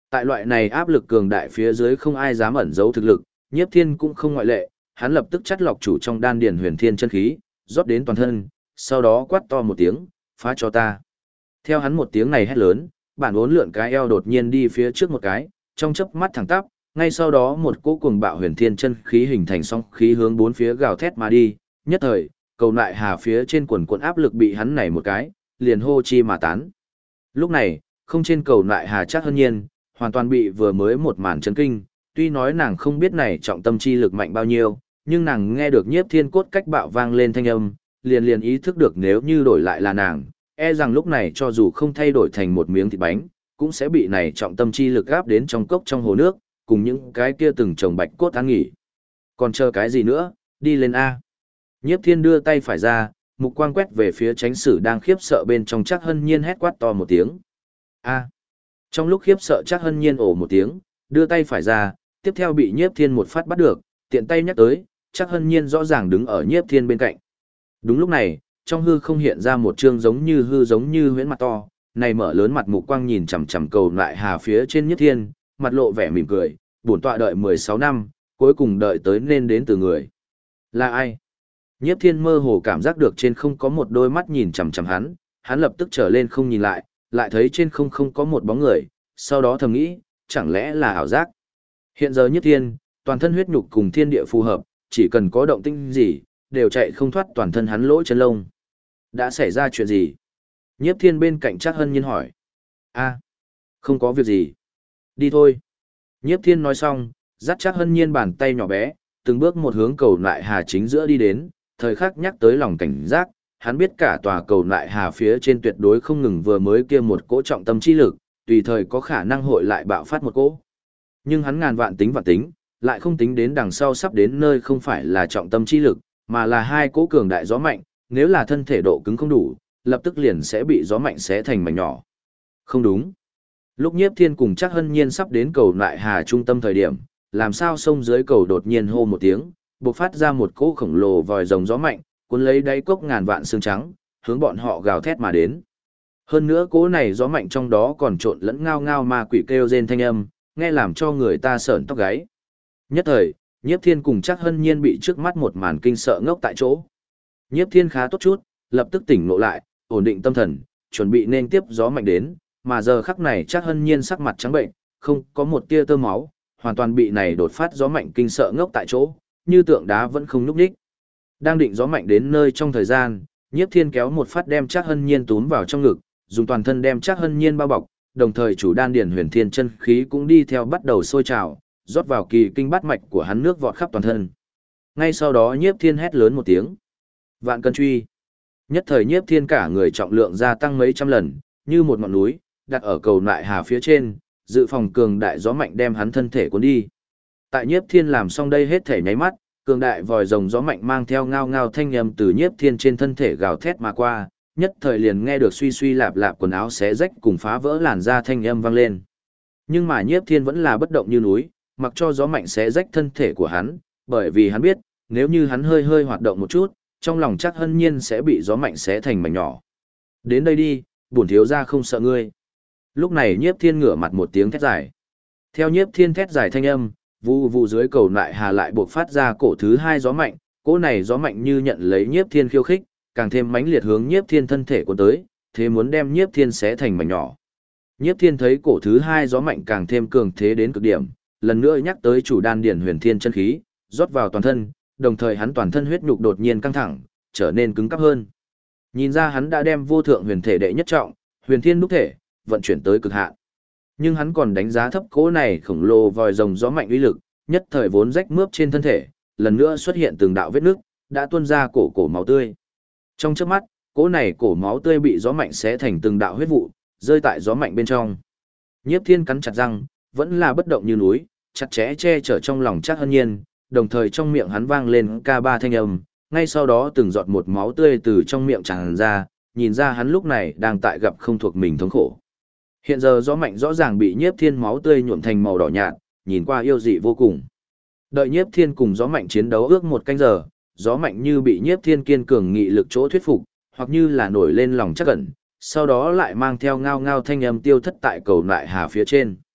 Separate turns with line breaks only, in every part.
Tại loại này áp lực cường đại phía dưới không ai dám ẩn giấu thực lực, Nhiếp Thiên cũng không ngoại lệ, hắn lập tức chắt lọc chủ trong đan điền huyền thiên chân khí, rót đến toàn thân, sau đó quát to một tiếng, phá cho ta. Theo hắn một tiếng này hét lớn, bản uốn lượn cái eo đột nhiên đi phía trước một cái, trong chớp mắt thẳng tắp, ngay sau đó một cỗ cuồng bạo huyền thiên chân khí hình thành song khí hướng bốn phía gào thét mà đi, nhất thời, cầu nại hà phía trên quần cuộn áp lực bị hắn nảy một cái, liền hô chi mà tán. Lúc này, không trên cầu nại hà chắc hơn nhiên, hoàn toàn bị vừa mới một màn chấn kinh, tuy nói nàng không biết này trọng tâm chi lực mạnh bao nhiêu, nhưng nàng nghe được Nhiếp Thiên cốt cách bạo vang lên thanh âm, liền ý thức được nếu như đổi lại là nàng, e rằng lúc này cho dù không thay đổi thành một miếng thịt bánh, cũng sẽ bị này trọng tâm chi lực áp đến trong cốc trong hồ nước, cùng những cái kia từng chồng bạch cốt ăn nghỉ. Còn chờ cái gì nữa, đi lên A. Nhiếp Thiên đưa tay phải ra, mục quang quét về phía Chánh Sử đang khiếp sợ bên trong Trác Hân Nhiên hét quát to một tiếng. A. Trong lúc khiếp sợ Trác Hân Nhiên ồ một tiếng, đưa tay phải ra, tiếp theo bị Nhiếp Thiên một phát bắt được, tiện tay nhắc tới, Trác Hân Nhiên rõ ràng đứng ở Nhiếp Thiên bên cạnh. Đúng lúc này, trong hư không hiện ra một trương giống như huyễn mặt to, này mở lớn mặt mục quang nhìn chằm chằm cầu lại hà phía trên Nhiếp Thiên, mặt lộ vẻ mỉm cười, bổn tọa đợi 16 năm, cuối cùng đợi tới nên đến từ người. Là ai? Nhiếp Thiên mơ hồ cảm giác được trên không có một đôi mắt nhìn chằm chằm hắn lập tức trở lên không nhìn lại, lại thấy trên không không có một bóng người, sau đó thầm nghĩ, chẳng lẽ là ảo giác. Hiện giờ Nhiếp Thiên, toàn thân huyết nhục cùng thiên địa phù hợp, chỉ cần có động tĩnh gì, đều chạy không thoát toàn thân hắn lỗ chân lông. Đã xảy ra chuyện gì? Nhiếp Thiên bên cạnh Trác Hân Nhiên hỏi. A, không có việc gì. Đi thôi. Nhiếp Thiên nói xong, dắt Trác Hân Nhiên bàn tay nhỏ bé, từng bước một hướng cầu nại hà chính giữa đi đến, thời khắc nhắc tới lòng cảnh giác, hắn biết cả tòa cầu nại hà phía trên tuyệt đối không ngừng vừa mới kia một cỗ trọng tâm chi lực, tùy thời có khả năng hội lại bạo phát một cỗ. Nhưng hắn ngàn vạn tính, lại không tính đến đằng sau sắp đến nơi không phải là trọng tâm chi lực, mà là hai cỗ cường đại gió mạnh, nếu là thân thể độ cứng không đủ, lập tức liền sẽ bị gió mạnh xé thành mảnh nhỏ. Không đúng. Lúc Nhiếp Thiên cùng Trác Hân Nhiên sắp đến cầu nại hà trung tâm thời điểm, làm sao sông dưới cầu đột nhiên hô một tiếng, bộc phát ra một cỗ khổng lồ vòi rồng gió mạnh, cuốn lấy đáy cốc ngàn vạn xương trắng, hướng bọn họ gào thét mà đến. Hơn nữa cỗ này gió mạnh trong đó còn trộn lẫn ngao ngao ma quỷ kêu rên thanh âm, nghe làm cho người ta sởn tóc gáy. Nhất thời, Nhiếp Thiên cùng Trác Hân Nhiên bị trước mắt một màn kinh sợ ngốc tại chỗ. Nhiếp Thiên khá tốt chút, lập tức tỉnh ngộ lại, ổn định tâm thần, chuẩn bị nên tiếp gió mạnh đến, mà giờ khắc này Trác Hân Nhiên sắc mặt trắng bệnh, không có một tia tơ máu, hoàn toàn bị này đột phát gió mạnh kinh sợ ngốc tại chỗ, như tượng đá vẫn không nhúc nhích. Đang định gió mạnh đến nơi trong thời gian, Nhiếp Thiên kéo một phát đem Trác Hân Nhiên túm vào trong ngực, dùng toàn thân đem Trác Hân Nhiên bao bọc, đồng thời chủ đan điển huyền thiên chân khí cũng đi theo bắt đầu sôi trào, rót vào kỳ kinh bát mạch của hắn nước vọt khắp toàn thân. Ngay sau đó Nhiếp Thiên hét lớn một tiếng, vạn cân truy. Nhất thời Nhiếp Thiên cả người trọng lượng gia tăng mấy trăm lần, như một ngọn núi, đặt ở cầu nại hà phía trên, dự phòng cường đại gió mạnh đem hắn thân thể cuốn đi. Tại Nhiếp Thiên làm xong đây hết thể nháy mắt, cường đại vòi rồng gió mạnh mang theo ngao ngao thanh âm từ Nhiếp Thiên trên thân thể gào thét mà qua, nhất thời liền nghe được suy suy lạp lạp quần áo xé rách cùng phá vỡ làn da thanh âm vang lên. Nhưng mà Nhiếp Thiên vẫn là bất động như núi, mặc cho gió mạnh xé rách thân thể của hắn, bởi vì hắn biết, nếu như hắn hơi hơi hoạt động một chút, trong lòng Trác Hân Nhiên sẽ bị gió mạnh xé thành mảnh nhỏ. Đến đây đi, bổn thiếu gia không sợ ngươi. Lúc này Nhiếp Thiên ngửa mặt một tiếng thét dài. Theo Nhiếp Thiên thét dài thanh âm, vụ vụ dưới cầu nại hà lại buộc phát ra cổ thứ hai gió mạnh, cỗ này gió mạnh như nhận lấy Nhiếp Thiên khiêu khích, càng thêm mãnh liệt hướng Nhiếp Thiên thân thể cuốn tới, thế muốn đem Nhiếp Thiên xé thành mảnh nhỏ. Nhiếp Thiên thấy cổ thứ hai gió mạnh càng thêm cường thế đến cực điểm, lần nữa nhắc tới chủ đan điển huyền thiên chân khí, rót vào toàn thân, đồng thời hắn toàn thân huyết nhục đột nhiên căng thẳng, trở nên cứng cáp hơn. Nhìn ra hắn đã đem vô thượng huyền thể đệ nhất trọng, huyền thiên đúc thể, vận chuyển tới cực hạn. Nhưng hắn còn đánh giá thấp cỗ này khổng lồ vòi rồng gió mạnh uy lực, nhất thời vốn rách mướp trên thân thể, lần nữa xuất hiện từng đạo vết nước, đã tuôn ra cổ máu tươi. Trong chớp mắt, cỗ này cổ máu tươi bị gió mạnh xé thành từng đạo huyết vụ, rơi tại gió mạnh bên trong. Nhiếp Thiên cắn chặt răng, vẫn là bất động như núi, chặt chẽ che chở trong lòng Trác Hân Nhiên, đồng thời trong miệng hắn vang lên ca ba thanh âm, ngay sau đó từng giọt một máu tươi từ trong miệng tràn ra, nhìn ra hắn lúc này đang tại gặp không thuộc mình thống khổ. Hiện giờ gió mạnh rõ ràng bị Nhiếp Thiên máu tươi nhuộm thành màu đỏ nhạt, nhìn qua yêu dị vô cùng. Đợi Nhiếp Thiên cùng gió mạnh chiến đấu ước một canh giờ, gió mạnh như bị Nhiếp Thiên kiên cường nghị lực chỗ thuyết phục, hoặc như là nổi lên lòng chắc ẩn, sau đó lại mang theo ngao ngao thanh âm tiêu thất tại cầu nại hà phía trên.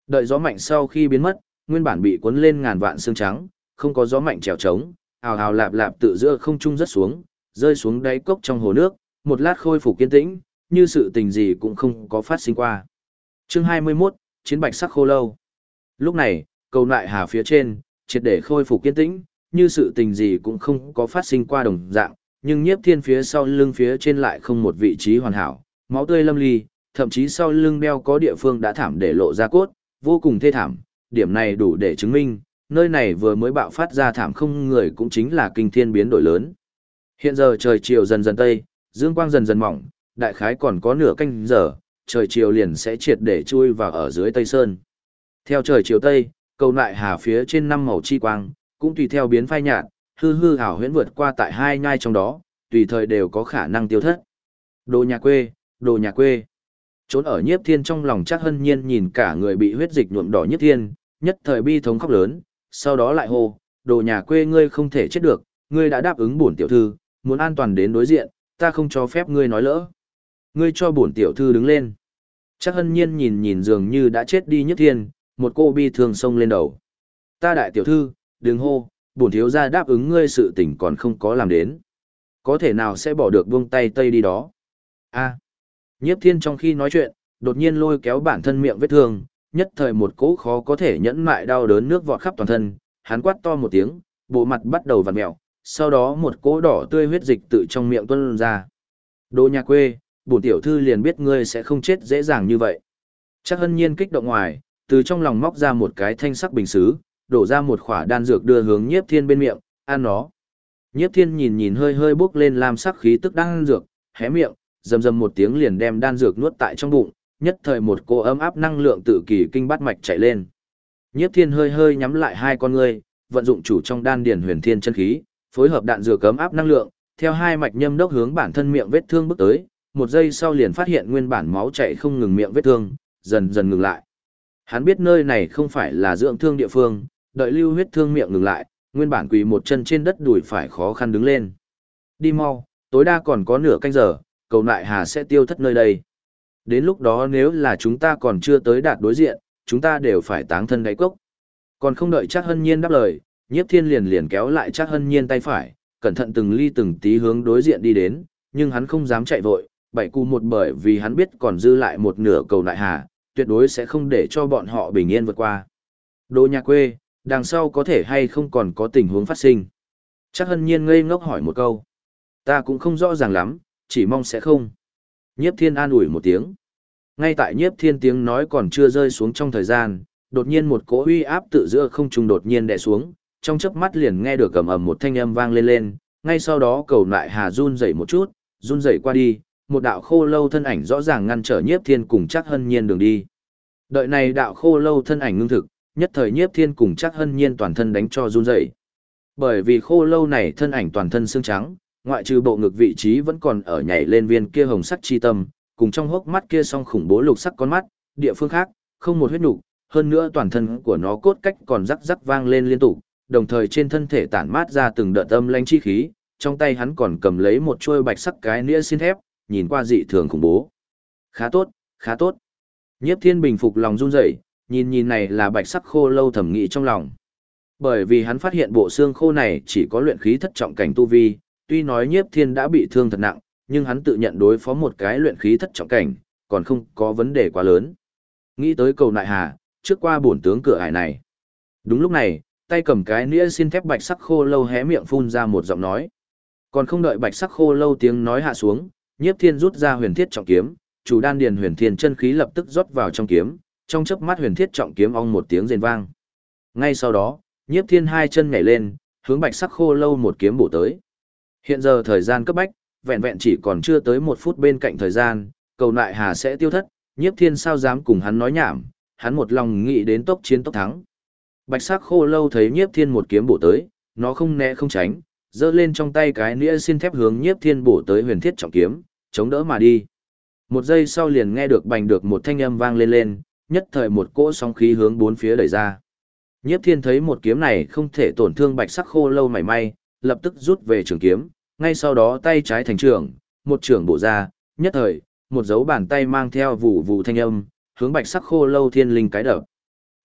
Đợi gió mạnh sau khi biến mất, nguyên bản bị cuốn lên ngàn vạn xương trắng, không có gió mạnh trèo trống, ào ào lạp lạp tự giữa không trung rất xuống, rơi xuống đáy cốc trong hồ nước, một lát khôi phục kiên tĩnh, như sự tình gì cũng không có phát sinh qua. Chương 21, Chiến bạch sắc khô lâu. Lúc này, cầu nại hà phía trên, triệt để khôi phục kiên tĩnh, như sự tình gì cũng không có phát sinh qua đồng dạng, nhưng Nhiếp Thiên phía sau lưng phía trên lại không một vị trí hoàn hảo, máu tươi lâm ly, thậm chí sau lưng đeo có địa phương đã thảm để lộ ra cốt, vô cùng thê thảm, điểm này đủ để chứng minh, nơi này vừa mới bạo phát ra thảm không người cũng chính là kinh thiên biến đổi lớn. Hiện giờ trời chiều dần dần tây, dương quang dần dần mỏng, đại khái còn có nửa canh giờ, trời chiều liền sẽ triệt để chui vào ở dưới Tây Sơn. Theo trời chiều tây, cầu nại hà phía trên năm màu chi quang, cũng tùy theo biến phai nhạt, hư hư ảo huyễn vượt qua tại hai nhai trong đó, tùy thời đều có khả năng tiêu thất. Đồ nhà quê, đồ nhà quê. Trốn ở Nhiếp Thiên trong lòng Trác Hân Nhiên nhìn cả người bị huyết dịch nhuộm đỏ Nhiếp Thiên, nhất thời bi thống khóc lớn, sau đó lại hô, đồ nhà quê ngươi không thể chết được, ngươi đã đáp ứng bổn tiểu thư, muốn an toàn đến đối diện, ta không cho phép ngươi nói lỡ. Ngươi cho bổn tiểu thư đứng lên. Trác Hân Nhiên nhìn nhìn dường như đã chết đi Nhiếp Thiên, một cô bi thương xông lên đầu. Ta đại tiểu thư, đừng hô, bổn thiếu gia đáp ứng ngươi sự tình còn không có làm đến. Có thể nào sẽ bỏ được buông tay tây đi đó. A. Nhiếp Thiên trong khi nói chuyện, đột nhiên lôi kéo bản thân miệng vết thương, nhất thời một cỗ khó có thể nhẫn mại đau đớn nước vọt khắp toàn thân, hắn quát to một tiếng, bộ mặt bắt đầu vặn mèo, sau đó một cỗ đỏ tươi huyết dịch tự trong miệng tuôn ra. Đồ nhà quê, bổn tiểu thư liền biết ngươi sẽ không chết dễ dàng như vậy. Trác Hân Nhiên kích động ngoài, từ trong lòng móc ra một cái thanh sắc bình sứ, đổ ra một khỏa đan dược đưa hướng Nhiếp Thiên bên miệng, ăn nó. Nhiếp Thiên nhìn nhìn hơi hơi bốc lên lam sắc khí tức đan dược, hé miệng, rầm rầm một tiếng liền đem đan dược nuốt tại trong bụng, nhất thời một cỗ ấm áp năng lượng tự kỳ kinh bát mạch chạy lên. Nhiếp Thiên hơi hơi nhắm lại hai con ngươi, vận dụng chủ trong đan điền huyền thiên chân khí, phối hợp đạn dược ấm áp năng lượng, theo hai mạch nhâm đốc hướng bản thân miệng vết thương bước tới, một giây sau liền phát hiện nguyên bản máu chảy không ngừng miệng vết thương, dần dần ngừng lại. Hắn biết nơi này không phải là dưỡng thương địa phương, đợi lưu huyết thương miệng ngừng lại, nguyên bản quỳ một chân trên đất đùi phải khó khăn đứng lên. Đi mau, tối đa còn có nửa canh giờ, cầu nại hà sẽ tiêu thất nơi đây. Đến lúc đó nếu là chúng ta còn chưa tới đạt đối diện, chúng ta đều phải táng thân đáy cốc. Còn không đợi Trác Hân Nhiên đáp lời, Nhiếp Thiên liền kéo lại Trác Hân Nhiên tay phải, cẩn thận từng ly từng tí hướng đối diện đi đến, nhưng hắn không dám chạy vội, bảy cù một bởi vì hắn biết còn dư lại một nửa cầu nại hà, tuyệt đối sẽ không để cho bọn họ bình yên vượt qua. Đồ nhà quê, đằng sau có thể hay không còn có tình huống phát sinh. Trác Hân Nhiên ngây ngốc hỏi một câu. Ta cũng không rõ ràng lắm, chỉ mong sẽ không. Nhiếp Thiên an ủi một tiếng. Ngay tại Nhiếp Thiên tiếng nói còn chưa rơi xuống trong thời gian, đột nhiên một cỗ uy áp tự giữa không trung đột nhiên đè xuống, trong chớp mắt liền nghe được ầm ầm một thanh âm vang lên, ngay sau đó cầu nại hà run rẩy một chút, run rẩy qua đi, một đạo khô lâu thân ảnh rõ ràng ngăn trở Nhiếp Thiên cùng Trác Hân Nhiên đường đi. Đợi này đạo khô lâu thân ảnh ngưng thực, nhất thời Nhiếp Thiên cùng Trác Hân Nhiên toàn thân đánh cho run rẩy. Bởi vì khô lâu này thân ảnh toàn thân xương trắng, ngoại trừ bộ ngực vị trí vẫn còn ở nhảy lên viên kia hồng sắc chi tâm, cùng trong hốc mắt kia song khủng bố lục sắc con mắt, địa phương khác, không một huyết nục, hơn nữa toàn thân của nó cốt cách còn rắc rắc vang lên liên tục, đồng thời trên thân thể tản mát ra từng đợt âm lãnh chi khí, trong tay hắn còn cầm lấy một chuôi bạch sắc cái nĩa xin thép, nhìn qua dị thường khủng bố. Khá tốt, khá tốt. Nhiếp Thiên bình phục lòng run rẩy, nhìn này là bạch sắc khô lâu thẩm nghĩ trong lòng. Bởi vì hắn phát hiện bộ xương khô này chỉ có luyện khí thất trọng cảnh tu vi, tuy nói Nhiếp Thiên đã bị thương thật nặng, nhưng hắn tự nhận đối phó một cái luyện khí thất trọng cảnh, còn không có vấn đề quá lớn. Nghĩ tới cầu nại hà, trước qua bổn tướng cửa ải này. Đúng lúc này, tay cầm cái nĩa xin thép bạch sắc khô lâu hé miệng phun ra một giọng nói. Còn không đợi bạch sắc khô lâu tiếng nói hạ xuống, Nhiếp Thiên rút ra huyền thiết trọng kiếm, chủ đan điền huyền thiên chân khí lập tức rót vào trong kiếm, trong chớp mắt huyền thiết trọng kiếm ong một tiếng rền vang. Ngay sau đó, Nhiếp Thiên hai chân nhảy lên, hướng bạch sắc khô lâu một kiếm bổ tới. Hiện giờ thời gian cấp bách, vẹn vẹn chỉ còn chưa tới 1 phút bên cạnh thời gian, cầu nại hà sẽ tiêu thất, Nhiếp Thiên sao dám cùng hắn nói nhảm, hắn một lòng nghĩ đến tốc chiến tốc thắng. Bạch sắc khô lâu thấy Nhiếp Thiên một kiếm bổ tới, nó không né không tránh, giơ lên trong tay cái nĩa xin thép hướng Nhiếp Thiên bổ tới huyền thiết trọng kiếm, chống đỡ mà đi. Một giây sau liền nghe được bành được một thanh âm vang lên, nhất thời một cỗ sóng khí hướng bốn phía đẩy ra. Nhiếp Thiên thấy một kiếm này không thể tổn thương bạch sắc khô lâu mảy may, lập tức rút về trường kiếm, ngay sau đó tay trái thành trường, một trường bổ ra, nhất thời, một dấu bàn tay mang theo vụ vụ thanh âm, hướng bạch sắc khô lâu thiên linh cái đập.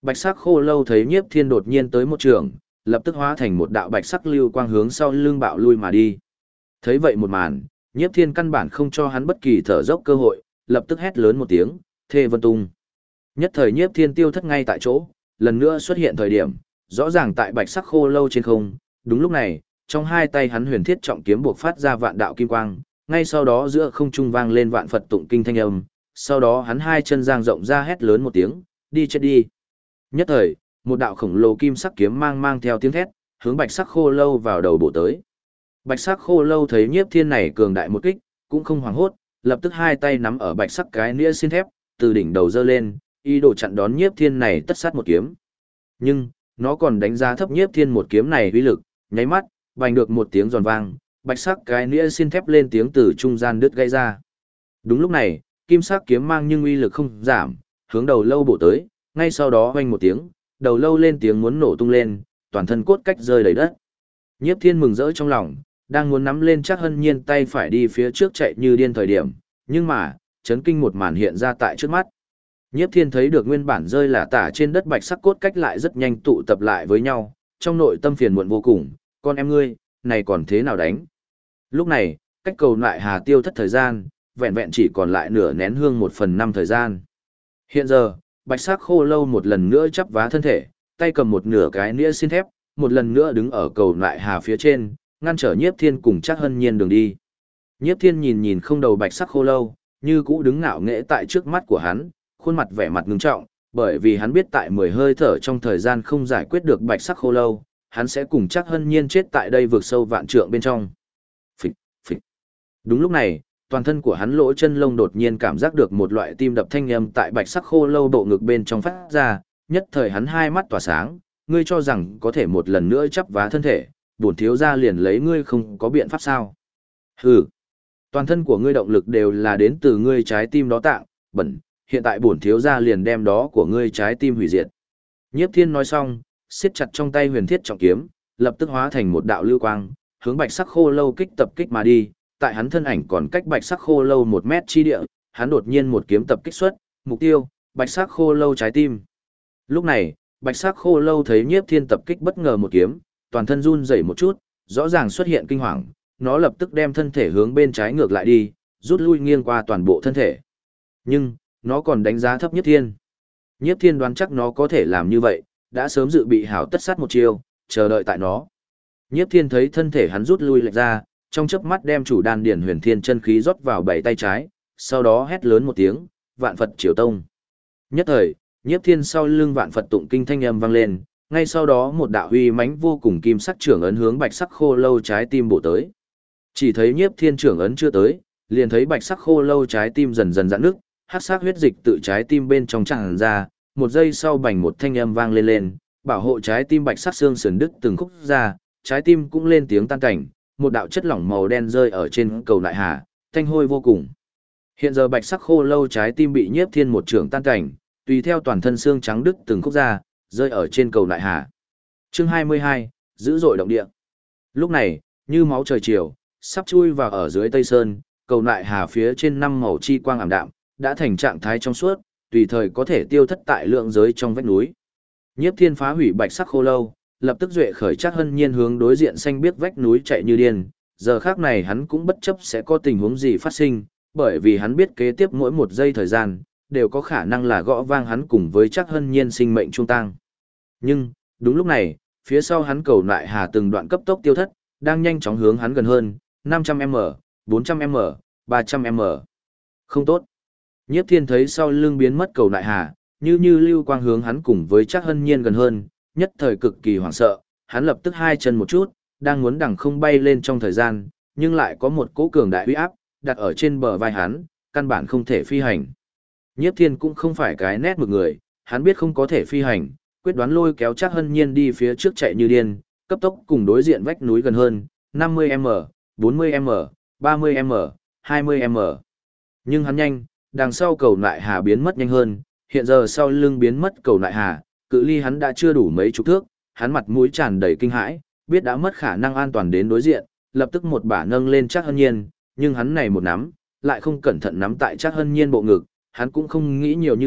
Bạch sắc khô lâu thấy Nhiếp Thiên đột nhiên tới một trường, lập tức hóa thành một đạo bạch sắc lưu quang hướng sau lưng bạo lui mà đi. Thấy vậy một màn, Nhiếp Thiên căn bản không cho hắn bất kỳ thở dốc cơ hội, lập tức hét lớn một tiếng, Thê Vân Tung. Nhất thời Nhiếp Thiên tiêu thất ngay tại chỗ, lần nữa xuất hiện thời điểm, rõ ràng tại bạch sắc khô lâu trên không, đúng lúc này, trong hai tay hắn huyền thiết trọng kiếm buộc phát ra vạn đạo kim quang, ngay sau đó giữa không trung vang lên vạn Phật tụng kinh thanh âm, sau đó hắn hai chân giang rộng ra hét lớn một tiếng, đi chết đi. Nhất thời, một đạo khổng lồ kim sắc kiếm mang theo tiếng thét, hướng bạch sắc khô lâu vào đầu bổ tới. Bạch sắc khô lâu thấy Nhiếp Thiên này cường đại một kích, cũng không hoảng hốt, lập tức hai tay nắm ở bạch sắc cái nĩa xiên thép, từ đỉnh đầu giơ lên, ý đồ chặn đón Nhiếp Thiên này tất sát một kiếm. Nhưng, nó còn đánh giá thấp Nhiếp Thiên một kiếm này uy lực, nháy mắt, bành được một tiếng giòn vang, bạch sắc cái nĩa xiên thép lên tiếng từ trung gian đứt gãy ra. Đúng lúc này, kim sắc kiếm mang nhưng uy lực không giảm, hướng đầu lâu bổ tới, ngay sau đó oanh một tiếng, đầu lâu lên tiếng muốn nổ tung lên, toàn thân cốt cách rơi đầy đất. Nhiếp Thiên mừng rỡ trong lòng, đang muốn nắm lên Trác Hân Nhiên tay phải đi phía trước chạy như điên thời điểm, nhưng mà, chấn kinh một màn hiện ra tại trước mắt. Nhiếp Thiên thấy được nguyên bản rơi lả tả trên đất bạch sắc cốt cách lại rất nhanh tụ tập lại với nhau, trong nội tâm phiền muộn vô cùng, con em ngươi, này còn thế nào đánh? Lúc này, cách cầu lại Hà tiêu thất thời gian, vẹn vẹn chỉ còn lại nửa nén hương 1/5 thời gian. Hiện giờ, bạch sắc khô lâu một lần nữa chắp vá thân thể, tay cầm một nửa cái nĩa xiên thép, một lần nữa đứng ở cầu lại Hà phía trên, ngăn trở Nhiếp Thiên cùng Trác Hân Nhiên đường đi. Nhiếp Thiên nhìn không đầu bạch sắc khô lâu, như cũ đứng ngạo nghễ tại trước mắt của hắn, khuôn mặt vẻ mặt ngưng trọng, bởi vì hắn biết tại 10 hơi thở trong thời gian không giải quyết được bạch sắc khô lâu, hắn sẽ cùng Trác Hân Nhiên chết tại đây vực sâu vạn trượng bên trong. Phịch, phịch. Đúng lúc này, toàn thân của hắn lỗ chân lông đột nhiên cảm giác được một loại tim đập thanh âm tại bạch sắc khô lâu bộ ngực bên trong phát ra, nhất thời hắn hai mắt tỏa sáng, ngươi cho rằng có thể một lần nữa chắp vá thân thể, bổn thiếu gia liền lấy ngươi không có biện pháp sao? Hừ, toàn thân của ngươi động lực đều là đến từ ngươi trái tim đó tạng, bẩn, hiện tại bổn thiếu gia liền đem đó của ngươi trái tim hủy diệt. Nhiếp Thiên nói xong, siết chặt trong tay huyền thiết trọng kiếm, lập tức hóa thành một đạo lưu quang, hướng bạch sắc khô lâu tập kích mà đi, tại hắn thân ảnh còn cách bạch sắc khô lâu 1 mét chi địa, hắn đột nhiên một kiếm tập kích xuất, mục tiêu, bạch sắc khô lâu trái tim. Lúc này, bạch sắc khô lâu thấy Nhiếp Thiên tập kích bất ngờ một kiếm, toàn thân run rẩy một chút, rõ ràng xuất hiện kinh hoàng, nó lập tức đem thân thể hướng bên trái ngược lại đi, rút lui nghiêng qua toàn bộ thân thể. Nhưng, nó còn đánh giá thấp Nhiếp Thiên. Nhiếp Thiên đoán chắc nó có thể làm như vậy, đã sớm dự bị hảo tất sát một chiêu, chờ đợi tại nó. Nhiếp Thiên thấy thân thể hắn rút lui lệch ra, trong chớp mắt đem chủ đan điển huyền thiên chân khí rót vào 7 tay trái, sau đó hét lớn một tiếng, vạn Phật triều tông. Nhất thời, Nhiếp Thiên sau lưng vạn Phật tụng kinh thanh âm vang lên, ngay sau đó một đạo huy mãnh vô cùng kim sắc trưởng ấn hướng bạch sắc khô lâu trái tim bổ tới. Chỉ thấy Nhiếp Thiên trưởng ấn chưa tới, liền thấy bạch sắc khô lâu trái tim dần dần giãn nước, hắc sắc huyết dịch tự trái tim bên trong tràn ra, một giây sau bành một thanh âm vang lên, bảo hộ trái tim bạch sắc xương sườn đứt từng khúc ra, trái tim cũng lên tiếng tan cảnh, một đạo chất lỏng màu đen rơi ở trên cầu nại hà, thanh hôi vô cùng. Hiện giờ bạch sắc khô lâu trái tim bị Nhiếp Thiên một trưởng tan cảnh, tùy theo toàn thân xương trắng đứt từng khúc ra, rơi ở trên cầu nại hà. Chương 22, dữ dội động địa. Lúc này, như máu trời chiều, sắp chui vào ở dưới Tây Sơn, cầu nại hà phía trên 5 màu chi quang ảm đạm, đã thành trạng thái trong suốt, tùy thời có thể tiêu thất tại lượng giới trong vách núi. Nhiếp Thiên phá hủy bạch sắc khô lâu, lập tức duệ khởi Trác Hân Nhiên hướng đối diện xanh biếc vách núi chạy như điên, giờ khác này hắn cũng bất chấp sẽ có tình huống gì phát sinh, bởi vì hắn biết kế tiếp mỗi một giây thời gian, đều có khả năng là gõ vang hắn cùng với Trác Hân Nhiên sinh mệnh trung tang. Nhưng, đúng lúc này, phía sau hắn cầu nại hà từng đoạn cấp tốc tiêu thất, đang nhanh chóng hướng hắn gần hơn, 500m, 400m, 300m. Không tốt. Nhiếp Thiên thấy sau lưng biến mất cầu nại hà, như lưu quang hướng hắn cùng với Trác Hân Nhiên gần hơn, nhất thời cực kỳ hoảng sợ, hắn lập tức hai chân một chút, đang muốn đằng không bay lên trong thời gian, nhưng lại có một cỗ cường đại uy áp đặt ở trên bờ vai hắn, căn bản không thể phi hành. Nhiếp Thiên cũng không phải cái nét mực người, hắn biết không có thể phi hành, quyết đoán lôi kéo Trác Hân Nhiên đi phía trước chạy như điên, cấp tốc cùng đối diện vách núi gần hơn, 50m, 40m, 30m, 20m. Nhưng hắn nhanh, đằng sau cầu nại hà biến mất nhanh hơn, hiện giờ sau lưng biến mất cầu nại hà, cự ly hắn đã chưa đủ mấy chục thước, hắn mặt mũi tràn đầy kinh hãi, biết đã mất khả năng an toàn đến đối diện, lập tức một bả nâng lên Trác Hân Nhiên, nhưng hắn này một nắm, lại không cẩn thận nắm tại Trác Hân Nhiên bộ ngực, hắn cũng không nghĩ nhiều như vậy,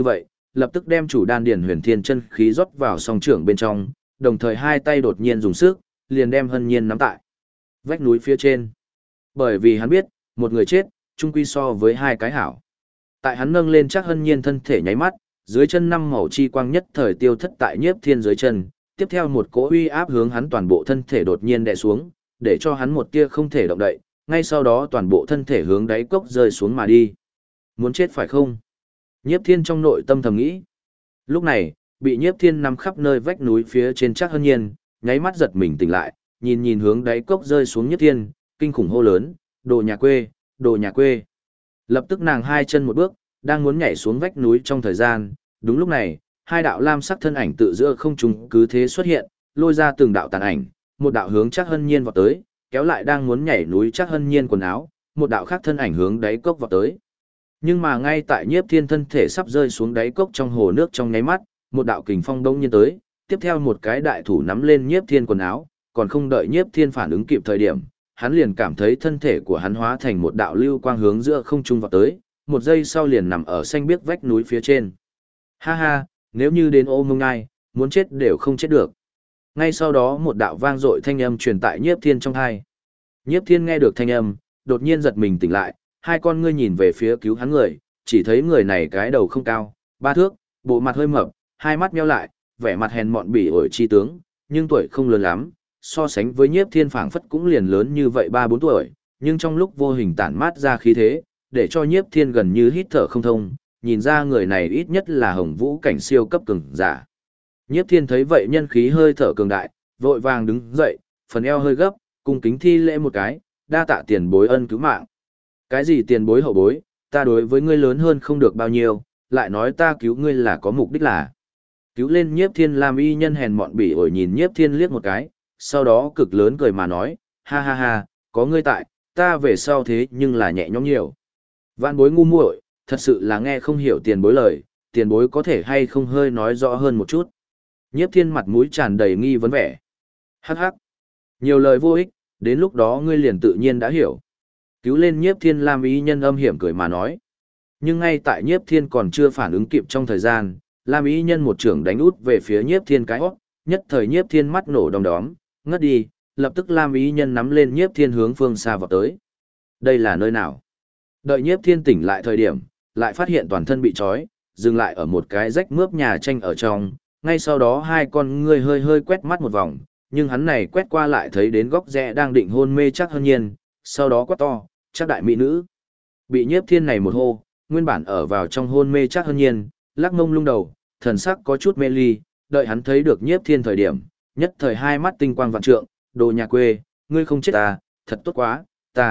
lập tức đem chủ đan điển huyền thiên chân khí rót vào song trưởng bên trong, đồng thời hai tay đột nhiên dùng sức, liền đem Hân Nhiên nắm tại vách núi phía trên. Bởi vì hắn biết, một người chết, chung quy so với hai cái hảo. Tại hắn nâng lên chắc Hân Nhiên thân thể nháy mắt, dưới chân năm màu chi quang nhất thời tiêu thất tại Nhiếp Thiên dưới chân, tiếp theo một cỗ uy áp hướng hắn toàn bộ thân thể đột nhiên đè xuống, để cho hắn một tia không thể động đậy, ngay sau đó toàn bộ thân thể hướng đáy cốc rơi xuống mà đi. Muốn chết phải không? Nhiếp Thiên trong nội tâm thầm nghĩ. Lúc này, bị Nhiếp Thiên nằm khắp nơi vách núi phía trên chắc Hân Nhiên, nháy mắt giật mình tỉnh lại, nhìn hướng đáy cốc rơi xuống Nhiếp Thiên, kinh khủng hô lớn, đồ nhà quê, đồ nhà quê. Lập tức nàng hai chân một bước, đang muốn nhảy xuống vách núi trong thời gian, đúng lúc này, hai đạo lam sắc thân ảnh tự giữa không trung cứ thế xuất hiện, lôi ra từng đạo tàn ảnh, một đạo hướng chắc Hân Nhiên vọt tới, kéo lại đang muốn nhảy núi chắc Hân Nhiên quần áo, một đạo khác thân ảnh hướng đáy cốc vọt tới. Nhưng mà ngay tại Nhiếp Thiên thân thể sắp rơi xuống đáy cốc trong hồ nước trong nháy mắt, một đạo kình phong đông nhiên tới, tiếp theo một cái đại thủ nắm lên Nhiếp Thiên quần áo, còn không đợi Nhiếp Thiên phản ứng kịp thời điểm, hắn liền cảm thấy thân thể của hắn hóa thành một đạo lưu quang hướng giữa không trung vọt tới, một giây sau liền nằm ở xanh biếc vách núi phía trên. Ha ha, nếu như đến ô mông ngai, muốn chết đều không chết được. Ngay sau đó một đạo vang dội thanh âm truyền tại Nhiếp Thiên trong tai. Nhiếp Thiên nghe được thanh âm, đột nhiên giật mình tỉnh lại, hai con ngươi nhìn về phía cứu hắn người, chỉ thấy người này cái đầu không cao, 3 thước, bộ mặt hơi mập, hai mắt nheo lại, vẻ mặt hèn mọn bỉ ổi chi tướng, nhưng tuổi không lớn lắm, so sánh với Nhiếp Thiên phảng phất cũng liền lớn như vậy 3-4 tuổi, nhưng trong lúc vô hình tản mát ra khí thế, để cho Nhiếp Thiên gần như hít thở không thông, nhìn ra người này ít nhất là hồng vũ cảnh siêu cấp cường giả. Nhiếp Thiên thấy vậy nhân khí hơi thở cường đại, vội vàng đứng dậy, phần eo hơi gấp, cung kính thi lễ một cái, đa tạ tiền bối ân cứu mạng. Cái gì tiền bối hậu bối, ta đối với ngươi lớn hơn không được bao nhiêu, lại nói ta cứu ngươi là có mục đích là. Cứu lên Nhiếp Thiên làm y nhân hèn mọn bỉ ổi nhìn Nhiếp Thiên liếc một cái, sau đó cực lớn cười mà nói, ha ha ha, có ngươi tại, ta về sau thế nhưng là nhẹ nhõm nhiều. Vạn bối ngu muội, thật sự là nghe không hiểu tiền bối lời, tiền bối có thể hay không hơi nói rõ hơn một chút. Nhiếp Thiên mặt mũi tràn đầy nghi vấn vẻ. Hắc hắc, nhiều lời vô ích, đến lúc đó ngươi liền tự nhiên đã hiểu. Cứu lên Nhiếp Thiên Lam y nhân âm hiểm cười mà nói. Nhưng ngay tại Nhiếp Thiên còn chưa phản ứng kịp trong thời gian, Lam y nhân một trưởng đánh út về phía Nhiếp Thiên cái hót, nhất thời Nhiếp Thiên mắt nổ đom đóm, ngất đi, lập tức Lam y nhân nắm lên Nhiếp Thiên hướng phương xa vọt tới. Đây là nơi nào? Đợi Nhiếp Thiên tỉnh lại thời điểm, lại phát hiện toàn thân bị trói, dừng lại ở một cái rách mướp nhà tranh ở trong, ngay sau đó hai con ngươi hơi hơi quét mắt một vòng, nhưng hắn này quét qua lại thấy đến góc rẽ đang định hôn mê chắc Hân Nhiên, sau đó quát to, chắc đại mỹ nữ. Bị Nhiếp Thiên này một hô, nguyên bản ở vào trong hôn mê chắc Hân Nhiên, lắc mông lung đầu, thần sắc có chút mê ly, đợi hắn thấy được Nhiếp Thiên thời điểm, nhất thời hai mắt tinh quang vạn trượng, đồ nhà quê, ngươi không chết ta, thật tốt quá,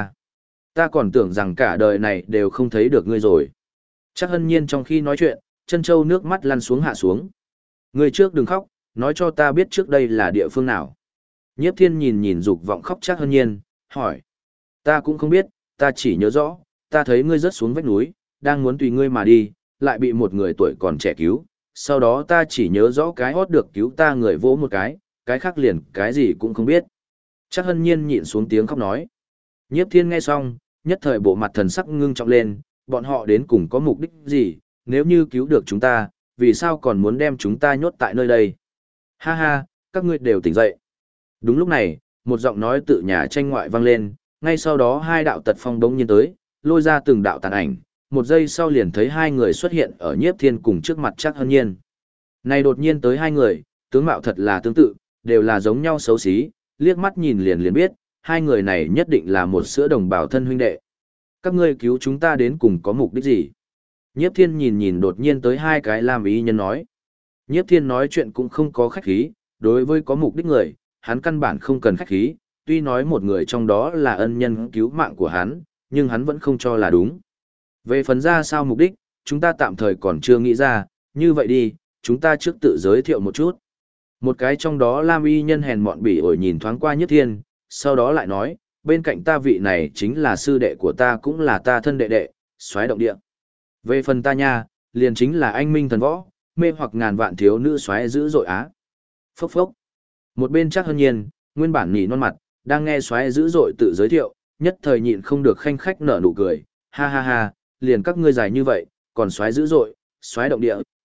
ta còn tưởng rằng cả đời này đều không thấy được ngươi rồi. Chắc Hân Nhiên trong khi nói chuyện, chân châu nước mắt lăn xuống hạ xuống. Ngươi trước đừng khóc, nói cho ta biết trước đây là địa phương nào. Nhiếp Thiên nhìn dục vọng khóc Chắc Hân Nhiên, hỏi. Ta cũng không biết, ta chỉ nhớ rõ, ta thấy ngươi rớt xuống vách núi, đang muốn tùy ngươi mà đi, lại bị một người tuổi còn trẻ cứu. Sau đó ta chỉ nhớ rõ cái hót được cứu ta người vỗ một cái khác liền cái gì cũng không biết. Chắc Hân Nhiên nhịn xuống tiếng khóc nói. Nhiếp Thiên nghe xong, nhất thời bộ mặt thần sắc ngưng trọng lên, bọn họ đến cùng có mục đích gì, nếu như cứu được chúng ta, vì sao còn muốn đem chúng ta nhốt tại nơi đây? Ha ha, các ngươi đều tỉnh dậy. Đúng lúc này, một giọng nói tự nhà tranh ngoại vang lên, ngay sau đó hai đạo tật phong bỗng nhiên tới, lôi ra từng đạo tàn ảnh, một giây sau liền thấy hai người xuất hiện ở Nhiếp Thiên cùng trước mặt Chắc Hân Nhiên. Này đột nhiên tới hai người, tướng mạo thật là tương tự, đều là giống nhau xấu xí, liếc mắt nhìn liền biết, hai người này nhất định là một sữa đồng bào thân huynh đệ. Các ngươi cứu chúng ta đến cùng có mục đích gì? Nhiếp Thiên nhìn đột nhiên tới hai cái Lam y nhân nói. Nhiếp Thiên nói chuyện cũng không có khách khí, đối với có mục đích người, hắn căn bản không cần khách khí, tuy nói một người trong đó là ân nhân cứu mạng của hắn, nhưng hắn vẫn không cho là đúng. Về phần ra sao mục đích, chúng ta tạm thời còn chưa nghĩ ra, như vậy đi, chúng ta trước tự giới thiệu một chút. Một cái trong đó Lam y nhân hèn mọn bỉ ổi nhìn thoáng qua Nhiếp Thiên, sau đó lại nói, bên cạnh ta vị này chính là sư đệ của ta cũng là ta thân đệ đệ, Soái Động Địa. Về phần ta nha, liền chính là anh minh thần võ, mê hoặc ngàn vạn thiếu nữ Soái dữ dội á. Phốc phốc. Một bên Chắc Hân Nhiên, nguyên bản nỉ non mặt, đang nghe Soái dữ dội tự giới thiệu, nhất thời nhịn không được khanh khách nở nụ cười, ha ha ha, liền các ngươi dài như vậy, còn Soái dữ dội, Soái Động Địa,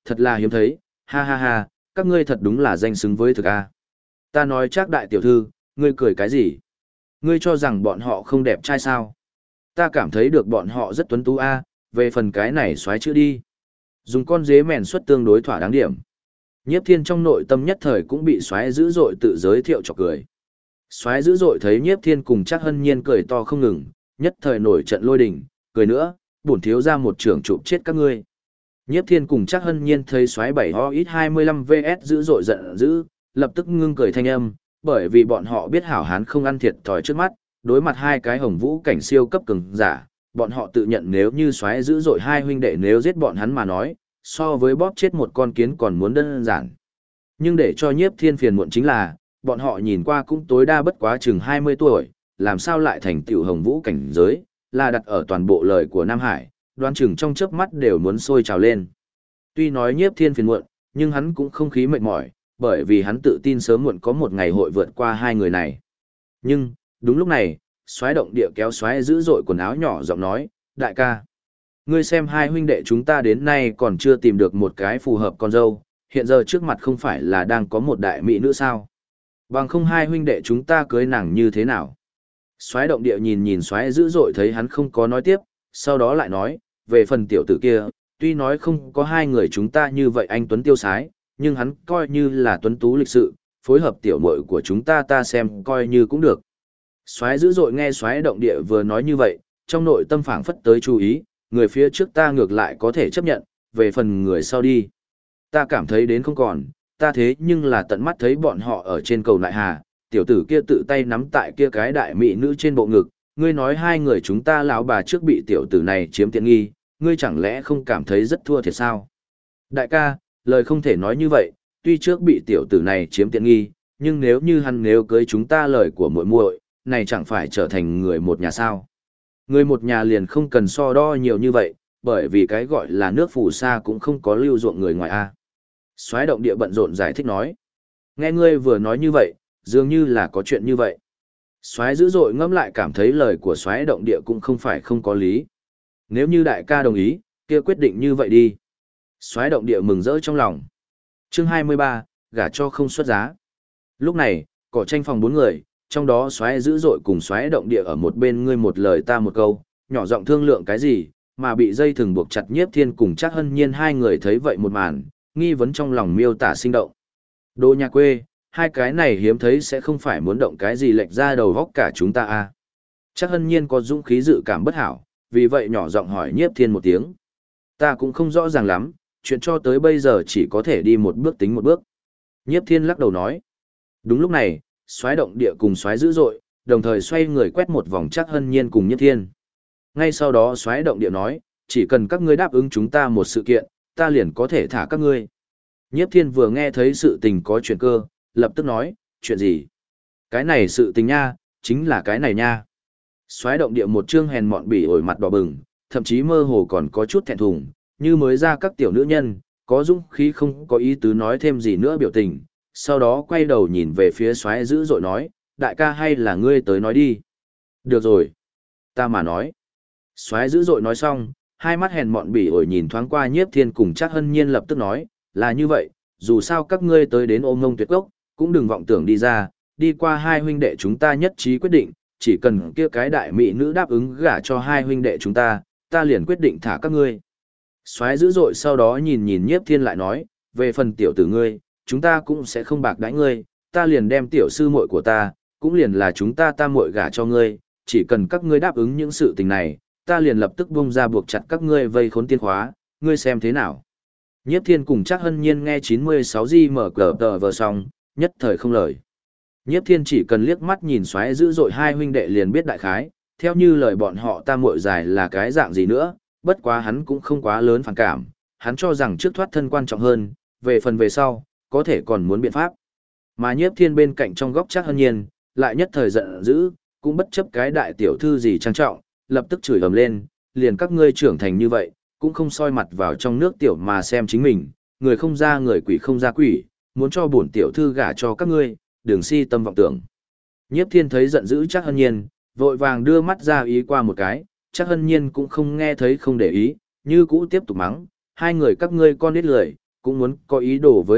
thật là hiếm thấy, ha ha ha, các ngươi thật đúng là danh xứng với thực a. Ta nói chắc đại tiểu thư, ngươi cười cái gì? Ngươi cho rằng bọn họ không đẹp trai sao? Ta cảm thấy được bọn họ rất tuấn tú a, về phần cái này xoáy chữ đi. Dùng con dế mèn xuất tương đối thỏa đáng điểm. Nhiếp Thiên trong nội tâm nhất thời cũng bị xoáy dữ dội tự giới thiệu chọc cười. Xoáy dữ dội thấy Nhiếp Thiên cùng Trác Hân Nhiên cười to không ngừng, nhất thời nổi trận lôi đình, cười nữa, bổn thiếu ra một trưởng chụp chết các ngươi. Nhiếp Thiên cùng Trác Hân Nhiên thấy xoáy 7O-25 VS dữ dội giận dữ, lập tức ngưng cười thanh âm, bởi vì bọn họ biết hảo hán không ăn thiệt thòi trước mắt, đối mặt hai cái hồng vũ cảnh siêu cấp cường giả, bọn họ tự nhận nếu như xoáy dữ dội hai huynh đệ nếu giết bọn hắn mà nói, so với bóp chết một con kiến còn muốn đơn giản. Nhưng để cho Nhiếp Thiên phiền muộn chính là, bọn họ nhìn qua cũng tối đa bất quá chừng 20 tuổi, làm sao lại thành tiểu hồng vũ cảnh giới, là đặt ở toàn bộ lời của Nam Hải, đoán chừng trong chớp mắt đều muốn sôi trào lên. Tuy nói Nhiếp Thiên phiền muộn, nhưng hắn cũng không khí mệt mỏi, bởi vì hắn tự tin sớm muộn có một ngày hội vượt qua hai người này. Nhưng, đúng lúc này, xoáy động địa kéo xoáy dữ dội quần áo nhỏ giọng nói, đại ca. Ngươi xem hai huynh đệ chúng ta đến nay còn chưa tìm được một cái phù hợp con dâu, hiện giờ trước mặt không phải là đang có một đại mỹ nữ sao. Bằng không hai huynh đệ chúng ta cưới nàng như thế nào. Xoáy động địa nhìn nhìn xoáy dữ dội thấy hắn không có nói tiếp, sau đó lại nói, về phần tiểu tử kia, tuy nói không có hai người chúng ta như vậy anh Tuấn tiêu sái, nhưng hắn coi như là tuấn tú lịch sự, phối hợp tiểu muội của chúng ta xem coi như cũng được. Xoáy dữ dội nghe xoáy động địa vừa nói như vậy, trong nội tâm phảng phất tới chú ý, người phía trước ta ngược lại có thể chấp nhận, về phần người sau đi. Ta cảm thấy đến không còn, ta thế nhưng là tận mắt thấy bọn họ ở trên cầu Nại Hà, tiểu tử kia tự tay nắm tại kia cái đại mỹ nữ trên bộ ngực, ngươi nói hai người chúng ta lão bà trước bị tiểu tử này chiếm tiện nghi, ngươi chẳng lẽ không cảm thấy rất thua thiệt sao? Đại ca, lời không thể nói như vậy, tuy trước bị tiểu tử này chiếm tiện nghi, nhưng nếu cưới chúng ta lời của muội muội, này chẳng phải trở thành người một nhà sao? Người một nhà liền không cần so đo nhiều như vậy, bởi vì cái gọi là nước phù sa cũng không có lưu ruộng người ngoài a. Soái động địa bận rộn giải thích nói. Nghe ngươi vừa nói như vậy, dường như là có chuyện như vậy. Soái dữ dội ngẫm lại cảm thấy lời của soái động địa cũng không phải không có lý. Nếu như đại ca đồng ý, kia quyết định như vậy đi. Soái động địa mừng rỡ trong lòng. Chương 23, gả cho không xuất giá. Lúc này, cỏ tranh phòng bốn người, trong đó soái dữ dội cùng soái động địa ở một bên ngươi một lời ta một câu, nhỏ giọng thương lượng cái gì, mà bị dây thừng buộc chặt Nhiếp Thiên cùng Trác Hân Nhiên hai người thấy vậy một màn, nghi vấn trong lòng miêu tả sinh động. Đồ nhà quê, hai cái này hiếm thấy sẽ không phải muốn động cái gì lệch ra đầu góc cả chúng ta à. Trác Hân Nhiên có dũng khí dự cảm bất hảo, vì vậy nhỏ giọng hỏi Nhiếp Thiên một tiếng. Ta cũng không rõ ràng lắm, chuyện cho tới bây giờ chỉ có thể đi một bước tính một bước. Nhiếp Thiên lắc đầu nói. Đúng lúc này, soái động địa cùng soái dữ dội, đồng thời xoay người quét một vòng Trác Hân Nhiên cùng Nhiếp Thiên. Ngay sau đó soái động địa nói, chỉ cần các ngươi đáp ứng chúng ta một sự kiện, ta liền có thể thả các ngươi. Nhiếp Thiên vừa nghe thấy sự tình có chuyện cơ, lập tức nói, chuyện gì? Cái này sự tình nha, chính là cái này nha. Soái động địa một trương hèn mọn bỉ ổi mặt đỏ bừng, thậm chí mơ hồ còn có chút thẹn thùng, như mới ra các tiểu nữ nhân, có dũng khí không có ý tứ nói thêm gì nữa biểu tình, sau đó quay đầu nhìn về phía soái dữ dội nói, đại ca hay là ngươi tới nói đi. Được rồi. Ta mà nói. Soái dữ dội nói xong, hai mắt hèn mọn bỉ ổi nhìn thoáng qua Nhiếp Thiên cùng Trác Hân Nhiên lập tức nói, là như vậy, dù sao các ngươi tới đến ôm ngông tuyệt gốc, cũng đừng vọng tưởng đi ra, đi qua hai huynh đệ chúng ta nhất trí quyết định, chỉ cần kia cái đại mỹ nữ đáp ứng gả cho hai huynh đệ chúng ta, ta liền quyết định thả các ngươi. Soái dữ dội sau đó nhìn nhìn Nhiếp Thiên lại nói, về phần tiểu tử ngươi, chúng ta cũng sẽ không bạc đãi ngươi, ta liền đem tiểu sư muội của ta, cũng liền là chúng ta tam muội gả cho ngươi, chỉ cần các ngươi đáp ứng những sự tình này, ta liền lập tức bung ra buộc chặt các ngươi vây khốn tiên khóa, ngươi xem thế nào. Nhiếp Thiên cùng Trác Hân Nhiên nghe 96 di mở cờ tờ vờ xong, nhất thời không lời. Nhiếp Thiên chỉ cần liếc mắt nhìn xoáy dữ dội hai huynh đệ liền biết đại khái, theo như lời bọn họ tam muội dài là cái dạng gì nữa, bất quá hắn cũng không quá lớn phản cảm, hắn cho rằng trước thoát thân quan trọng hơn, về phần về sau, có thể còn muốn biện pháp. Mà Nhiếp Thiên bên cạnh trong góc Trác Hân Nhiên, lại nhất thời giận dữ, cũng bất chấp cái đại tiểu thư gì trang trọng, lập tức chửi ầm lên, liền các ngươi trưởng thành như vậy, cũng không soi mặt vào trong nước tiểu mà xem chính mình, người không ra người quỷ không ra quỷ, muốn cho bổn tiểu thư gả cho các ngươi, đừng si tâm vọng tưởng. Nhiếp Thiên thấy giận dữ Trác Hân Nhiên, vội vàng đưa mắt ra ý qua một cái, Trác Hân Nhiên cũng không nghe thấy không để ý, như cũ tiếp tục mắng, hai người các ngươi con nít lười, cũng muốn có ý đồ với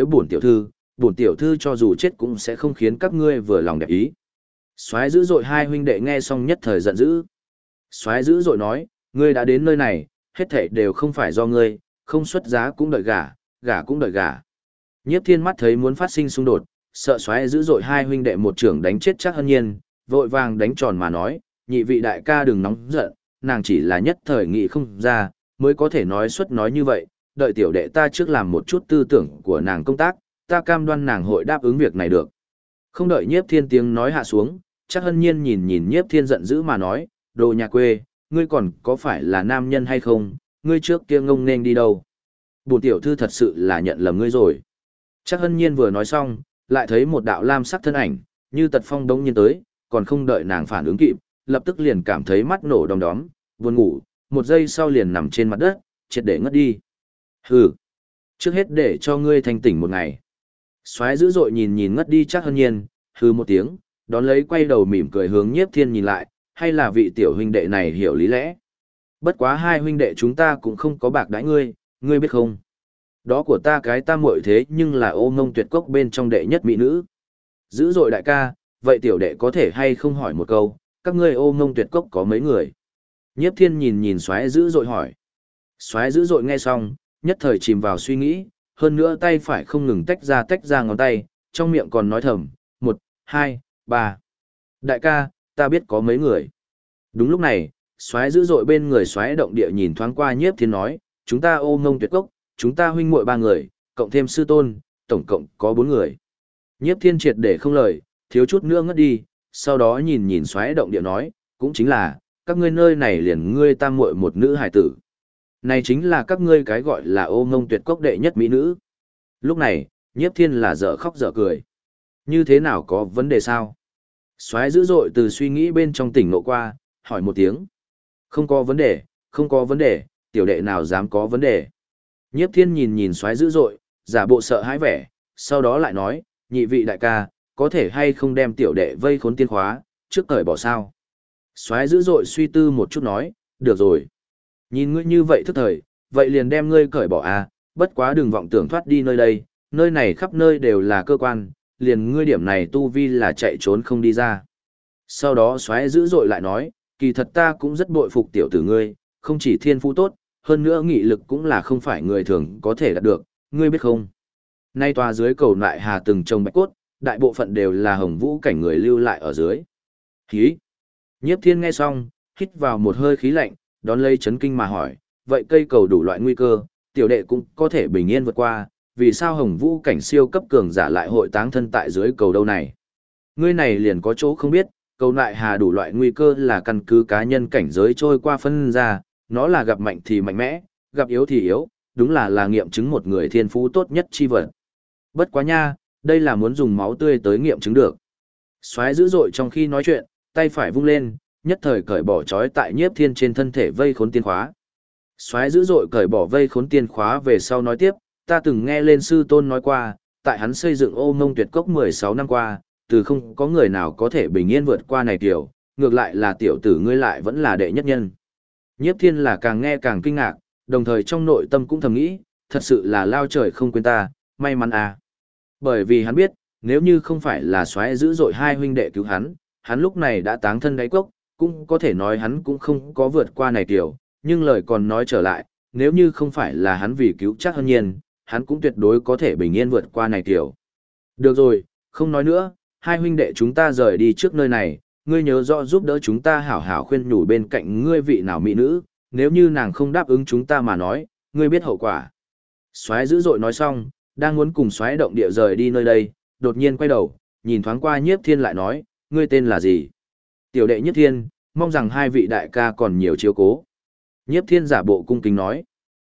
bổn tiểu thư cho dù chết cũng sẽ không khiến các ngươi vừa lòng đẹp ý. Soái dữ dội hai huynh đệ nghe xong nhất thời giận dữ. Soái dữ dội nói, ngươi đã đến nơi này, hết thảy đều không phải do ngươi, không xuất giá cũng đợi gả, gả cũng đợi gả. Nhiếp Thiên mắt thấy muốn phát sinh xung đột, sợ Soái dữ dội hai huynh đệ một trưởng đánh chết Trác Hân Nhiên, vội vàng đánh tròn mà nói, nhị vị đại ca đừng nóng giận, nàng chỉ là nhất thời nghĩ không ra, mới có thể nói xuất nói như vậy, đợi tiểu đệ ta trước làm một chút tư tưởng của nàng công tác, ta cam đoan nàng hội đáp ứng việc này được. Không đợi Nhiếp Thiên tiếng nói hạ xuống, Trác Hân Nhiên nhìn Nhiếp Thiên giận dữ mà nói, đồ nhà quê, ngươi còn có phải là nam nhân hay không, ngươi trước kia ngông nên đi đâu. Bổn tiểu thư thật sự là nhận lầm ngươi rồi. Trác Hân Nhiên vừa nói xong, lại thấy một đạo lam sắc thân ảnh, như tật phong đống nhiên tới, còn không đợi nàng phản ứng kịp, lập tức liền cảm thấy mắt nổ đom đóm, buồn ngủ, một giây sau liền nằm trên mặt đất, triệt để ngất đi. Hừ, trước hết để cho ngươi thanh tỉnh một ngày. Soái dữ dội nhìn ngất đi Trác Hân Nhiên, hừ một tiếng, đón lấy quay đầu mỉm cười hướng Nhiếp Thiên nhìn lại, hay là vị tiểu huynh đệ này hiểu lý lẽ. Bất quá hai huynh đệ chúng ta cũng không có bạc đãi ngươi, ngươi biết không? Đó của ta cái tam muội thế nhưng là Ô Ngông Tuyệt Cốc bên trong đệ nhất mỹ nữ. Dữ dội đại ca, vậy tiểu đệ có thể hay không hỏi một câu, các ngươi Ô Ngông Tuyệt Cốc có mấy người? Nhiếp Thiên nhìn Soái dữ dội hỏi. Soái dữ dội nghe xong, nhất thời chìm vào suy nghĩ, hơn nữa tay phải không ngừng tách ra ngón tay, trong miệng còn nói thầm, 1, 2, 3. Đại ca, ta biết có mấy người. Đúng lúc này, Soái dữ dội bên người Soái động địa nhìn thoáng qua Nhiếp Thiên nói, chúng ta Ô Ngông Tuyệt Cốc, chúng ta huynh muội 3 người, cộng thêm sư tôn, tổng cộng có 4 người. Nhiếp Thiên triệt để không lời, thiếu chút nữa ngất đi, sau đó nhìn Soái động địa nói, cũng chính là, các ngươi nơi này liền ngươi tam muội một nữ hài tử. Này chính là các ngươi cái gọi là Ô Ngông Tuyệt Cốc đệ nhất mỹ nữ. Lúc này, Nhiếp Thiên là dở khóc dở cười. Như thế nào có vấn đề sao? Soái dữ dội từ suy nghĩ bên trong tỉnh nộ qua, hỏi một tiếng. Không có vấn đề, không có vấn đề, tiểu đệ nào dám có vấn đề. Nhiếp Thiên nhìn Soái dữ dội, giả bộ sợ hãi vẻ, sau đó lại nói, nhị vị đại ca, có thể hay không đem tiểu đệ vây khốn tiên khóa, trước cởi bỏ sao. Soái dữ dội suy tư một chút nói, được rồi. Nhìn ngươi như vậy thức thời, vậy liền đem ngươi cởi bỏ à, bất quá đừng vọng tưởng thoát đi nơi đây, nơi này khắp nơi đều là cơ quan, liền ngươi điểm này tu vi là chạy trốn không đi ra. Sau đó Soái dữ dội lại nói, kỳ thật ta cũng rất bội phục tiểu tử ngươi, không chỉ thiên phú tốt, hơn nữa nghị lực cũng là không phải người thường có thể đạt được, ngươi biết không? Nay tòa dưới cầu nại hà từng trồng bạch cốt, đại bộ phận đều là hồng vũ cảnh người lưu lại ở dưới. Khí! Nhiếp Thiên nghe xong, hít vào một hơi khí lạnh, đón lấy chấn kinh mà hỏi, vậy cây cầu đủ loại nguy cơ, tiểu đệ cũng có thể bình yên vượt qua, vì sao hồng vũ cảnh siêu cấp cường giả lại hội táng thân tại dưới cầu đâu này? Ngươi này liền có chỗ không biết, cầu nại hà đủ loại nguy cơ là căn cứ cá nhân cảnh giới trôi qua phân ra, nó là gặp mạnh thì mạnh mẽ, gặp yếu thì yếu, đúng là nghiệm chứng một người thiên phú tốt nhất chi vật. Bất quá nha, đây là muốn dùng máu tươi tới nghiệm chứng được. Soái dữ dội trong khi nói chuyện, tay phải vung lên, nhất thời cởi bỏ trói tại Nhiếp Thiên trên thân thể vây khốn tiên khóa. Soái dữ dội cởi bỏ vây khốn tiên khóa về sau nói tiếp, ta từng nghe lên sư tôn nói qua, tại hắn xây dựng Ô Ngông Tuyệt Cốc 16 năm qua, từ không có người nào có thể bình yên vượt qua này tiểu, ngược lại là tiểu tử ngươi lại vẫn là đệ nhất nhân. Nhiếp Thiên là càng nghe càng kinh ngạc, đồng thời trong nội tâm cũng thầm nghĩ, thật sự là lao trời không quên ta, may mắn à. Bởi vì hắn biết, nếu như không phải là Soái dữ dội hai huynh đệ cứu hắn lúc này đã táng thân đáy cốc, cũng có thể nói hắn cũng không có vượt qua này tiểu, nhưng lời còn nói trở lại, nếu như không phải là hắn vì cứu Trác Hân Nhiên, hắn cũng tuyệt đối có thể bình yên vượt qua này tiểu. Được rồi, không nói nữa, hai huynh đệ chúng ta rời đi trước nơi này, ngươi nhớ rõ giúp đỡ chúng ta hảo hảo khuyên nhủ bên cạnh ngươi vị nào mỹ nữ, nếu như nàng không đáp ứng chúng ta mà nói, ngươi biết hậu quả. Soái dữ dội nói xong, đang muốn cùng Soái động địa rời đi nơi đây, đột nhiên quay đầu, nhìn thoáng qua Nhiếp Thiên lại nói, ngươi tên là gì? Tiểu đệ Nhiếp Thiên, mong rằng hai vị đại ca còn nhiều chiếu cố. Nhiếp Thiên giả bộ cung kính nói,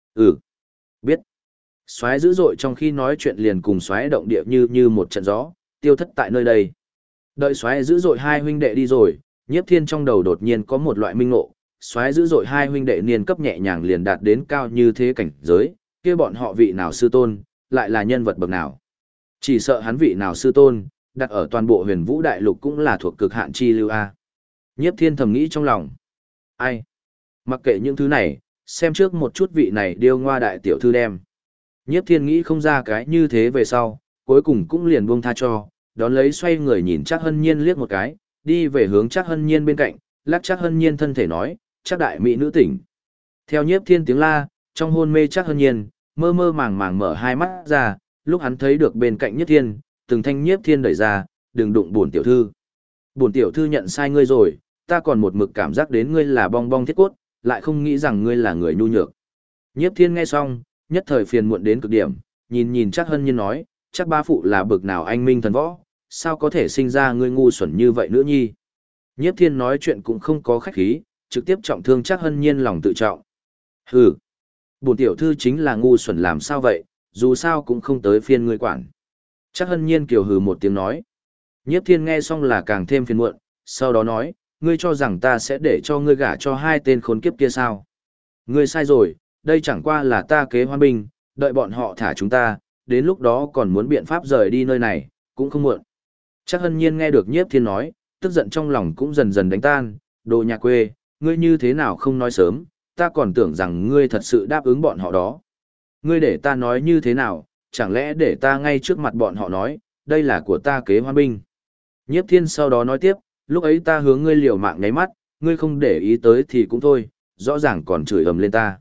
biết. Soái dữ dội trong khi nói chuyện liền cùng Soái động địa như một trận gió, tiêu thất tại nơi đây. Đợi Soái dữ dội hai huynh đệ đi rồi, Nhiếp Thiên trong đầu đột nhiên có một loại minh ngộ, Soái dữ dội hai huynh đệ niên cấp nhẹ nhàng liền đạt đến cao như thế cảnh giới, kia bọn họ vị nào sư tôn, lại là nhân vật bậc nào. Chỉ sợ hắn vị nào sư tôn, đặt ở toàn bộ Huyền Vũ đại lục cũng là thuộc cực hạn chi lưu a. Nhiếp Thiên thầm nghĩ trong lòng. Ai? Mặc kệ những thứ này, xem trước một chút vị này điêu ngoa đại tiểu thư đem. Nhiếp Thiên nghĩ không ra cái như thế về sau, cuối cùng cũng liền buông tha cho, đón lấy xoay người nhìn Trác Hân Nhiên liếc một cái, đi về hướng Trác Hân Nhiên bên cạnh, lắc Trác Hân Nhiên thân thể nói, Trác đại mỹ nữ tỉnh. Theo Nhiếp Thiên tiếng la, trong hôn mê Trác Hân Nhiên, mơ mơ màng màng mở hai mắt ra, lúc hắn thấy được bên cạnh Nhiếp Thiên, từng thanh Nhiếp Thiên đẩy ra, đừng đụng bổn tiểu thư. Bổn tiểu thư nhận sai ngươi rồi, ta còn một mực cảm giác đến ngươi là bong bong thiết cốt, lại không nghĩ rằng ngươi là người nhu nhược. Nhiếp Thiên nghe xong, nhất thời phiền muộn đến cực điểm, nhìn Trác Hân Nhiên nói, chắc ba phụ là bực nào anh minh thần võ, sao có thể sinh ra ngươi ngu xuẩn như vậy nữa nhi. Nhiếp Thiên nói chuyện cũng không có khách khí, trực tiếp trọng thương Trác Hân Nhiên lòng tự trọng. Hừ, bổn tiểu thư chính là ngu xuẩn làm sao vậy, dù sao cũng không tới phiên ngươi quản. Trác Hân Nhiên kiều hừ một tiếng nói. Nhiếp Thiên nghe xong là càng thêm phiền muộn, sau đó nói, ngươi cho rằng ta sẽ để cho ngươi gả cho hai tên khốn kiếp kia sao? Ngươi sai rồi, đây chẳng qua là ta kế hoan binh, đợi bọn họ thả chúng ta, đến lúc đó còn muốn biện pháp rời đi nơi này, cũng không muộn. Trác Hân Nhiên nghe được Nhiếp Thiên nói, tức giận trong lòng cũng dần dần đánh tan, đồ nhà quê, ngươi như thế nào không nói sớm, ta còn tưởng rằng ngươi thật sự đáp ứng bọn họ đó. Ngươi để ta nói như thế nào, chẳng lẽ để ta ngay trước mặt bọn họ nói, đây là của ta kế hoan binh. Nhiếp Thiên sau đó nói tiếp, lúc ấy ta hướng ngươi liều mạng nháy mắt, ngươi không để ý tới thì cũng thôi, rõ ràng còn chửi ầm lên ta.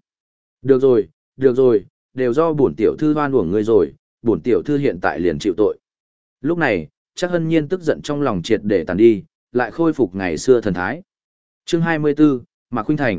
Được rồi, đều do bổn tiểu thư hoan uổng ngươi rồi, bổn tiểu thư hiện tại liền chịu tội. Lúc này, Trác Hân Nhiên tức giận trong lòng triệt để tàn đi, lại khôi phục ngày xưa thần thái. Chương 24, Mạc Khuynh Thành.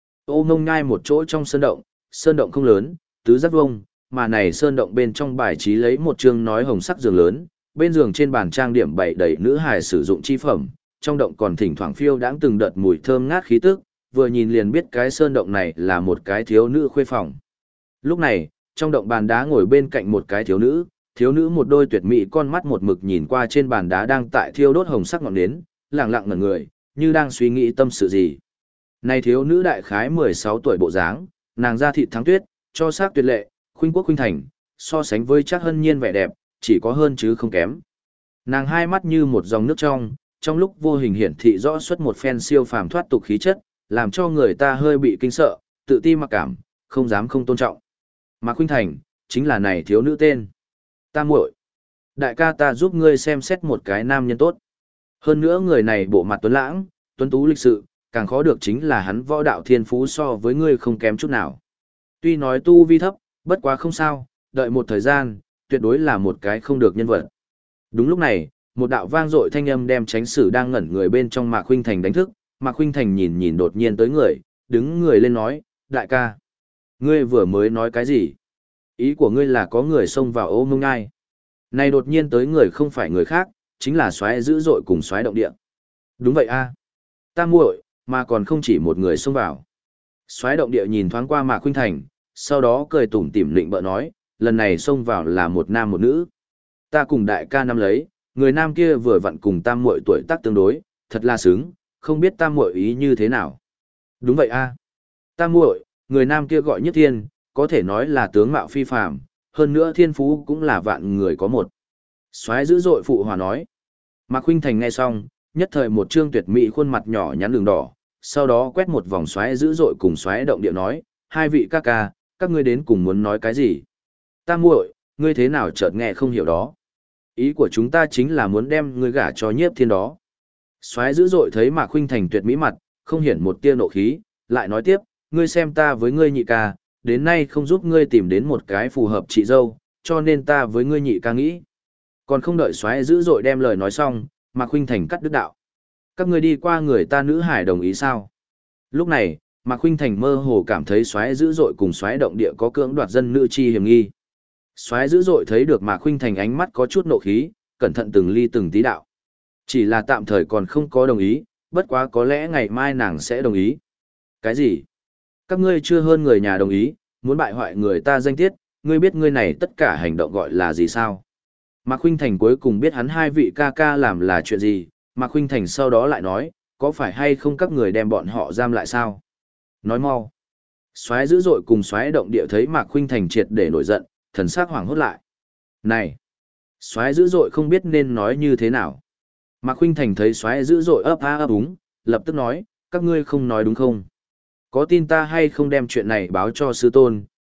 Ô Mông Nhai một chỗ trong sơn động không lớn, tứ giác vuông, mà này sơn động bên trong bài trí lấy một chương nói hồng sắc giường lớn, bên giường trên bàn trang điểm bày đầy nữ hài sử dụng chi phẩm, trong động còn thỉnh thoảng phiêu đãng từng đợt mùi thơm ngát khí tức, vừa nhìn liền biết cái sơn động này là một cái thiếu nữ khuê phòng. Lúc này, trong động bàn đá ngồi bên cạnh một cái thiếu nữ một đôi tuyệt mỹ con mắt một mực nhìn qua trên bàn đá đang tại thiêu đốt hồng sắc ngọn nến, lặng lặng ngẩn người, như đang suy nghĩ tâm sự gì. Này thiếu nữ đại khái 16 tuổi bộ dáng, nàng da thịt thắng tuyết, cho sắc tuyệt lệ, khuynh quốc khuynh thành, so sánh với Trác Hân Nhiên vẻ đẹp, chỉ có hơn chứ không kém. Nàng hai mắt như một dòng nước trong lúc vô hình hiển thị rõ xuất một phen siêu phàm thoát tục khí chất, làm cho người ta hơi bị kinh sợ, tự ti mặc cảm, không dám không tôn trọng. Mạc Khuynh Thành, chính là này thiếu nữ tên. Ta muội, đại ca ta giúp ngươi xem xét một cái nam nhân tốt. Hơn nữa người này bộ mặt tuấn lãng, tuấn tú lịch sự, càng khó được chính là hắn võ đạo thiên phú so với ngươi không kém chút nào. Tuy nói tu vi thấp, bất quá không sao, đợi một thời gian, tuyệt đối là một cái không được nhân vật. Đúng lúc này, một đạo vang dội thanh âm đem Chánh Sử đang ngẩn người bên trong Mạc Khuynh Thành đánh thức. Mạc Khuynh Thành nhìn đột nhiên tới người, đứng người lên nói, đại ca, ngươi vừa mới nói cái gì? Ý của ngươi là có người xông vào Ô Mông Nhai. Này đột nhiên tới người không phải người khác, chính là soái dữ dội cùng soái động địa. Đúng vậy a, ta muội, mà còn không chỉ một người xông vào. Soái động địa nhìn thoáng qua Mạc Khuynh Thành, sau đó cười tủm tỉm lịnh bợ nói, lần này xông vào là một nam một nữ. Ta cùng đại ca nắm lấy, người nam kia vừa vặn cùng tam muội tuổi tác tương đối, thật là sướng, không biết tam muội ý như thế nào. Đúng vậy a, tam muội, người nam kia gọi Nhất Thiên, có thể nói là tướng mạo phi phàm, hơn nữa thiên phú cũng là vạn người có một. Soái dữ dội phụ hòa nói. Mạc Khuynh Thành nghe xong, nhất thời một trương tuyệt mỹ khuôn mặt nhỏ nhắn đường đỏ, sau đó quét một vòng soái dữ dội cùng soái động địa nói, hai vị ca ca, các ngươi đến cùng muốn nói cái gì? Tam muội, ngươi thế nào chợt nghe không hiểu đó? Ý của chúng ta chính là muốn đem ngươi gả cho Nhiếp Thiên đó. Soái dữ dội thấy Mạc Khuynh Thành tuyệt mỹ mặt, không hiển một tia nộ khí, lại nói tiếp, ngươi xem ta với ngươi nhị ca, đến nay không giúp ngươi tìm đến một cái phù hợp chị dâu, cho nên ta với ngươi nhị ca nghĩ. Còn không đợi soái dữ dội đem lời nói xong, Mạc Khuynh Thành cắt đứt đạo. Các ngươi đi qua người ta nữ hải đồng ý sao? Lúc này, Mạc Khuynh Thành mơ hồ cảm thấy soái dữ dội cùng soái động địa có cưỡng đoạt dân nữ chi hiểm nghi. Soái dữ dội thấy được Mạc Khuynh Thành ánh mắt có chút nộ khí, cẩn thận từng ly từng tí đạo. Chỉ là tạm thời còn không có đồng ý, bất quá có lẽ ngày mai nàng sẽ đồng ý. Cái gì? Các ngươi chưa hơn người nhà đồng ý, muốn bại hoại người ta danh tiết, ngươi biết ngươi này tất cả hành động gọi là gì sao? Mạc Khuynh Thành cuối cùng biết hắn hai vị ca ca làm là chuyện gì, Mạc Khuynh Thành sau đó lại nói, có phải hay không các người đem bọn họ giam lại sao? Nói mau. Soái dữ dội cùng soái động địa thấy Mạc Khuynh Thành triệt để nổi giận, thần sắc hoảng hốt lại. Này! Soái dữ dội không biết nên nói như thế nào. Mạc Khuynh Thành thấy soái dữ dội ấp a ấp úng, lập tức nói, các ngươi không nói đúng không? Có tin ta hay không đem chuyện này báo cho sư tôn,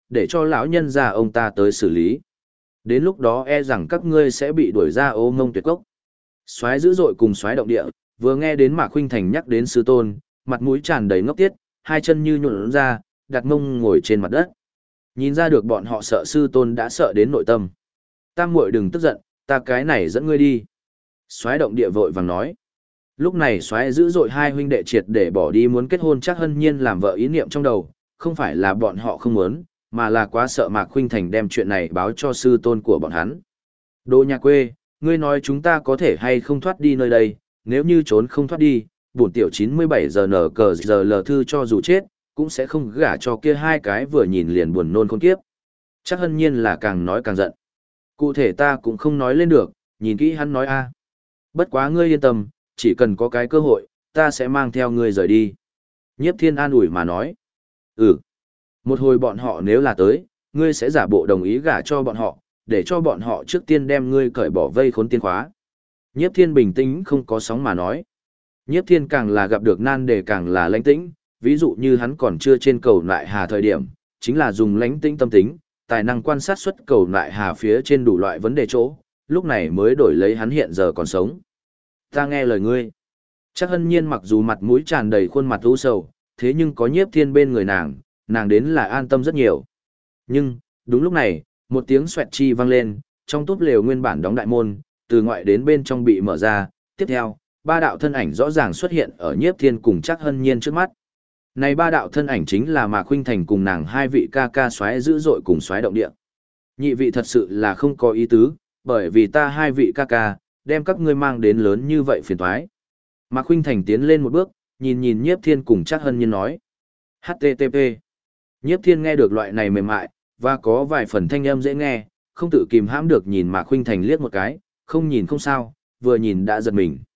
để cho lão nhân già ông ta tới xử lý. Đến lúc đó e rằng các ngươi sẽ bị đuổi ra Ô Mông Tuyệt Cốc. Soái dữ dội cùng soái động địa, vừa nghe đến Mạc Khuynh Thành nhắc đến sư tôn, mặt mũi tràn đầy ngốc tiết, hai chân như nhũn ra, đặt mông ngồi trên mặt đất. Nhìn ra được bọn họ sợ sư tôn đã sợ đến nội tâm. Tam muội đừng tức giận, ta cái này dẫn ngươi đi. Soái động địa vội vàng nói. Lúc này soái dữ dội hai huynh đệ triệt để bỏ đi muốn kết hôn Trác Hân Nhiên làm vợ ý niệm trong đầu, không phải là bọn họ không muốn, mà là quá sợ Mạc Khuynh Thành đem chuyện này báo cho sư tôn của bọn hắn. Đồ nhà quê, ngươi nói chúng ta có thể hay không thoát đi nơi đây, nếu như trốn không thoát đi, bổn tiểu 97 giờ nở cờ giờ lờ thư cho dù chết, cũng sẽ không gả cho kia hai cái vừa nhìn liền buồn nôn khốn kiếp. Chắc Hân Nhiên là càng nói càng giận. Cụ thể ta cũng không nói lên được, nhìn kỹ hắn nói a. Bất quá ngươi yên tâm, chỉ cần có cái cơ hội, ta sẽ mang theo ngươi rời đi. Nhiếp Thiên an ủi mà nói. Ừ. Một hồi bọn họ nếu là tới, ngươi sẽ giả bộ đồng ý gả cho bọn họ, để cho bọn họ trước tiên đem ngươi cởi bỏ vây khốn tiên khóa. Nhiếp Thiên bình tĩnh không có sóng mà nói. Nhiếp Thiên càng là gặp được nan đề càng là lãnh tĩnh, ví dụ như hắn còn chưa trên cầu nại hà thời điểm, chính là dùng lãnh tĩnh tâm tính, tài năng quan sát xuất cầu nại hà phía trên đủ loại vấn đề chỗ, lúc này mới đổi lấy hắn hiện giờ còn sống. Ta nghe lời ngươi. Chắc Hân Nhiên mặc dù mặt mũi tràn đầy khuôn mặt u sầu, thế nhưng có Nhiếp Thiên bên người nàng đến là an tâm rất nhiều. Nhưng, đúng lúc này, một tiếng xoẹt chi vang lên, trong túp lều nguyên bản đóng đại môn, từ ngoại đến bên trong bị mở ra, tiếp theo, ba đạo thân ảnh rõ ràng xuất hiện ở Nhiếp Thiên cùng Trác Hân Nhiên trước mắt. Này ba đạo thân ảnh chính là Mạc Khuynh Thành cùng nàng hai vị ca ca soái dữ dội cùng soái động địa. Nhị vị thật sự là không có ý tứ, bởi vì ta hai vị ca ca, đem các ngươi mang đến lớn như vậy phiền toái. Mạc Khuynh Thành tiến lên một bước, nhìn Nhiếp Thiên cùng Trác Hân Nhiên nói. HTTP. Nhiếp Thiên nghe được loại này mềm mại, và có vài phần thanh âm dễ nghe, không tự kìm hãm được nhìn Mạc Khuynh Thành liếc một cái, không nhìn không sao, vừa nhìn đã giật mình.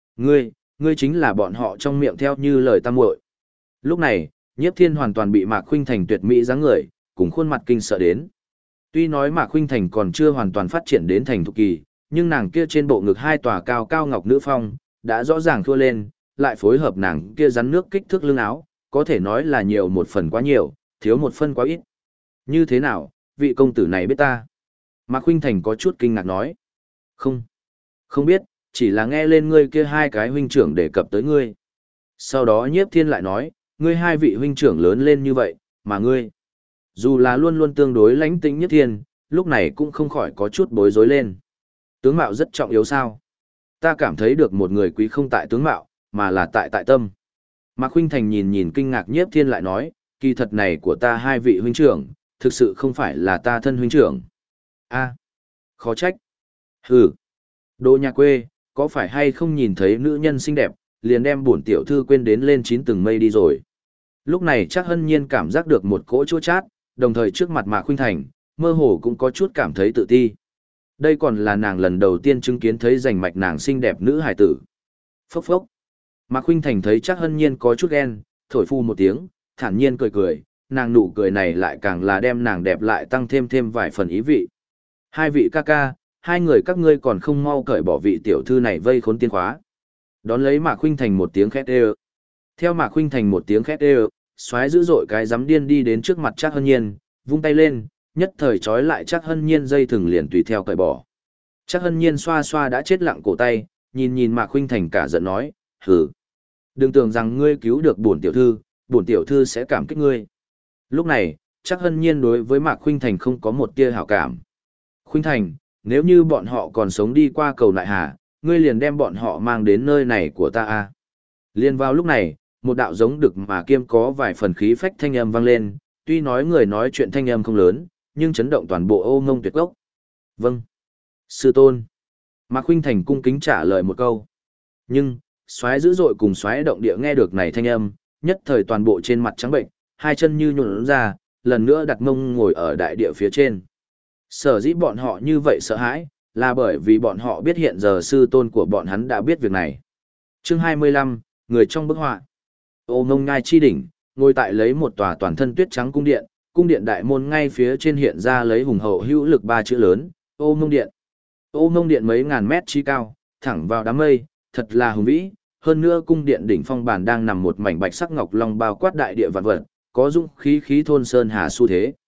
Ngươi chính là bọn họ trong miệng theo như lời tam muội. Lúc này, Nhiếp Thiên hoàn toàn bị Mạc Khuynh Thành tuyệt mỹ dáng người, cùng khuôn mặt kinh sợ đến. Tuy nói Mạc Khuynh Thành còn chưa hoàn toàn phát triển đến thành thục kỳ, nhưng nàng kia trên bộ ngực hai tòa cao cao ngọc nữ phong, đã rõ ràng thua lên, lại phối hợp nàng kia rắn nước kích thước lưng áo, có thể nói là nhiều một phần quá nhiều, thiếu một phần quá ít. Như thế nào, vị công tử này biết ta? Mạc Khuynh Thành có chút kinh ngạc nói. Không biết, chỉ là nghe lên ngươi kia hai cái huynh trưởng đề cập tới ngươi. Sau đó Nhiếp Thiên lại nói, ngươi hai vị huynh trưởng lớn lên như vậy, mà ngươi, dù là luôn luôn tương đối lãnh tĩnh Nhiếp Thiên, lúc này cũng không khỏi có chút bối rối lên. Tướng mạo rất trọng yếu sao? Ta cảm thấy được một người quý không tại tướng mạo, mà là tại tâm. Mạc Khuynh Thành nhìn kinh ngạc Nhiếp Thiên lại nói, kỳ thật này của ta hai vị huynh trưởng, thực sự không phải là ta thân huynh trưởng. A, khó trách. Hừ, đồ nhà quê, có phải hay không nhìn thấy nữ nhân xinh đẹp, liền đem bổn tiểu thư quên đến lên 9 tầng mây đi rồi. Lúc này Trác Hân Nhiên cảm giác được một cỗ chua chát, đồng thời trước mặt Mạc Khuynh Thành, mơ hồ cũng có chút cảm thấy tự ti. Đây còn là nàng lần đầu tiên chứng kiến thấy rành mạch nàng xinh đẹp nữ hài tử. Phốc phốc. Mạc Khuynh Thành thấy Trác Hân Nhiên có chút ghen, thổi phu một tiếng, thản nhiên cười, nàng nụ cười này lại càng là đem nàng đẹp lại tăng thêm vài phần ý vị. Hai vị ca ca, hai người các ngươi còn không mau cởi bỏ vị tiểu thư này vây khốn tiên khóa. Đón lấy Mạc Khuynh Thành một tiếng khét ê. Theo Mạc Khuynh Thành một tiếng khét ê, xoáy dữ dội cái giấm điên đi đến trước mặt Trác Hân Nhiên, vung tay lên, nhất thời trói lại Trác Hân Nhiên dây thừng liền tùy theo cởi bỏ. Trác Hân Nhiên xoa xoa đã chết lặng cổ tay, nhìn Mạc Khuynh Thành cả giận nói, hừ, đừng tưởng rằng ngươi cứu được bổn tiểu thư sẽ cảm kích ngươi. Lúc này, Trác Hân Nhiên đối với Mạc Khuynh Thành không có một tia hảo cảm. Khuynh Thành, nếu như bọn họ còn sống đi qua cầu nại hà, ngươi liền đem bọn họ mang đến nơi này của ta a. Liên vào lúc này, một đạo giống đực mà kiêm có vài phần khí phách thanh âm vang lên, tuy nói người nói chuyện thanh âm không lớn, nhưng chấn động toàn bộ Ô Mông Tuyệt Cốc. Vâng. Sư tôn. Mạc Khuynh Thành cung kính trả lời một câu. Nhưng, xoáy dữ dội cùng xoáy động địa nghe được này thanh âm, nhất thời toàn bộ trên mặt trắng bệnh, hai chân như nhũn ra, lần nữa đặt mông ngồi ở đại địa phía trên. Sở dĩ bọn họ như vậy sợ hãi, là bởi vì bọn họ biết hiện giờ sư tôn của bọn hắn đã biết việc này. Chương 25, người trong bức họa. Ô Mông Ngai chi đỉnh, ngồi tại lấy một tòa toàn thân tuyết trắng cung điện đại môn ngay phía trên hiện ra lấy hùng hậu hữu lực ba chữ lớn, Ô Mông Điện. Ô Mông Điện mấy ngàn mét chi cao, thẳng vào đám mây, thật là hùng vĩ, hơn nữa cung điện đỉnh phong bản đang nằm một mảnh bạch sắc ngọc long bao quát đại địa vạn vật, có dũng khí thôn sơn hà xu thế.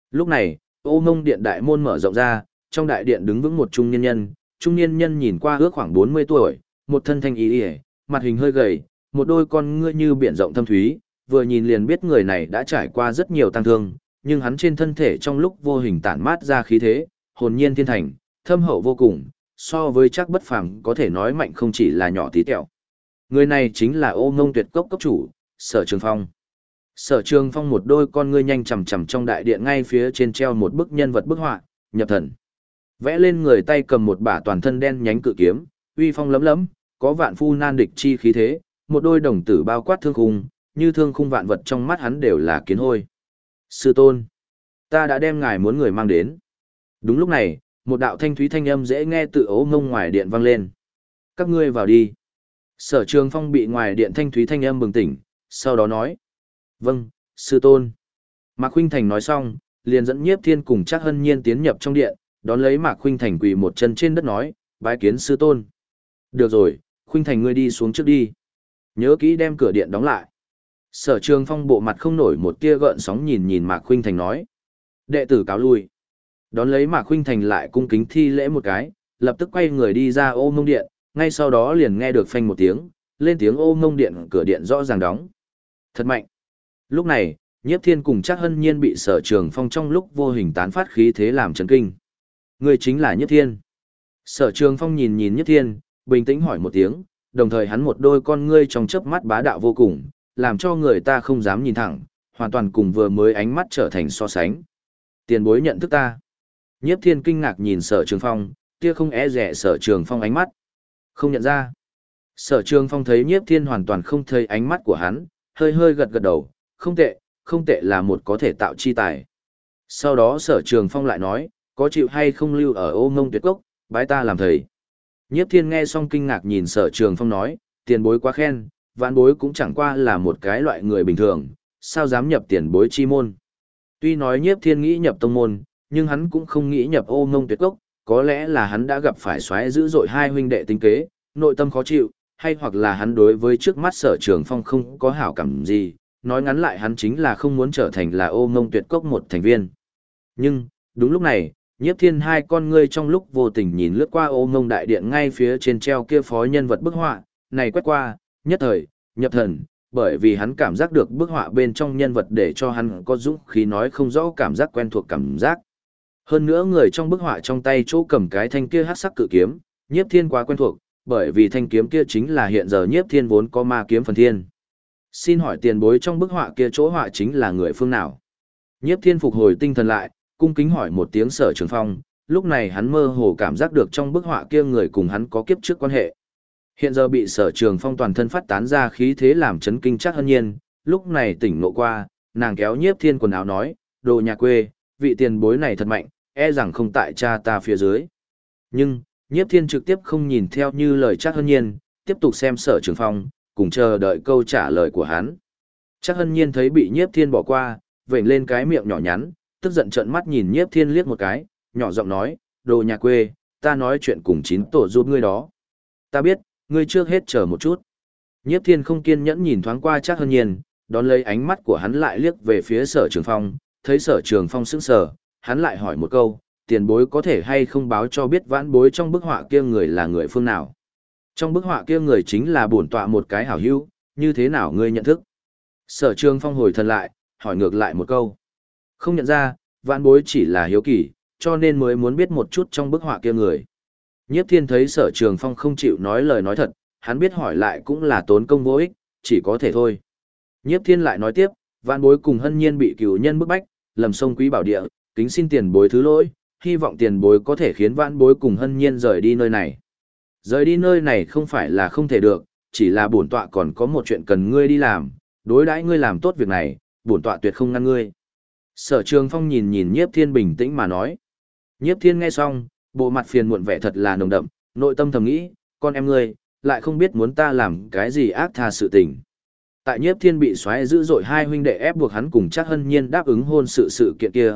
Lúc này, Ô Mông Điện đại môn mở rộng ra, trong đại điện đứng vững một trung niên nhân nhìn qua ước khoảng 40 tuổi, một thân thanh ý ỉa, mặt hình hơi gầy, một đôi con ngươi như biển rộng thâm thúy, vừa nhìn liền biết người này đã trải qua rất nhiều tăng thương, nhưng hắn trên thân thể trong lúc vô hình tản mát ra khí thế, hồn nhiên thiên thành, thâm hậu vô cùng, so với chắc bất phàm có thể nói mạnh không chỉ là nhỏ tí tẹo. Người này chính là Ô Mông Tuyệt Cốc cốc chủ, Sở Trường Phong. Sở Trường Phong một đôi con ngươi nhanh chằm chằm trong đại điện ngay phía trên treo một bức nhân vật bức họa, nhập thần. Vẽ lên người tay cầm một bả toàn thân đen nhánh cự kiếm, uy phong lấm lấm, có vạn phu nan địch chi khí thế, một đôi đồng tử bao quát thương khung, như thương khung vạn vật trong mắt hắn đều là kiến hôi. Sư tôn, ta đã đem ngài muốn người mang đến. Đúng lúc này, một đạo thanh thúy thanh âm dễ nghe tự Ô Mông ngoài điện vang lên. Các ngươi vào đi. Sở Trường Phong bị ngoài điện thanh thúy thanh âm bừng tỉnh, sau đó nói. Vâng, sư tôn. Mạc Khuynh Thành nói xong, liền dẫn Nhiếp Thiên cùng Trác Hân Nhiên tiến nhập trong điện, đón lấy Mạc Khuynh Thành quỳ một chân trên đất nói, bái kiến sư tôn. Được rồi, Khuynh Thành ngươi đi xuống trước đi. Nhớ kỹ đem cửa điện đóng lại. Sở Trường Phong bộ mặt không nổi một tia gợn sóng nhìn nhìn Mạc Khuynh Thành nói. Đệ tử cáo lui. Đón lấy Mạc Khuynh Thành lại cung kính thi lễ một cái, lập tức quay người đi ra Ô Mông Điện, ngay sau đó liền nghe được phanh một tiếng, lên tiếng Ô Mông Điện cửa điện rõ ràng đóng. Thật mạnh. Lúc này, Nhiếp Thiên cùng Trác Hân Nhiên bị Sở Trường Phong trong lúc vô hình tán phát khí thế làm chấn kinh. Người chính là Nhiếp Thiên. Sở Trường Phong nhìn nhìn Nhiếp Thiên, bình tĩnh hỏi một tiếng, đồng thời hắn một đôi con ngươi trong chớp mắt bá đạo vô cùng, làm cho người ta không dám nhìn thẳng, hoàn toàn cùng vừa mới ánh mắt trở thành so sánh. Tiền bối nhận thức ta. Nhiếp Thiên kinh ngạc nhìn Sở Trường Phong, kia không e rẻ Sở Trường Phong ánh mắt. Không nhận ra. Sở Trường Phong thấy Nhiếp Thiên hoàn toàn không thấy ánh mắt của hắn, hơi hơi gật gật đầu, không tệ là một có thể tạo chi tài. Sau đó Sở Trường Phong lại nói, có chịu hay không lưu ở Ô Mông Tuyệt Cốc, bái ta làm thầy. Nhiếp Thiên nghe xong kinh ngạc nhìn Sở Trường Phong nói, tiền bối quá khen, vãn bối cũng chẳng qua là một cái loại người bình thường, sao dám nhập tiền bối chi môn. Tuy nói Nhiếp Thiên nghĩ nhập tông môn, nhưng hắn cũng không nghĩ nhập Ô Mông Tuyệt Cốc, có lẽ là hắn đã gặp phải xoáy dữ dội hai huynh đệ tính kế, nội tâm khó chịu, hay hoặc là hắn đối với trước mắt Sở Trường Phong không có hảo cảm gì, nói ngắn lại hắn chính là không muốn trở thành là Ô Mông Tuyệt Cốc một thành viên. Nhưng, đúng lúc này, Nhiếp Thiên hai con ngươi trong lúc vô tình nhìn lướt qua Ô Mông đại điện ngay phía trên treo kia phó nhân vật bức họa, này quét qua, nhất thời, nhập thần, bởi vì hắn cảm giác được bức họa bên trong nhân vật để cho hắn có dũng khí nói không rõ cảm giác quen thuộc cảm giác. Hơn nữa người trong bức họa trong tay chỗ cầm cái thanh kia hắc sắc cự kiếm, Nhiếp Thiên quá quen thuộc, bởi vì thanh kiếm kia chính là hiện giờ Nhiếp Thiên vốn có ma kiếm phần thiên. Xin hỏi tiền bối trong bức họa kia chỗ họa chính là người phương nào? Nhiếp Thiên phục hồi tinh thần lại, cung kính hỏi một tiếng Sở Trường Phong, lúc này hắn mơ hồ cảm giác được trong bức họa kia người cùng hắn có kiếp trước quan hệ. Hiện giờ bị Sở Trường Phong toàn thân phát tán ra khí thế làm chấn kinh Trác Hân Nhiên, lúc này tỉnh ngộ qua, nàng kéo Nhiếp Thiên quần áo nói, đồ nhà quê, vị tiền bối này thật mạnh, e rằng không tại cha ta phía dưới. Nhưng, Nhiếp Thiên trực tiếp không nhìn theo như lời Trác Hân Nhiên, tiếp tục xem Sở Trường Phong, cùng chờ đợi câu trả lời của hắn. Trác Hân Nhiên thấy bị Nhiếp Thiên bỏ qua, vểnh lên cái miệng nhỏ nhắn, tức giận trợn mắt nhìn Nhiếp Thiên liếc một cái, nhỏ giọng nói, đồ nhà quê, ta nói chuyện cùng chín tổ giúp ngươi đó. Ta biết, ngươi trước hết chờ một chút. Nhiếp Thiên không kiên nhẫn nhìn thoáng qua Trác Hân Nhiên, đón lấy ánh mắt của hắn lại liếc về phía Sở Trường Phong, thấy Sở Trường Phong sững sờ, hắn lại hỏi một câu, tiền bối có thể hay không báo cho biết vãn bối trong bức họa kia người là người phương nào? Trong bức họa kia người chính là bổn tọa một cái hảo hữu, như thế nào ngươi nhận thức? Sở Trường Phong hồi thần lại, hỏi ngược lại một câu. Không nhận ra, vãn bối chỉ là hiếu kỳ, cho nên mới muốn biết một chút trong bức họa kia người. Nhiếp Thiên thấy Sở Trường Phong không chịu nói lời nói thật, hắn biết hỏi lại cũng là tốn công vô ích, chỉ có thể thôi. Nhiếp Thiên lại nói tiếp, vãn bối cùng Hân Nhiên bị cửu nhân bức bách, lầm sông quý bảo địa, kính xin tiền bối thứ lỗi, hy vọng tiền bối có thể khiến vãn bối cùng Hân Nhiên rời đi nơi này. Rời đi nơi này không phải là không thể được, chỉ là bổn tọa còn có một chuyện cần ngươi đi làm, đối đãi ngươi làm tốt việc này, bổn tọa tuyệt không ngăn ngươi. Sở Trường Phong nhìn nhìn Nhiếp Thiên bình tĩnh mà nói. Nhiếp Thiên nghe xong, bộ mặt phiền muộn vẻ thật là nồng đậm, nội tâm thầm nghĩ, con em ngươi, lại không biết muốn ta làm cái gì ác tha sự tình. Tại Nhiếp Thiên bị xoáy dữ dội hai huynh đệ ép buộc hắn cùng Trác Hân Nhiên đáp ứng hôn sự kiện kia,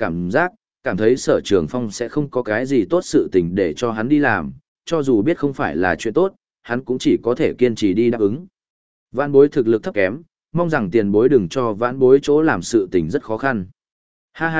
cảm thấy Sở Trường Phong sẽ không có cái gì tốt sự tình để cho hắn đi làm, cho dù biết không phải là chuyện tốt, hắn cũng chỉ có thể kiên trì đi đáp ứng. Vãn bối thực lực thấp kém, mong rằng tiền bối đừng cho vãn bối chỗ làm sự tình rất khó khăn. Ha ha,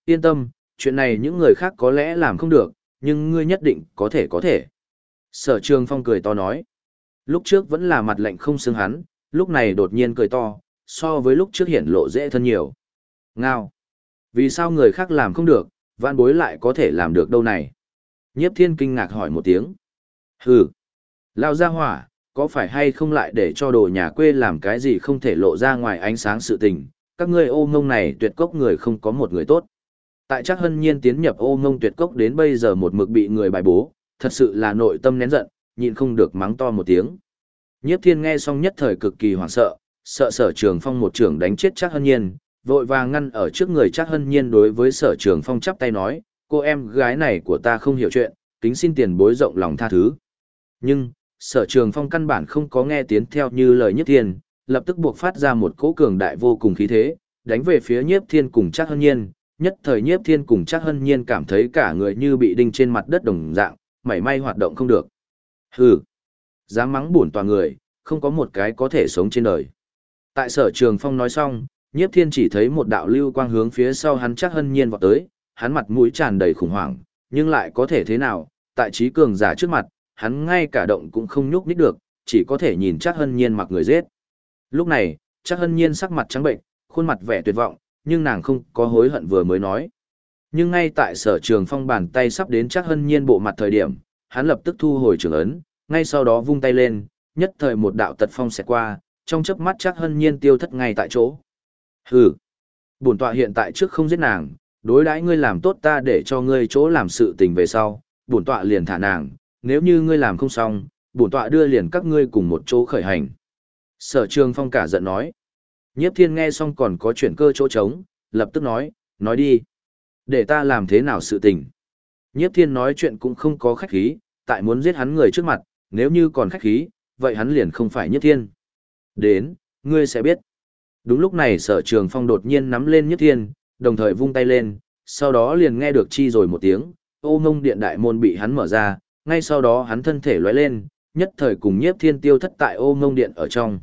yên tâm, chuyện này những người khác có lẽ làm không được, nhưng ngươi nhất định có thể. Sở Trường Phong cười to nói. Lúc trước vẫn là mặt lạnh không xương hắn, lúc này đột nhiên cười to, so với lúc trước hiển lộ dễ thân nhiều. Ngao. Vì sao người khác làm không được, vạn bối lại có thể làm được đâu này? Nhiếp Thiên kinh ngạc hỏi một tiếng. Hừ. Lao ra hỏa, có phải hay không lại để cho đồ nhà quê làm cái gì không thể lộ ra ngoài ánh sáng sự tình, các ngươi ô ngông này tuyệt cốc người không có một người tốt. Tại chắc hân nhiên tiến nhập ô ngông tuyệt cốc đến bây giờ một mực bị người bài bố, thật sự là nội tâm nén giận, nhịn không được mắng to một tiếng. Nhiếp Thiên nghe xong nhất thời cực kỳ hoảng sợ, sợ Sở Trường Phong một trưởng đánh chết chắc hân nhiên, vội vàng ngăn ở trước người chắc hân nhiên đối với Sở Trường Phong chắp tay nói, cô em gái này của ta không hiểu chuyện, kính xin tiền bối rộng lòng tha thứ. Nhưng, Sở Trường Phong căn bản không có nghe tiếng theo như lời Nhiếp Thiên, lập tức buộc phát ra một cỗ cường đại vô cùng khí thế, đánh về phía Nhiếp Thiên cùng chắc hân nhiên, nhất thời Nhiếp Thiên cùng chắc hân nhiên cảm thấy cả người như bị đinh trên mặt đất đồng dạng, mảy may hoạt động không được. Hừ, dám mắng bổn tòa người, không có một cái có thể sống trên đời. Tại Sở Trường Phong nói xong, Nhiếp Thiên chỉ thấy một đạo lưu quang hướng phía sau hắn chắc hân nhiên vọt tới, hắn mặt mũi tràn đầy khủng hoảng, nhưng lại có thể thế nào, tại trí cường giả trước mặt, hắn ngay cả động cũng không nhúc nhích được, chỉ có thể nhìn chắc hân nhiên mặc người giết. Lúc này, chắc hân nhiên sắc mặt trắng bệnh, khuôn mặt vẻ tuyệt vọng, nhưng nàng không có hối hận vừa mới nói. Nhưng ngay tại Sở Trường Phong bàn tay sắp đến chắc hân nhiên bộ mặt thời điểm, hắn lập tức thu hồi trường ấn, ngay sau đó vung tay lên, nhất thời một đạo tật phong xẹt qua, trong chớp mắt chắc hân nhiên tiêu thất ngay tại chỗ. Hừ, bổn tọa hiện tại trước không giết nàng, đối đãi ngươi làm tốt ta để cho ngươi chỗ làm sự tình về sau, bổn tọa liền thả nàng, nếu như ngươi làm không xong, bổn tọa đưa liền các ngươi cùng một chỗ khởi hành. Sở Trường Phong cả giận nói. Nhiếp Thiên nghe xong còn có chuyển cơ chỗ trống, lập tức nói đi. Để ta làm thế nào sự tình. Nhiếp Thiên nói chuyện cũng không có khách khí, tại muốn giết hắn người trước mặt, nếu như còn khách khí, vậy hắn liền không phải Nhiếp Thiên. Đến, ngươi sẽ biết. Đúng lúc này Sở Trường Phong đột nhiên nắm lên Nhiếp Thiên, đồng thời vung tay lên, sau đó liền nghe được chi rồi một tiếng, ô ngông điện đại môn bị hắn mở ra, ngay sau đó hắn thân thể lóe lên, nhất thời cùng Nhiếp Thiên tiêu thất tại ô ngông điện ở trong.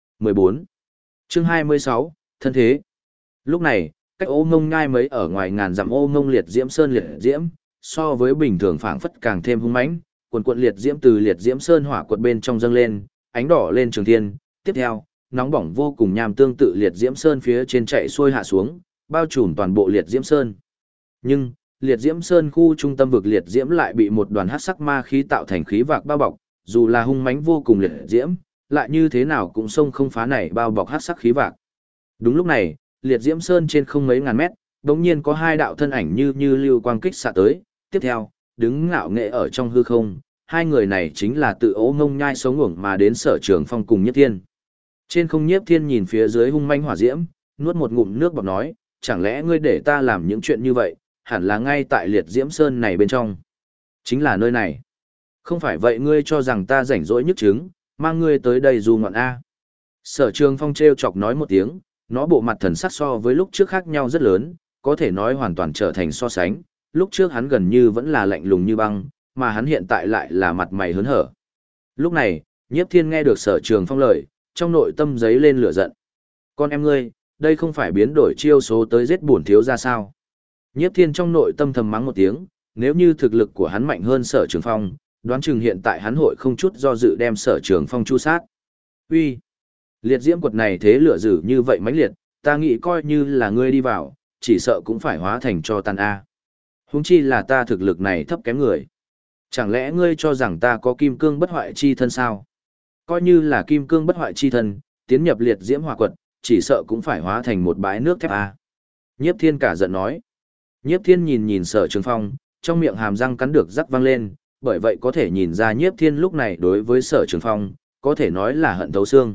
14. Chương 26, thân thế. Lúc này, cách ô ngông ngai mấy ở ngoài ngàn dặm ô ngông liệt diễm sơn liệt diễm, so với bình thường phảng phất càng thêm hung mãnh, quần quận liệt diễm từ liệt diễm sơn hỏa quật bên trong dâng lên, ánh đỏ lên trường thiên, tiếp theo, nóng bỏng vô cùng nham tương tự liệt diễm sơn phía trên chạy xuôi hạ xuống, bao trùm toàn bộ liệt diễm sơn. Nhưng, liệt diễm sơn khu trung tâm vực liệt diễm lại bị một đoàn hắc sắc ma khí tạo thành khí vạc bao bọc, dù là hung mãnh vô cùng liệt diễm, lại như thế nào cũng xông không phá này bao bọc hắc sắc khí vạc. Đúng lúc này, liệt diễm sơn trên không mấy ngàn mét, đột nhiên có hai đạo thân ảnh như lưu quang kích xạ tới, tiếp theo, đứng ngạo nghệ ở trong hư không, hai người này chính là tự Ô Ngông Nhai sống uổng mà đến Sở Trường Phong cùng Nhiếp Thiên. Trên không Nhiếp Thiên nhìn phía dưới hung manh hỏa diễm, nuốt một ngụm nước bọt nói, chẳng lẽ ngươi để ta làm những chuyện như vậy, hẳn là ngay tại liệt diễm sơn này bên trong. Chính là nơi này. Không phải vậy ngươi cho rằng ta rảnh rỗi nhức trứng, mang ngươi tới đây dù ngọn A. Sở Trường Phong treo chọc nói một tiếng, nó bộ mặt thần sắc so với lúc trước khác nhau rất lớn, có thể nói hoàn toàn trở thành so sánh, lúc trước hắn gần như vẫn là lạnh lùng như băng, mà hắn hiện tại lại là mặt mày hớn hở. Lúc này, Nhiếp Thiên nghe được Sở Trường Phong lời, trong nội tâm giấy lên lửa giận. Con em ngươi, đây không phải biến đổi chiêu số tới giết bổn thiếu ra sao? Nhiếp Thiên trong nội tâm thầm mắng một tiếng, nếu như thực lực của hắn mạnh hơn Sở Trường Phong, đoán chừng hiện tại hắn hội không chút do dự đem Sở Trường Phong chu sát. Uy, liệt diễm quật này thế lửa dữ như vậy mãnh liệt, ta nghĩ coi như là ngươi đi vào, chỉ sợ cũng phải hóa thành cho tan a. Huống chi là ta thực lực này thấp kém người. Chẳng lẽ ngươi cho rằng ta có kim cương bất hoại chi thân sao? Coi như là kim cương bất hoại chi thân, tiến nhập liệt diễm hỏa quật, chỉ sợ cũng phải hóa thành một bãi nước thép a. Nhiếp Thiên cả giận nói. Nhiếp Thiên nhìn Sở Trường Phong, trong miệng hàm răng cắn được rắc vang lên, bởi vậy có thể nhìn ra Nhiếp Thiên lúc này đối với Sở Trường Phong, có thể nói là hận thấu xương.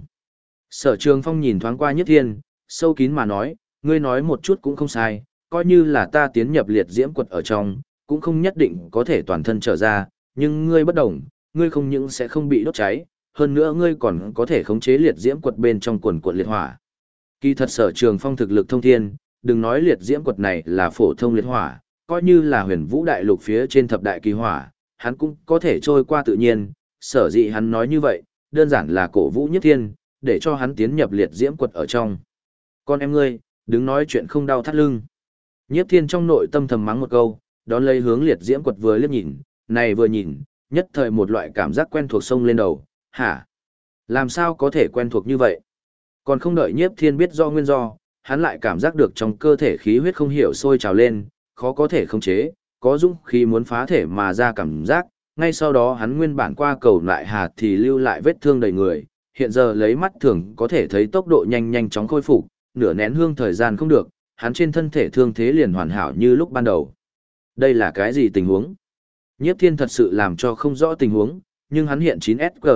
Sở Trường Phong nhìn thoáng qua Nhiếp Thiên, sâu kín mà nói, ngươi nói một chút cũng không sai, coi như là ta tiến nhập liệt diễm quật ở trong, cũng không nhất định có thể toàn thân trở ra, nhưng ngươi bất đồng, ngươi không những sẽ không bị đốt cháy, hơn nữa ngươi còn có thể khống chế liệt diễm quật bên trong quần quật liệt hỏa. Kỳ thật Sở Trường Phong thực lực thông thiên, đừng nói liệt diễm quật này là phổ thông liệt hỏa, coi như là huyền vũ đại lục phía trên thập đại kỳ hỏa, hắn cũng có thể trôi qua tự nhiên, sở dĩ hắn nói như vậy, đơn giản là cổ vũ Nhiếp Thiên, để cho hắn tiến nhập liệt diễm quật ở trong. Con em ngươi, đứng nói chuyện không đau thắt lưng. Nhiếp Thiên trong nội tâm thầm mắng một câu, đón lấy hướng liệt diễm quật vừa liếc nhìn, này vừa nhìn, nhất thời một loại cảm giác quen thuộc sông lên đầu, hả? Làm sao có thể quen thuộc như vậy? Còn không đợi Nhiếp Thiên biết do nguyên do, hắn lại cảm giác được trong cơ thể khí huyết không hiểu sôi trào lên, khó có thể khống chế, có dũng khí muốn phá thể mà ra cảm giác, ngay sau đó hắn nguyên bản qua cầu lại hà thì lưu lại vết thương đầy người, hiện giờ lấy mắt thường có thể thấy tốc độ nhanh chóng khôi phục, nửa nén hương thời gian không được, hắn trên thân thể thương thế liền hoàn hảo như lúc ban đầu. Đây là cái gì tình huống? Nhiếp Thiên thật sự làm cho không rõ tình huống, nhưng hắn hiện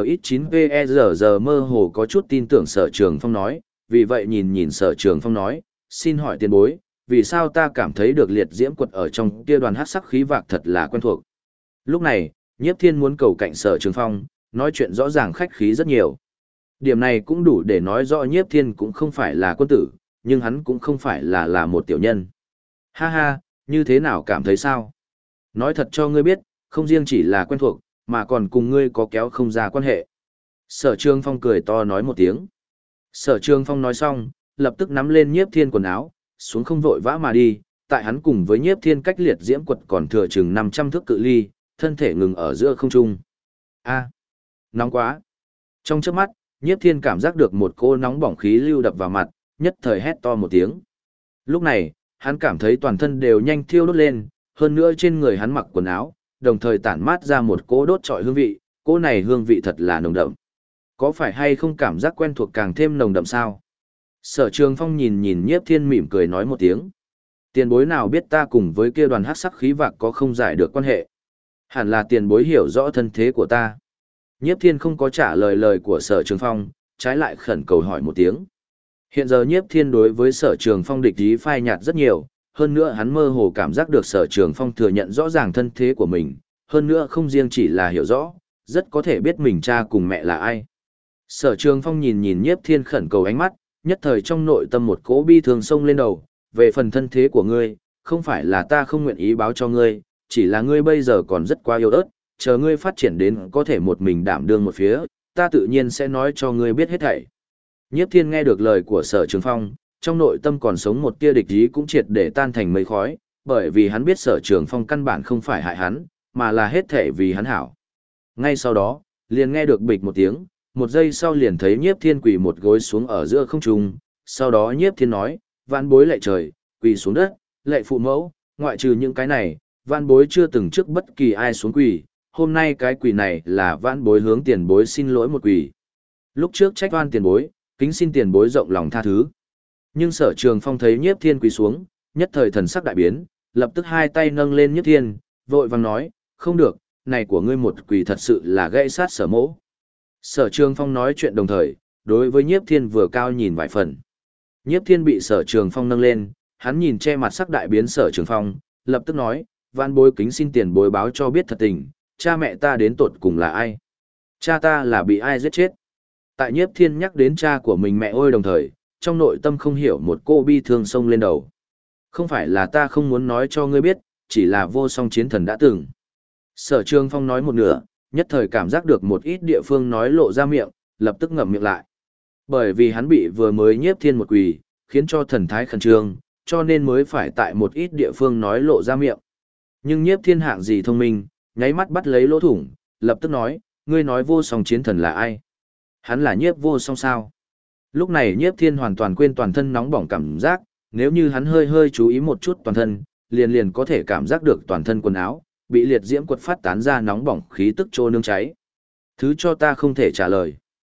9SGX9VERG mơ hồ có chút tin tưởng Sở Trường Phong nói, vì vậy nhìn Sở Trường Phong nói, xin hỏi tiền bối, vì sao ta cảm thấy được liệt diễm quật ở trong kia đoàn hắc sắc khí vạc thật là quen thuộc. Lúc này, Nhiếp Thiên muốn cầu cạnh Sở Trường Phong, nói chuyện rõ ràng khách khí rất nhiều. Điểm này cũng đủ để nói rõ Nhiếp Thiên cũng không phải là quân tử, nhưng hắn cũng không phải là một tiểu nhân. Ha ha, như thế nào cảm thấy sao? Nói thật cho ngươi biết, không riêng chỉ là quen thuộc, mà còn cùng ngươi có kéo không ra quan hệ. Sở Trường Phong cười to nói một tiếng. Sở Trường Phong nói xong, lập tức nắm lên Nhiếp Thiên quần áo, xuống không vội vã mà đi, tại hắn cùng với Nhiếp Thiên cách liệt diễm quật còn thừa chừng 500 thước cự ly, thân thể ngừng ở giữa không trung. A, nóng quá. Trong chớp mắt, Nhiếp Thiên cảm giác được một cô nóng bỏng khí lưu đập vào mặt, nhất thời hét to một tiếng. Lúc này, hắn cảm thấy toàn thân đều nhanh thiêu đốt lên, hơn nữa trên người hắn mặc quần áo, đồng thời tản mát ra một cỗ đốt trọi hương vị, cỗ này hương vị thật là nồng đậm. Có phải hay không cảm giác quen thuộc càng thêm nồng đậm sao? Sở Trường Phong nhìn Nhiếp Thiên mỉm cười nói một tiếng. Tiền bối nào biết ta cùng với kia đoàn hắc sắc khí vạc có không giải được quan hệ? Hẳn là tiền bối hiểu rõ thân thế của ta. Nhiếp Thiên không có trả lời lời của Sở Trường Phong, trái lại khẩn cầu hỏi một tiếng. Hiện giờ Nhiếp Thiên đối với Sở Trường Phong địch ý phai nhạt rất nhiều, hơn nữa hắn mơ hồ cảm giác được Sở Trường Phong thừa nhận rõ ràng thân thế của mình, hơn nữa không riêng chỉ là hiểu rõ, rất có thể biết mình cha cùng mẹ là ai. Sở Trường Phong nhìn Nhiếp Thiên khẩn cầu ánh mắt, nhất thời trong nội tâm một cỗ bi thương sông lên đầu, về phần thân thế của ngươi, không phải là ta không nguyện ý báo cho ngươi, chỉ là ngươi bây giờ còn rất quá yếu ớt, chờ ngươi phát triển đến có thể một mình đảm đương một phía, ta tự nhiên sẽ nói cho ngươi biết hết thảy. Nhiếp Thiên nghe được lời của Sở Trường Phong, trong nội tâm còn sống một tia địch ý cũng triệt để tan thành mây khói, bởi vì hắn biết Sở Trường Phong căn bản không phải hại hắn, mà là hết thảy vì hắn hảo. Ngay sau đó, liền nghe được bịch một tiếng, một giây sau liền thấy Nhiếp Thiên quỳ một gối xuống ở giữa không trung, sau đó Nhiếp Thiên nói, vạn bối lạy trời, quỳ xuống đất, lạy phụ mẫu, ngoại trừ những cái này, vạn bối chưa từng trước bất kỳ ai xuống quỳ, hôm nay cái quỳ này là vạn bối hướng tiền bối xin lỗi một quỳ. Lúc trước trách oan tiền bối, kính xin tiền bối rộng lòng tha thứ. Nhưng Sở Trường Phong thấy Nhiếp Thiên quỳ xuống, nhất thời thần sắc đại biến, lập tức hai tay nâng lên Nhiếp Thiên, vội vàng nói, không được, này của ngươi một quỳ thật sự là gãy sát Sở mỗ. Sở Trường Phong nói chuyện đồng thời, đối với Nhiếp Thiên vừa cao nhìn vài phần. Nhiếp Thiên bị Sở Trường Phong nâng lên, hắn nhìn che mặt sắc đại biến Sở Trường Phong, lập tức nói, vạn bối kính xin tiền bối báo cho biết thật tình, cha mẹ ta đến tột cùng là ai? Cha ta là bị ai giết chết? Tại Nhiếp Thiên nhắc đến cha của mình mẹ ôi đồng thời, trong nội tâm không hiểu một cô bi thương sông lên đầu. Không phải là ta không muốn nói cho ngươi biết, chỉ là vô song chiến thần đã từng. Sở Trường Phong nói một nửa, nhất thời cảm giác được một ít địa phương nói lộ ra miệng, lập tức ngậm miệng lại. Bởi vì hắn bị vừa mới Nhiếp Thiên một quỳ, khiến cho thần thái khẩn trương, cho nên mới phải tại một ít địa phương nói lộ ra miệng. Nhưng Nhiếp Thiên hạng gì thông minh, nháy mắt bắt lấy lỗ thủng, lập tức nói, ngươi nói vô song chiến thần là ai? Hắn là Nhiếp vô song sao? Lúc này Nhiếp Thiên hoàn toàn quên toàn thân nóng bỏng cảm giác, nếu như hắn hơi chú ý một chút toàn thân, liền có thể cảm giác được toàn thân quần áo, bị liệt diễm quật phát tán ra nóng bỏng khí tức trô nương cháy. Thứ cho ta không thể trả lời.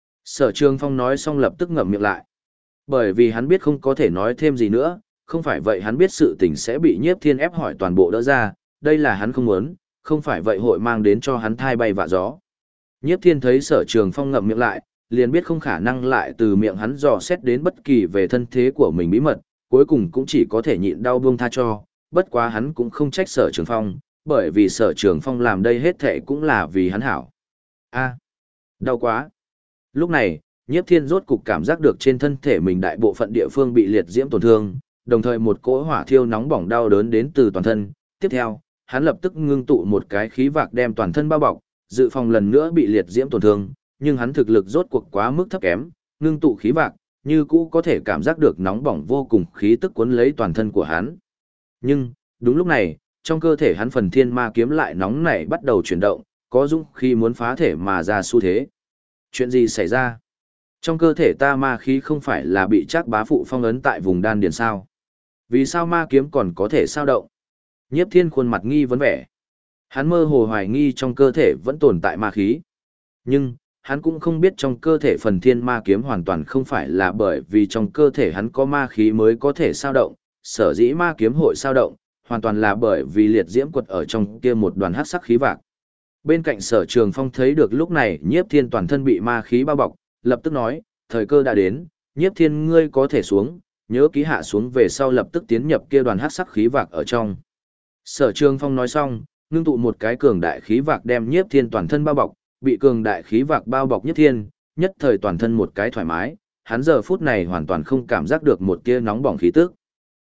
Sở Trường Phong nói xong lập tức ngậm miệng lại. Bởi vì hắn biết không có thể nói thêm gì nữa, không phải vậy hắn biết sự tình sẽ bị Nhiếp Thiên ép hỏi toàn bộ đỡ ra, đây là hắn không muốn, không phải vậy hội mang đến cho hắn thai bay vạ gió. Nhiếp Thiên thấy Sở Trường Phong ngậm miệng lại, liền biết không khả năng lại từ miệng hắn dò xét đến bất kỳ về thân thế của mình bí mật, cuối cùng cũng chỉ có thể nhịn đau buông tha cho, bất quá hắn cũng không trách Sở Trường Phong, bởi vì Sở Trường Phong làm đây hết thệ cũng là vì hắn hảo. A, đau quá. Lúc này, Nhiếp Thiên rốt cục cảm giác được trên thân thể mình đại bộ phận địa phương bị liệt diễm tổn thương, đồng thời một cỗ hỏa thiêu nóng bỏng đau đớn đến từ toàn thân. Tiếp theo, hắn lập tức ngưng tụ một cái khí vạc đem toàn thân bao bọc, dự phòng lần nữa bị liệt diễm tổn thương, nhưng hắn thực lực rốt cuộc quá mức thấp kém, ngưng tụ khí vạc, như cũ có thể cảm giác được nóng bỏng vô cùng khí tức cuốn lấy toàn thân của hắn. Nhưng, đúng lúc này, trong cơ thể hắn phần thiên ma kiếm lại nóng nảy bắt đầu chuyển động, có dũng khí muốn phá thể mà ra xu thế. Chuyện gì xảy ra? Trong cơ thể ta ma khí không phải là bị Trác Bá Phụ phong ấn tại vùng đan điền sao? Vì sao ma kiếm còn có thể sao động? Nhiếp Thiên khuôn mặt nghi vấn vẻ. Hắn mơ hồ hoài nghi trong cơ thể vẫn tồn tại ma khí. Nhưng, hắn cũng không biết trong cơ thể phần thiên ma kiếm hoàn toàn không phải là bởi vì trong cơ thể hắn có ma khí mới có thể sao động, sở dĩ ma kiếm hội sao động, hoàn toàn là bởi vì liệt diễm quật ở trong kia một đoàn hắc sắc khí vạc. Bên cạnh Sở Trường Phong thấy được lúc này Nhiếp Thiên toàn thân bị ma khí bao bọc, lập tức nói, thời cơ đã đến, Nhiếp Thiên ngươi có thể xuống, nhớ ký hạ xuống về sau lập tức tiến nhập kia đoàn hắc sắc khí vạc ở trong. Sở Trường Phong nói xong, ngưng tụ một cái cường đại khí vạc đem Nhiếp Thiên toàn thân bao bọc, bị cường đại khí vạc bao bọc Nhiếp Thiên, nhất thời toàn thân một cái thoải mái, hắn giờ phút này hoàn toàn không cảm giác được một tia nóng bỏng khí tức.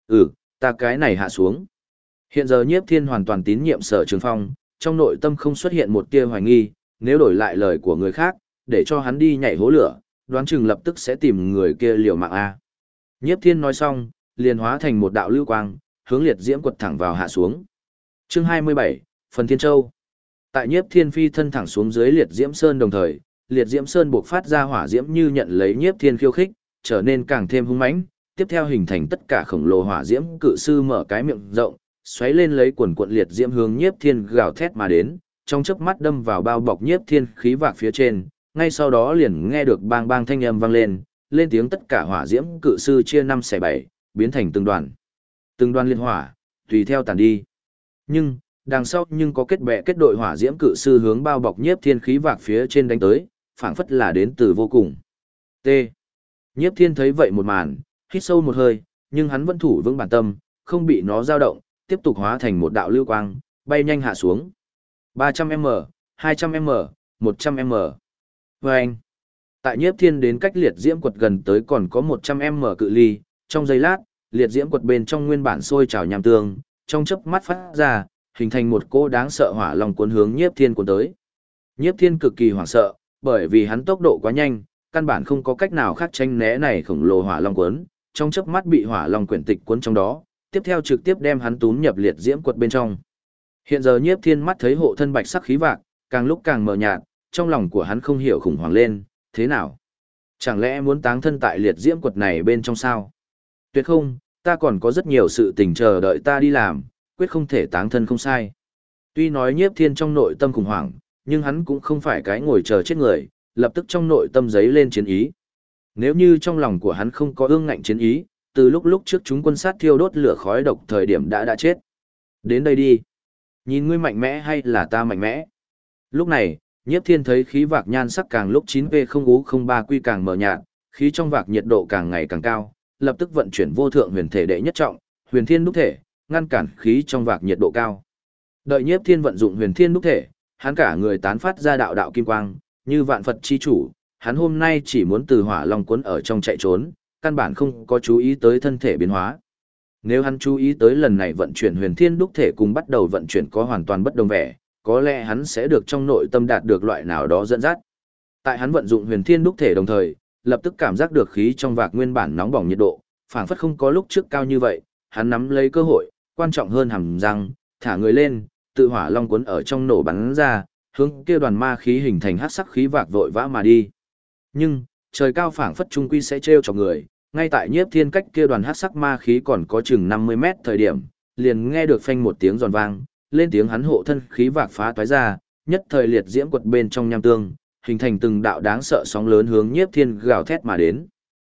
Ta cái này hạ xuống. Hiện giờ Nhiếp Thiên hoàn toàn tín nhiệm Sở Trường Phong, trong nội tâm không xuất hiện một tia hoài nghi, nếu đổi lại lời của người khác, để cho hắn đi nhảy hố lửa, đoán chừng lập tức sẽ tìm người kia liều mạng a. Nhiếp Thiên nói xong, liền hóa thành một đạo lưu quang, hướng liệt diễm quật thẳng vào hạ xuống. Chương 27, Phần Thiên Châu. Tại Nhiếp Thiên phi thân thẳng xuống dưới liệt diễm sơn đồng thời, liệt diễm sơn buộc phát ra hỏa diễm như nhận lấy Nhiếp Thiên khiêu khích, trở nên càng thêm hung mãnh, tiếp theo hình thành tất cả khổng lồ hỏa diễm cự sư mở cái miệng rộng, xoáy lên lấy quần quận liệt diễm hướng Nhiếp Thiên gào thét mà đến, trong chớp mắt đâm vào bao bọc Nhiếp Thiên khí vạc phía trên, ngay sau đó liền nghe được bang bang thanh âm vang lên tiếng tất cả hỏa diễm cự sư chia 5 xẻ 7, biến thành từng đoàn. Từng đoàn liên hỏa, tùy theo tàn đi. Nhưng, đằng sau nhưng có kết bè kết đội hỏa diễm cự sư hướng bao bọc Nhiếp Thiên khí vạc phía trên đánh tới, phảng phất là đến từ vô cùng. T. Nhiếp Thiên thấy vậy một màn, hít sâu một hơi, nhưng hắn vẫn thủ vững bản tâm, không bị nó dao động, tiếp tục hóa thành một đạo lưu quang, bay nhanh hạ xuống. 300m, 200m, 100m. Vâng! Tại Nhiếp Thiên đến cách liệt diễm quật gần tới còn có 100m cự ly, trong giây lát, liệt diễm quật bên trong nguyên bản sôi trào nham tương, trong chớp mắt phát ra, hình thành một cỗ đáng sợ hỏa long cuốn hướng Nhiếp Thiên cuốn tới. Nhiếp Thiên cực kỳ hoảng sợ, bởi vì hắn tốc độ quá nhanh, căn bản không có cách nào khác tránh né này khổng lồ hỏa long cuốn, trong chớp mắt bị hỏa long quyển tịch cuốn trong đó, tiếp theo trực tiếp đem hắn túm nhập liệt diễm quật bên trong. Hiện giờ Nhiếp Thiên mắt thấy hộ thân bạch sắc khí vạc, càng lúc càng mờ nhạt, trong lòng của hắn không hiểu khủng hoảng lên, thế nào? Chẳng lẽ muốn táng thân tại liệt diễm quật này bên trong sao? Tuyệt không, ta còn có rất nhiều sự tình chờ đợi ta đi làm, quyết không thể táng thân không sai. Tuy nói Nhiếp Thiên trong nội tâm khủng hoảng, nhưng hắn cũng không phải cái ngồi chờ chết người, lập tức trong nội tâm giấy lên chiến ý. Nếu như trong lòng của hắn không có ương ngạnh chiến ý, từ lúc trước chúng quân sát thiêu đốt lửa khói độc thời điểm đã chết. Đến đây đi. Nhìn ngươi mạnh mẽ hay là ta mạnh mẽ? Lúc này, Nhiếp Thiên thấy khí vạc nhan sắc càng lúc 9V0U03 quy càng mờ nhạt, khí trong vạc nhiệt độ càng ngày càng cao, lập tức vận chuyển vô thượng huyền thể đệ nhất trọng, huyền thiên đúc thể, ngăn cản khí trong vạc nhiệt độ cao. Đợi Nhiếp Thiên vận dụng huyền thiên đúc thể, hắn cả người tán phát ra đạo đạo kim quang, như vạn Phật chi chủ, hắn hôm nay chỉ muốn từ hỏa long cuốn ở trong chạy trốn, căn bản không có chú ý tới thân thể biến hóa. Nếu hắn chú ý tới lần này vận chuyển huyền thiên đúc thể cùng bắt đầu vận chuyển có hoàn toàn bất đồng vẻ, có lẽ hắn sẽ được trong nội tâm đạt được loại nào đó dẫn dắt. Tại hắn vận dụng huyền thiên đúc thể đồng thời, lập tức cảm giác được khí trong vạc nguyên bản nóng bỏng nhiệt độ, phảng phất không có lúc trước cao như vậy, hắn nắm lấy cơ hội, quan trọng hơn hàm răng, thả người lên, tự hỏa long cuốn ở trong nổ bắn ra, hướng kia đoàn ma khí hình thành hắc sắc khí vạc vội vã mà đi. Nhưng, trời cao phảng phất trung quy sẽ trêu chọc người, ngay tại Nhiếp Thiên cách kia đoàn hắc sắc ma khí còn có chừng 50 mét thời điểm, liền nghe được phanh một tiếng giòn vang, lên tiếng hắn hộ thân khí vạc phá toái ra, nhất thời liệt diễm quật bên trong nham tương, hình thành từng đạo đáng sợ sóng lớn hướng Nhiếp Thiên gào thét mà đến.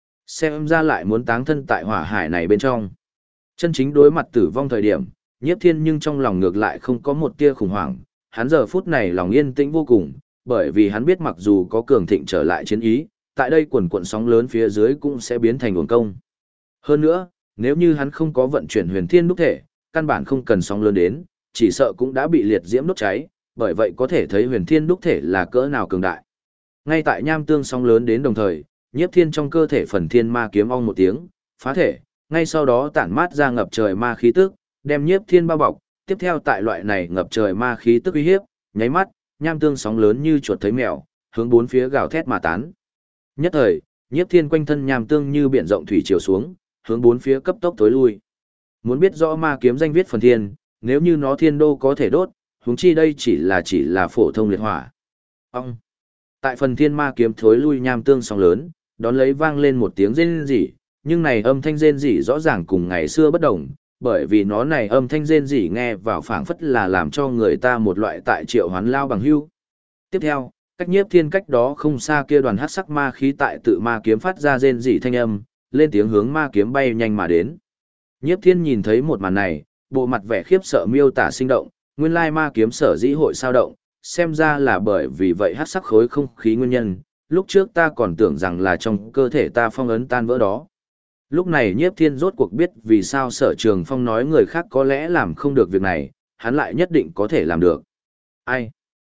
Xem ra lại muốn táng thân tại hỏa hải này bên trong. Chân chính đối mặt tử vong thời điểm, Nhiếp Thiên nhưng trong lòng ngược lại không có một tia khủng hoảng, hắn giờ phút này lòng yên tĩnh vô cùng, bởi vì hắn biết mặc dù có cường thịnh trở lại chiến ý, tại đây quần cuộn sóng lớn phía dưới cũng sẽ biến thành uổng công. Hơn nữa, nếu như hắn không có vận chuyển huyền thiên đúc thể, căn bản không cần sóng lớn đến, chỉ sợ cũng đã bị liệt diễm đốt cháy, bởi vậy có thể thấy huyền thiên đúc thể là cỡ nào cường đại. Ngay tại nham tương sóng lớn đến đồng thời, Nhiếp Thiên trong cơ thể phần thiên ma kiếm ong một tiếng, phá thể, ngay sau đó tản mát ra ngập trời ma khí tức, đem Nhiếp Thiên bao bọc, tiếp theo tại loại này ngập trời ma khí tức uy hiếp, nháy mắt, nham tương sóng lớn như chuột thấy mèo, hướng bốn phía gào thét mà tán. Nhất thời, Nhiếp Thiên quanh thân nham tương như biển rộng thủy chiều xuống, hướng bốn phía cấp tốc tối lui. Muốn biết rõ ma kiếm danh viết phần thiên, nếu như nó thiên đô có thể đốt, huống chi đây chỉ là phổ thông liệt hỏa. Ông. Tại phần thiên ma kiếm thối lui nham tương sóng lớn, đón lấy vang lên một tiếng rên rỉ, nhưng này âm thanh rên rỉ rõ ràng cùng ngày xưa bất đồng, bởi vì nó này âm thanh rên rỉ nghe vào phảng phất là làm cho người ta một loại tại triệu hoán lao bằng hưu. Tiếp theo, cách Nhiếp Thiên cách đó không xa kia đoàn hắc sắc ma khí tại tự ma kiếm phát ra rên rỉ thanh âm, lên tiếng hướng ma kiếm bay nhanh mà đến. Nhiếp Thiên nhìn thấy một màn này, bộ mặt vẻ khiếp sợ miêu tả sinh động, nguyên lai ma kiếm sở dĩ hội sao động, xem ra là bởi vì vậy hắc sắc khối không khí nguyên nhân, lúc trước ta còn tưởng rằng là trong cơ thể ta phong ấn tan vỡ đó. Lúc này Nhiếp Thiên rốt cuộc biết vì sao Sở Trường Phong nói người khác có lẽ làm không được việc này, hắn lại nhất định có thể làm được. Ai?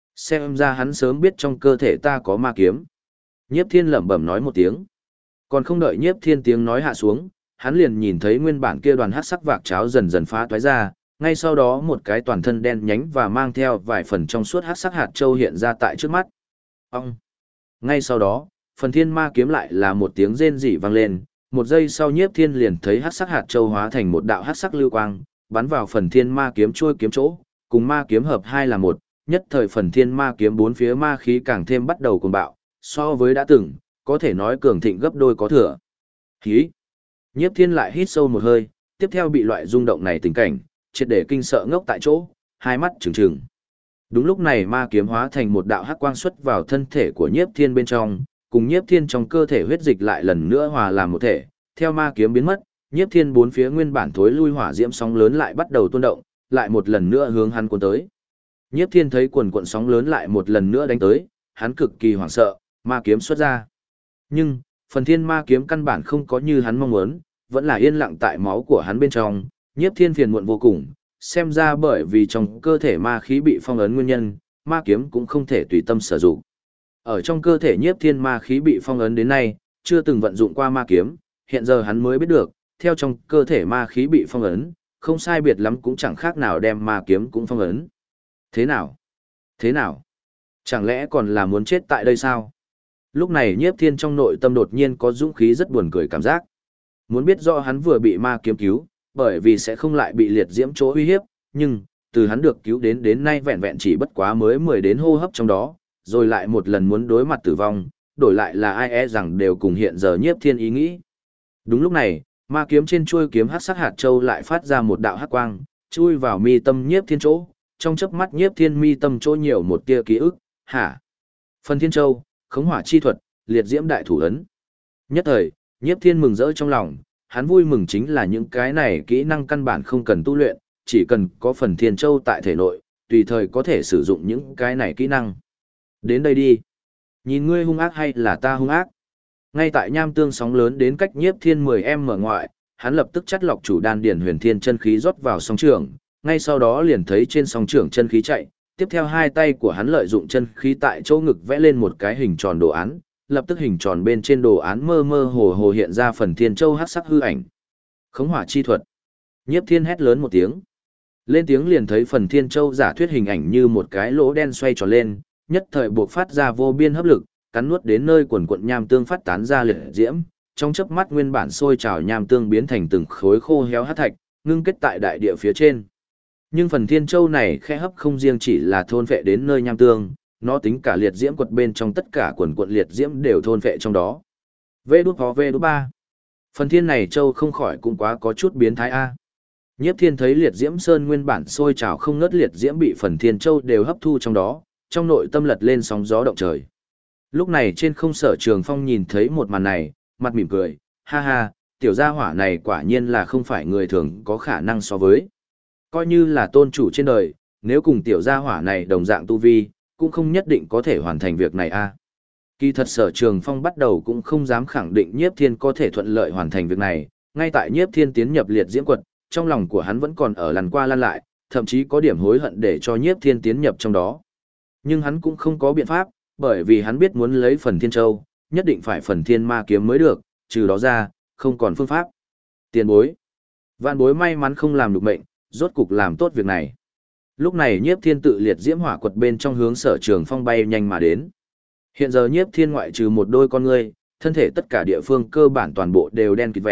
Xem ra hắn sớm biết trong cơ thể ta có ma kiếm. Nhiếp Thiên lẩm bẩm nói một tiếng. Còn không đợi Nhiếp Thiên tiếng nói hạ xuống, hắn liền nhìn thấy nguyên bản kia đoàn hắc sắc vạc cháo dần dần phá toái ra, ngay sau đó một cái toàn thân đen nhánh và mang theo vài phần trong suốt hắc sắc hạt châu hiện ra tại trước mắt. Ông. Ngay sau đó, phần thiên ma kiếm lại là một tiếng rên rỉ vang lên, một giây sau Nhiếp Thiên liền thấy hắc sắc hạt châu hóa thành một đạo hắc sắc lưu quang, bắn vào phần thiên ma kiếm trôi kiếm chỗ, cùng ma kiếm hợp hai là một, nhất thời phần thiên ma kiếm bốn phía ma khí càng thêm bắt đầu cuồng bạo, so với đã từng, có thể nói cường thịnh gấp đôi có thừa. Hí! Nhiếp Thiên lại hít sâu một hơi, tiếp theo bị loại rung động này tình cảnh, triệt để kinh sợ ngốc tại chỗ, hai mắt trừng trừng. Đúng lúc này ma kiếm hóa thành một đạo hắc quang xuất vào thân thể của Nhiếp Thiên bên trong, cùng Nhiếp Thiên trong cơ thể huyết dịch lại lần nữa hòa làm một thể, theo ma kiếm biến mất, Nhiếp Thiên bốn phía nguyên bản thối lui hỏa diễm sóng lớn lại bắt đầu tuôn động, lại một lần nữa hướng hắn cuốn tới. Nhiếp Thiên thấy quần cuộn sóng lớn lại một lần nữa đánh tới, hắn cực kỳ hoảng sợ, ma kiếm xuất ra. Nhưng, phần thiên ma kiếm căn bản không có như hắn mong muốn, vẫn là yên lặng tại máu của hắn bên trong, Nhiếp Thiên phiền muộn vô cùng, xem ra bởi vì trong cơ thể ma khí bị phong ấn nguyên nhân, ma kiếm cũng không thể tùy tâm sử dụng. Ở trong cơ thể Nhiếp Thiên ma khí bị phong ấn đến nay, chưa từng vận dụng qua ma kiếm, hiện giờ hắn mới biết được, theo trong cơ thể ma khí bị phong ấn, không sai biệt lắm cũng chẳng khác nào đem ma kiếm cũng phong ấn. Thế nào? Thế nào? Chẳng lẽ còn là muốn chết tại đây sao? Lúc này Nhiếp Thiên trong nội tâm đột nhiên có dũng khí rất buồn cười cảm giác. Muốn biết rõ hắn vừa bị ma kiếm cứu, bởi vì sẽ không lại bị liệt diễm chỗ uy hiếp, nhưng, từ hắn được cứu đến nay vẹn vẹn chỉ bất quá mới 10 đến hô hấp trong đó, rồi lại một lần muốn đối mặt tử vong, đổi lại là ai rằng đều cùng hiện giờ Nhiếp Thiên ý nghĩ. Đúng lúc này, ma kiếm trên chuôi kiếm hắc sắc hạt châu lại phát ra một đạo hắc quang, chui vào mi tâm Nhiếp Thiên chỗ, trong chớp mắt Nhiếp Thiên mi tâm chỗ nhiều một tia ký ức, hả? Phần Thiên Châu, khống hỏa chi thuật, liệt diễm đại thủ ấn. Nhất thời, Nhiếp Thiên mừng rỡ trong lòng, hắn vui mừng chính là những cái này kỹ năng căn bản không cần tu luyện, chỉ cần có phần Thiên Châu tại thể nội, tùy thời có thể sử dụng những cái này kỹ năng. Đến đây đi. Nhìn ngươi hung ác hay là ta hung ác? Ngay tại nham tương sóng lớn đến cách Nhiếp Thiên 10m ngoại, hắn lập tức chắt lọc chủ đan điển huyền thiên chân khí rót vào song trường, ngay sau đó liền thấy trên song trường chân khí chạy, tiếp theo hai tay của hắn lợi dụng chân khí tại chỗ ngực vẽ lên một cái hình tròn đồ án, lập tức hình tròn bên trên đồ án mơ mơ hồ hồ hiện ra phần Thiên Châu hắc sắc hư ảnh. Khống hỏa chi thuật. Nhiếp Thiên hét lớn một tiếng. Lên tiếng liền thấy phần Thiên Châu giả thuyết hình ảnh như một cái lỗ đen xoay tròn lên, nhất thời buộc phát ra vô biên hấp lực, cắn nuốt đến nơi quần quận nham tương phát tán ra liệt diễm, trong chớp mắt nguyên bản sôi trào nham tương biến thành từng khối khô héo hắc thạch, ngưng kết tại đại địa phía trên. Nhưng phần Thiên Châu này khẽ hấp không riêng chỉ là thôn phệ đến nơi nham tương, nó tính cả liệt diễm quật bên trong tất cả quần quận liệt diễm đều thôn phệ trong đó. V đút 3. Phần thiên này Châu không khỏi cũng quá có chút biến thái a. Nhiếp Thiên thấy liệt diễm sơn nguyên bản sôi trào không ngớt liệt diễm bị phần Thiên Châu đều hấp thu trong đó, trong nội tâm lật lên sóng gió động trời. Lúc này trên không Sở Trường Phong nhìn thấy một màn này, mặt mỉm cười, ha ha, tiểu gia hỏa này quả nhiên là không phải người thường có khả năng so với. Coi như là tôn chủ trên đời, nếu cùng tiểu gia hỏa này đồng dạng tu vi, cũng không nhất định có thể hoàn thành việc này a. Kỳ thật Sở Trường Phong bắt đầu cũng không dám khẳng định Nhiếp Thiên có thể thuận lợi hoàn thành việc này, ngay tại Nhiếp Thiên tiến nhập liệt diễm quật, trong lòng của hắn vẫn còn ở lăn qua lăn lại, thậm chí có điểm hối hận để cho Nhiếp Thiên tiến nhập trong đó. Nhưng hắn cũng không có biện pháp, bởi vì hắn biết muốn lấy phần Thiên Châu, nhất định phải phần Thiên Ma kiếm mới được, trừ đó ra, không còn phương pháp. Tiền bối. Vạn bối may mắn không làm được mệnh, rốt cục làm tốt việc này. Lúc này Nhiếp Thiên tự liệt diễm hỏa quật bên trong hướng Sở Trường Phong bay nhanh mà đến. Hiện giờ Nhiếp Thiên ngoại trừ một đôi con ngươi, thân thể tất cả địa phương cơ bản toàn bộ đều đen kịt vẻ,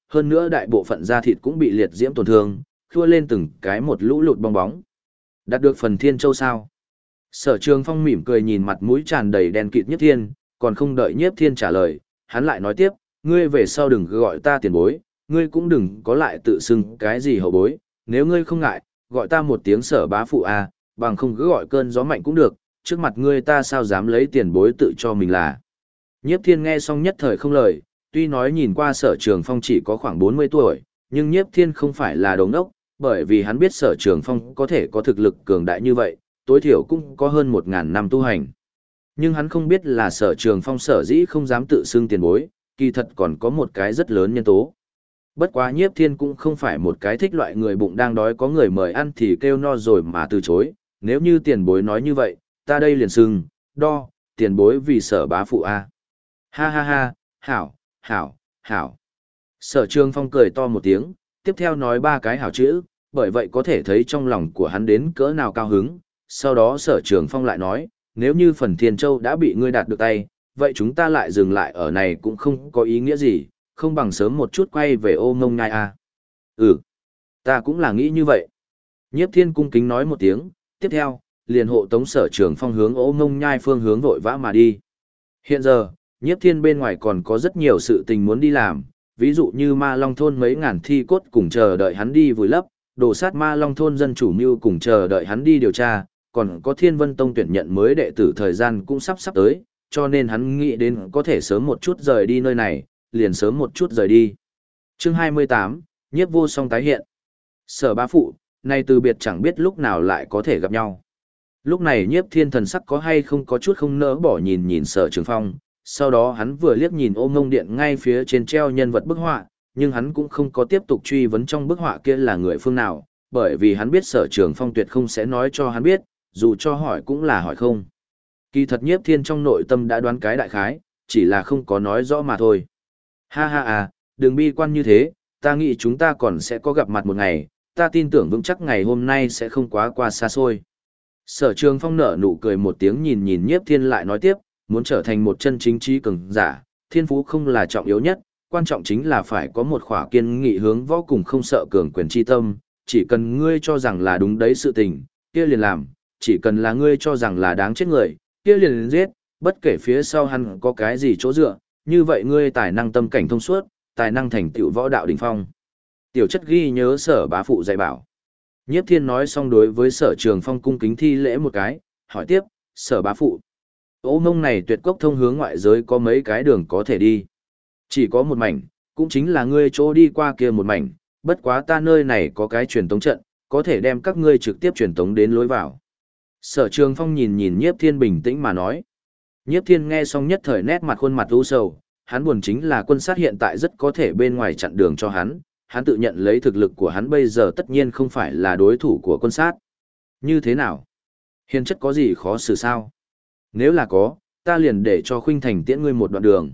hơn nữa đại bộ phận da thịt cũng bị liệt diễm tổn thương, khua lên từng cái một lũ lụt bong bóng. Đạt được phần thiên châu sao? Sở Trường Phong mỉm cười nhìn mặt mũi tràn đầy đen kịt Nhiếp Thiên, còn không đợi Nhiếp Thiên trả lời, hắn lại nói tiếp, ngươi về sau đừng gọi ta tiền bối, ngươi cũng đừng có lại tự xưng cái gì hậu bối, nếu ngươi không ngại, gọi ta một tiếng Sở bá phụ a, bằng không cứ gọi cơn gió mạnh cũng được, trước mặt ngươi ta sao dám lấy tiền bối tự cho mình là. Nhiếp Thiên nghe xong nhất thời không lời, tuy nói nhìn qua Sở Trường Phong chỉ có khoảng 40 tuổi, nhưng Nhiếp Thiên không phải là đồ ngốc, bởi vì hắn biết Sở Trường Phong có thể có thực lực cường đại như vậy, tối thiểu cũng có hơn 1.000 năm tu hành. Nhưng hắn không biết là Sở Trường Phong sở dĩ không dám tự xưng tiền bối, kỳ thật còn có một cái rất lớn nhân tố. Bất quá Nhiếp Thiên cũng không phải một cái thích loại người bụng đang đói có người mời ăn thì kêu no rồi mà từ chối, nếu như tiền bối nói như vậy, ta đây liền xưng, đo, tiền bối vì Sở bá phụ a. Ha ha ha, hảo, hảo, hảo. Sở Trường Phong cười to một tiếng, tiếp theo nói ba cái hảo chữ, bởi vậy có thể thấy trong lòng của hắn đến cỡ nào cao hứng. Sau đó Sở Trường Phong lại nói, nếu như phần Thiên Châu đã bị ngươi đạt được tay, vậy chúng ta lại dừng lại ở này cũng không có ý nghĩa gì, không bằng sớm một chút quay về Ô Ngông Nhai a. Ừ, ta cũng là nghĩ như vậy. Nhiếp Thiên cung kính nói một tiếng, tiếp theo, liền hộ tống Sở Trường Phong hướng Ô Ngông Nhai phương hướng vội vã mà đi. Hiện giờ, Nhiếp Thiên bên ngoài còn có rất nhiều sự tình muốn đi làm, ví dụ như Ma Long thôn mấy ngàn thi cốt cùng chờ đợi hắn đi vùi lấp, đổ sát Ma Long thôn dân chủ mưu cùng chờ đợi hắn đi điều tra, còn có Thiên Vân Tông tuyển nhận mới đệ tử thời gian cũng sắp tới, cho nên hắn nghĩ đến có thể sớm một chút rời đi nơi này, liền sớm một chút rời đi. Chương 28, Nhiếp Vô Song tái hiện. Sở bá phụ, nay từ biệt chẳng biết lúc nào lại có thể gặp nhau. Lúc này Nhiếp Thiên thần sắc có hay không có chút không nỡ bỏ nhìn nhìn Sở Trường Phong, sau đó hắn vừa liếc nhìn Ô Ngông Điện ngay phía trên treo nhân vật bức họa, nhưng hắn cũng không có tiếp tục truy vấn trong bức họa kia là người phương nào, bởi vì hắn biết Sở Trường Phong tuyệt không sẽ nói cho hắn biết, dù cho hỏi cũng là hỏi không. Kỳ thật Nhiếp Thiên trong nội tâm đã đoán cái đại khái, chỉ là không có nói rõ mà thôi. Ha ha à, đừng bi quan như thế, ta nghĩ chúng ta còn sẽ có gặp mặt một ngày, ta tin tưởng vững chắc ngày hôm nay sẽ không quá qua xa xôi. Sở Trường Phong nở nụ cười một tiếng nhìn nhìn Nhiếp Thiên lại nói tiếp, muốn trở thành một chân chính trí cường giả, thiên phú không là trọng yếu nhất, quan trọng chính là phải có một khỏa kiên nghị hướng võ cùng không sợ cường quyền chi tâm, chỉ cần ngươi cho rằng là đúng đấy sự tình, kia liền làm, chỉ cần là ngươi cho rằng là đáng chết người, kia liền giết, bất kể phía sau hắn có cái gì chỗ dựa, như vậy ngươi tài năng tâm cảnh thông suốt, tài năng thành tựu võ đạo đỉnh phong. Tiểu chất ghi nhớ Sở bá phụ dạy bảo. Nhiếp Thiên nói xong đối với Sở Trường Phong cung kính thi lễ một cái, hỏi tiếp, Sở bá phụ. Ô Mông này tuyệt cốc thông hướng ngoại giới có mấy cái đường có thể đi. Chỉ có một mảnh, cũng chính là ngươi chỗ đi qua kia một mảnh, bất quá ta nơi này có cái truyền tống trận, có thể đem các ngươi trực tiếp truyền tống đến lối vào. Sở Trường Phong nhìn nhìn Nhiếp Thiên bình tĩnh mà nói. Nhiếp Thiên nghe xong nhất thời nét mặt khuôn mặt u sầu, hắn buồn chính là quân sát hiện tại rất có thể bên ngoài chặn đường cho hắn tự nhận lấy thực lực của hắn bây giờ tất nhiên không phải là đối thủ của quân sát. Như thế nào? Hiền chất có gì khó xử sao? Nếu là có, ta liền để cho Khuynh Thành tiễn ngươi một đoạn đường.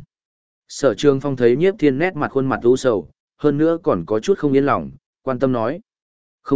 Sở Trường Phong thấy Nhiếp Thiên nét mặt khuôn mặt u sầu, hơn nữa còn có chút không yên lòng, quan tâm nói. Không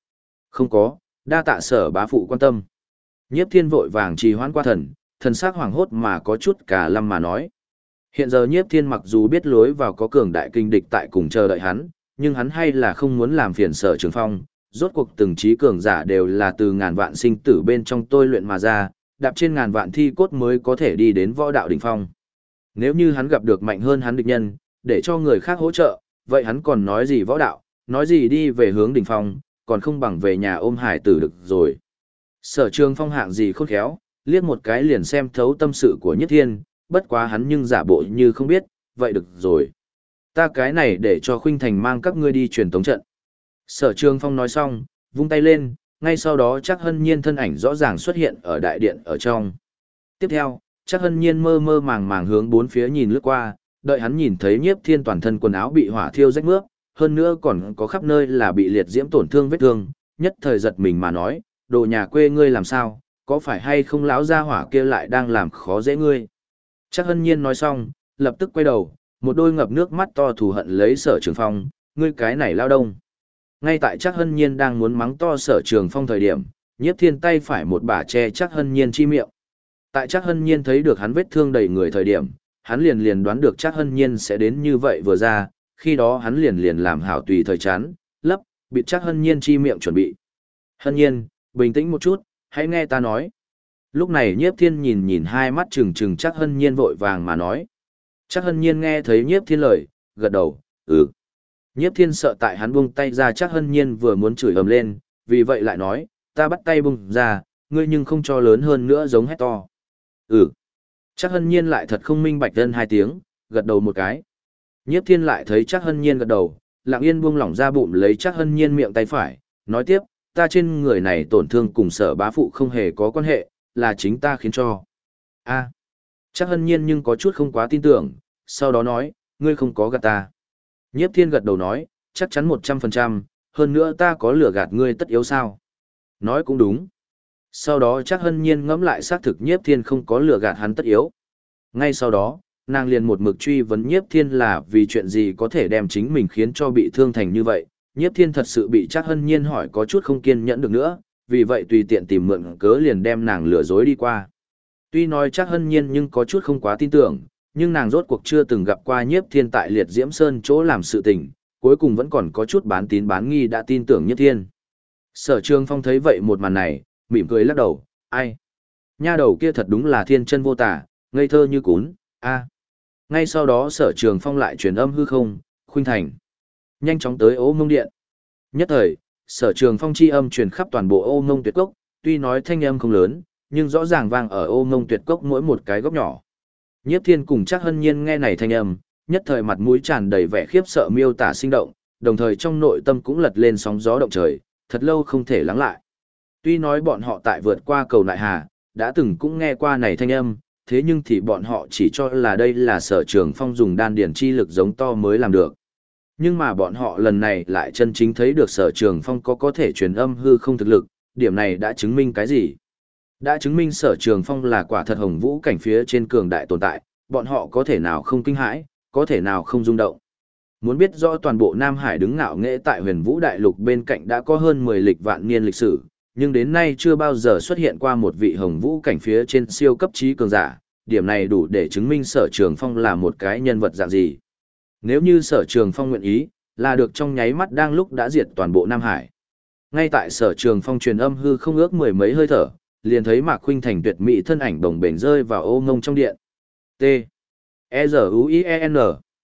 có, đa tạ Sở bá phụ quan tâm. Nhiếp Thiên vội vàng trì hoãn qua thần sắc hoảng hốt mà có chút cả lâm mà nói. Hiện giờ Nhiếp Thiên mặc dù biết lối vào có cường đại kinh địch tại cùng chờ đợi hắn, nhưng hắn hay là không muốn làm phiền Sở Trường Phong, rốt cuộc từng trí cường giả đều là từ ngàn vạn sinh tử bên trong tôi luyện mà ra, đạp trên ngàn vạn thi cốt mới có thể đi đến võ đạo đỉnh phong. Nếu như hắn gặp được mạnh hơn hắn địch nhân, để cho người khác hỗ trợ, vậy hắn còn nói gì võ đạo, nói gì đi về hướng đỉnh phong, còn không bằng về nhà ôm hải tử được rồi. Sở Trường Phong hạng gì khôn khéo, liếc một cái liền xem thấu tâm sự của Nhất Thiên, bất quá hắn nhưng giả bộ như không biết, vậy được rồi. Ta cái này để cho Khuynh Thành mang các ngươi đi truyền tống trận. Sở Trường Phong nói xong, vung tay lên, ngay sau đó Trác Hân Nhiên thân ảnh rõ ràng xuất hiện ở đại điện ở trong. Tiếp theo, Trác Hân Nhiên mơ mơ màng màng hướng bốn phía nhìn lướt qua, đợi hắn nhìn thấy Nhiếp Thiên toàn thân quần áo bị hỏa thiêu rách mướp, hơn nữa còn có khắp nơi là bị liệt diễm tổn thương vết thương, nhất thời giật mình mà nói, đồ nhà quê ngươi làm sao, có phải hay không lão gia hỏa kia lại đang làm khó dễ ngươi. Trác Hân Nhiên nói xong, lập tức quay đầu, một đôi ngập nước mắt to thù hận lấy Sở Trường Phong, ngươi cái này lao đông. Ngay tại Trác Hân Nhiên đang muốn mắng to Sở Trường Phong thời điểm, Nhiếp Thiên tay phải một bả che Trác Hân Nhiên chi miệng. Tại Trác Hân Nhiên thấy được hắn vết thương đầy người thời điểm, hắn liền đoán được Trác Hân Nhiên sẽ đến như vậy vừa ra, khi đó hắn liền làm hảo tùy thời chán, lấp, bịt chắc Hân Nhiên chi miệng chuẩn bị. Hân Nhiên, bình tĩnh một chút, hãy nghe ta nói. Lúc này Nhiếp Thiên nhìn hai mắt trừng trừng chắc Hân Nhiên vội vàng mà nói. Chắc Hân Nhiên nghe thấy Nhiếp Thiên lời, gật đầu, ừ. Nhiếp Thiên sợ tại hắn buông tay ra chắc Hân Nhiên vừa muốn chửi ầm lên, vì vậy lại nói, ta bắt tay buông ra, ngươi nhưng không cho lớn hơn nữa giống hét to. Ừ. Chắc Hân Nhiên lại thật không minh bạch đơn hai tiếng, gật đầu một cái. Nhiếp Thiên lại thấy chắc Hân Nhiên gật đầu, lặng yên buông lỏng ra bụng lấy chắc Hân Nhiên miệng tay phải, nói tiếp, ta trên người này tổn thương cùng Sở bá phụ không hề có quan hệ, là chính ta khiến cho. A. Chắc Hân Nhiên nhưng có chút không quá tin tưởng, sau đó nói, ngươi không có gạt ta. Nhiếp Thiên gật đầu nói, chắc chắn 100%, hơn nữa ta có lừa gạt ngươi tất yếu sao. Nói cũng đúng. Sau đó chắc Hân Nhiên ngẫm lại xác thực Nhiếp Thiên không có lừa gạt hắn tất yếu. Ngay sau đó, nàng liền một mực truy vấn Nhiếp Thiên là vì chuyện gì có thể đem chính mình khiến cho bị thương thành như vậy. Nhiếp Thiên thật sự bị chắc Hân Nhiên hỏi có chút không kiên nhẫn được nữa, vì vậy tùy tiện tìm mượn cớ liền đem nàng lừa dối đi qua. Tuy nói chắc Hân Nhiên nhưng có chút không quá tin tưởng, nhưng nàng rốt cuộc chưa từng gặp qua Nhiếp Thiên tại Liệt Diễm Sơn chỗ làm sự tình, cuối cùng vẫn còn có chút bán tín bán nghi đã tin tưởng Nhiếp Thiên. Sở Trường Phong thấy vậy một màn này, mỉm cười lắc đầu, ai? Nha đầu kia thật đúng là thiên chân vô tả, ngây thơ như cún, a. Ngay sau đó Sở Trường Phong lại truyền âm hư không, khuynh thành. Nhanh chóng tới Ô Mông Điện. Nhất thời, Sở Trường Phong chi âm truyền khắp toàn bộ Ô Mông Tuyệt Cốc, tuy nói thanh âm không lớn, nhưng rõ ràng vang ở Ô Mông Tuyệt Cốc mỗi một cái góc nhỏ. Nhiếp Thiên cùng chắc Hân Nhiên nghe này thanh âm, nhất thời mặt mũi tràn đầy vẻ khiếp sợ miêu tả sinh động, đồng thời trong nội tâm cũng lật lên sóng gió động trời, thật lâu không thể lắng lại. Tuy nói bọn họ tại vượt qua cầu Nại Hà, đã từng cũng nghe qua này thanh âm, thế nhưng thì bọn họ chỉ cho là đây là Sở Trường Phong dùng đan điển chi lực giống to mới làm được. Nhưng mà bọn họ lần này lại chân chính thấy được Sở Trường Phong có thể truyền âm hư không thực lực, điểm này đã chứng minh cái gì? Đã chứng minh Sở Trường Phong là quả thật hồng vũ cảnh phía trên cường đại tồn tại, bọn họ có thể nào không kinh hãi, có thể nào không rung động. Muốn biết rõ toàn bộ Nam Hải đứng ngạo nghễ tại huyền vũ đại lục bên cạnh đã có hơn 10 lịch vạn niên lịch sử, nhưng đến nay chưa bao giờ xuất hiện qua một vị hồng vũ cảnh phía trên siêu cấp trí cường giả, điểm này đủ để chứng minh Sở Trường Phong là một cái nhân vật dạng gì. Nếu như Sở Trường Phong nguyện ý, là được trong nháy mắt đang lúc đã diệt toàn bộ Nam Hải. Ngay tại Sở Trường Phong truyền âm hư không ước mười mấy hơi thở, liền thấy Mạc Khuynh Thành tuyệt mỹ thân ảnh bồng bềnh rơi vào Ô Mông trong điện. T. E-Z-U-I-E-N.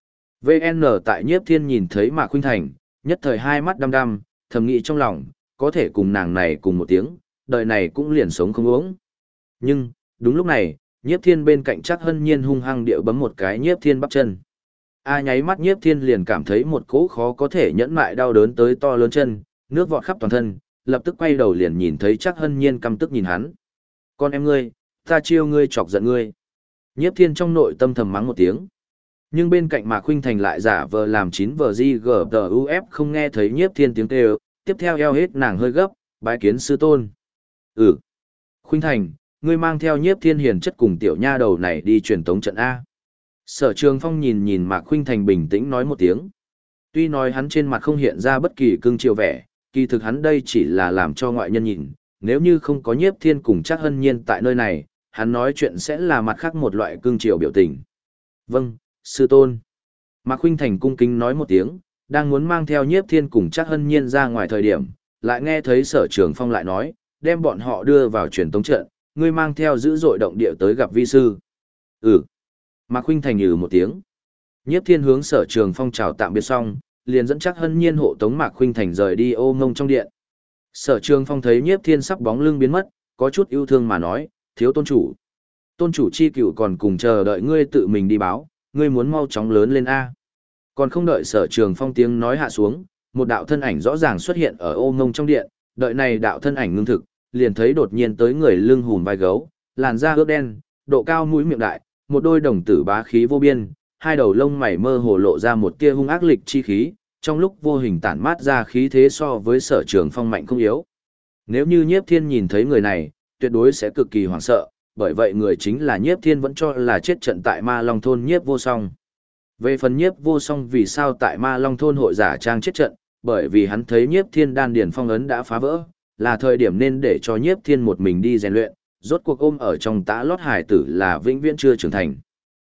VN tại Nhiếp Thiên nhìn thấy Mạc Khuynh Thành, nhất thời hai mắt đăm đăm, thầm nghĩ trong lòng, có thể cùng nàng này cùng một tiếng, đời này cũng liền sống không uống. Nhưng, đúng lúc này, Nhiếp Thiên bên cạnh chắc Hân Nhiên hung hăng điệu bấm một cái Nhiếp Thiên bắp chân. Nháy mắt Nhiếp Thiên liền cảm thấy một cỗ khó có thể nhẫn mại đau đớn tới to lớn chân, nước vọt khắp toàn thân, lập tức quay đầu liền nhìn thấy chắc Hân Nhiên căm tức nhìn hắn. Con em ngươi, ta chiêu ngươi chọc giận ngươi. Nhiếp Thiên trong nội tâm thầm mắng một tiếng. Nhưng bên cạnh Mạc Khuynh Thành lại giả vờ làm chín vờ GGTUF không nghe thấy Nhiếp Thiên tiếng kêu, tiếp theo eo hết nàng hơi gấp, bái kiến sư tôn. Ừ. Khuynh Thành, ngươi mang theo Nhiếp Thiên hiền chất cùng tiểu nha đầu này đi truyền tống trận A. Sở Trường Phong nhìn Mạc Khuynh Thành bình tĩnh nói một tiếng. Tuy nói hắn trên mặt không hiện ra bất kỳ cương chiều vẻ, kỳ thực hắn đây chỉ là làm cho ngoại nhân nhìn, nếu như không có Nhiếp Thiên cùng chắc Hân Nhiên tại nơi này, hắn nói chuyện sẽ là mặt khác một loại cương chiều biểu tình. Vâng, sư tôn. Mạc Khuynh Thành cung kính nói một tiếng, đang muốn mang theo Nhiếp Thiên cùng chắc Hân Nhiên ra ngoài thời điểm, lại nghe thấy Sở Trường Phong lại nói, đem bọn họ đưa vào truyền tống trận, ngươi mang theo dữ dội động địa tới gặp vi sư. Ừ. Mạc Khuynh Thành nhừ một tiếng. Nhiếp Thiên hướng Sở Trường Phong chào tạm biệt xong, liền dẫn chắc Hân Nhiên hộ tống Mạc Khuynh Thành rời đi Ô Mông trong điện. Sở Trường Phong thấy Nhiếp Thiên sắp bóng lưng biến mất, có chút yêu thương mà nói, thiếu tôn chủ. Tôn chủ chi cửu còn cùng chờ đợi ngươi tự mình đi báo, ngươi muốn mau chóng lớn lên A. Còn không đợi Sở Trường Phong tiếng nói hạ xuống, một đạo thân ảnh rõ ràng xuất hiện ở Ô Mông trong điện, đợi này đạo thân ảnh ngưng thực, liền thấy đột nhiên tới người lưng hùm vai gấu, làn da ướt đen, độ cao mũi miệng đại, một đôi đồng tử bá khí vô biên, hai đầu lông mày mơ hồ lộ ra một tia hung ác lịch chi khí, trong lúc vô hình tản mát ra khí thế so với Sở Trường Phong mạnh không yếu. Nếu như Nhiếp Thiên nhìn thấy người này, tuyệt đối sẽ cực kỳ hoảng sợ, bởi vậy người chính là Nhiếp Thiên vẫn cho là chết trận tại Ma Long thôn Nhiếp Vô Song. Về phần Nhiếp Vô Song vì sao tại Ma Long thôn hội giả trang chết trận, bởi vì hắn thấy Nhiếp Thiên đan điền phong ấn đã phá vỡ, là thời điểm nên để cho Nhiếp Thiên một mình đi rèn luyện, rốt cuộc ôm ở trong tã lót hải tử là vĩnh viễn chưa trưởng thành.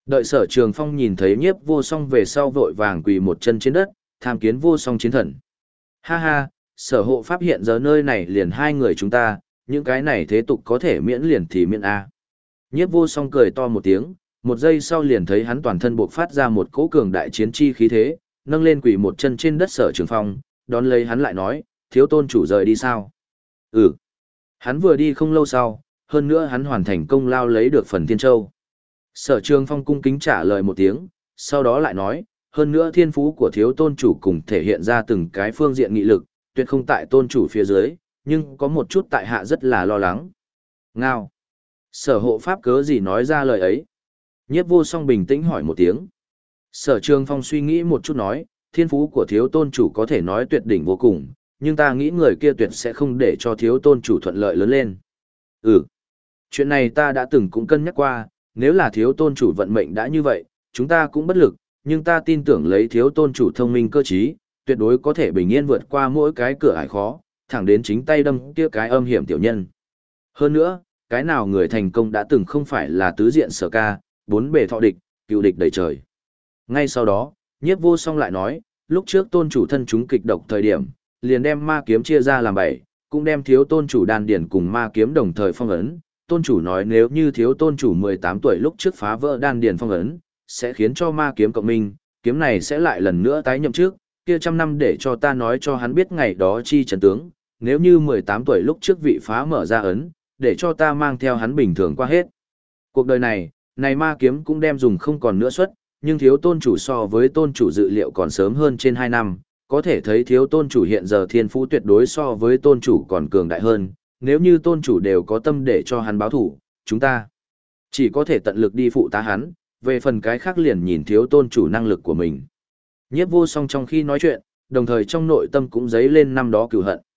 Đợi Sở Trường Phong nhìn thấy Nhiếp Vô Song về sau vội vàng quỳ một chân trên đất, tham kiến Vô Song chiến thần. Ha ha, Sở hộ pháp hiện giờ nơi này liền hai người chúng ta, những cái này thế tục có thể miễn liền thì miễn A. Nhiếp Vô Song cười to một tiếng, một giây sau liền thấy hắn toàn thân bộc phát ra một cỗ cường đại chiến chi khí thế, nâng lên quỳ một chân trên đất Sở Trường Phong, đón lấy hắn lại nói, thiếu tôn chủ rời đi sao? Ừ. Hắn vừa đi không lâu sau, hơn nữa hắn hoàn thành công lao lấy được phần Thiên Châu. Sở Trường Phong cung kính trả lời một tiếng, sau đó lại nói, hơn nữa thiên phú của thiếu tôn chủ cùng thể hiện ra từng cái phương diện nghị lực, tuyệt không tại tôn chủ phía dưới, nhưng có một chút tại hạ rất là lo lắng. Ngao. Sở hộ pháp cớ gì nói ra lời ấy? Nhiếp Vô Song bình tĩnh hỏi một tiếng. Sở Trường Phong suy nghĩ một chút nói, thiên phú của thiếu tôn chủ có thể nói tuyệt đỉnh vô cùng, nhưng ta nghĩ người kia tuyệt sẽ không để cho thiếu tôn chủ thuận lợi lớn lên. Ừ. Chuyện này ta đã từng cũng cân nhắc qua, nếu là thiếu tôn chủ vận mệnh đã như vậy, chúng ta cũng bất lực, nhưng ta tin tưởng lấy thiếu tôn chủ thông minh cơ trí, tuyệt đối có thể bình yên vượt qua mỗi cái cửa ải khó, thẳng đến chính tay đâm kia cái âm hiểm tiểu nhân. Hơn nữa, cái nào người thành công đã từng không phải là tứ diện Sở ca, bốn bề thọ địch, cựu địch đầy trời. Ngay sau đó, Nhiếp Vô Song lại nói, lúc trước tôn chủ thân chúng kịch độc thời điểm, liền đem ma kiếm chia ra làm 7, cũng đem thiếu tôn chủ đan điển cùng ma kiếm đồng thời phong ấn. Tôn chủ nói nếu như thiếu tôn chủ 18 tuổi lúc trước phá vỡ đan điển phong ấn, sẽ khiến cho ma kiếm cộng minh, kiếm này sẽ lại lần nữa tái nhậm trước, kia trăm năm để cho ta nói cho hắn biết ngày đó chi trần tướng, nếu như 18 tuổi lúc trước vị phá mở ra ấn, để cho ta mang theo hắn bình thường qua hết. Cuộc đời này, này ma kiếm cũng đem dùng không còn nữa xuất, nhưng thiếu tôn chủ so với tôn chủ dự liệu còn sớm hơn trên 2 năm, có thể thấy thiếu tôn chủ hiện giờ thiên phú tuyệt đối so với tôn chủ còn cường đại hơn, nếu như tôn chủ đều có tâm để cho hắn báo thủ, chúng ta chỉ có thể tận lực đi phụ tá hắn, về phần cái khác liền nhìn thiếu tôn chủ năng lực của mình. Nhiếp Vô Song trong khi nói chuyện, đồng thời trong nội tâm cũng dấy lên năm đó cừu hận.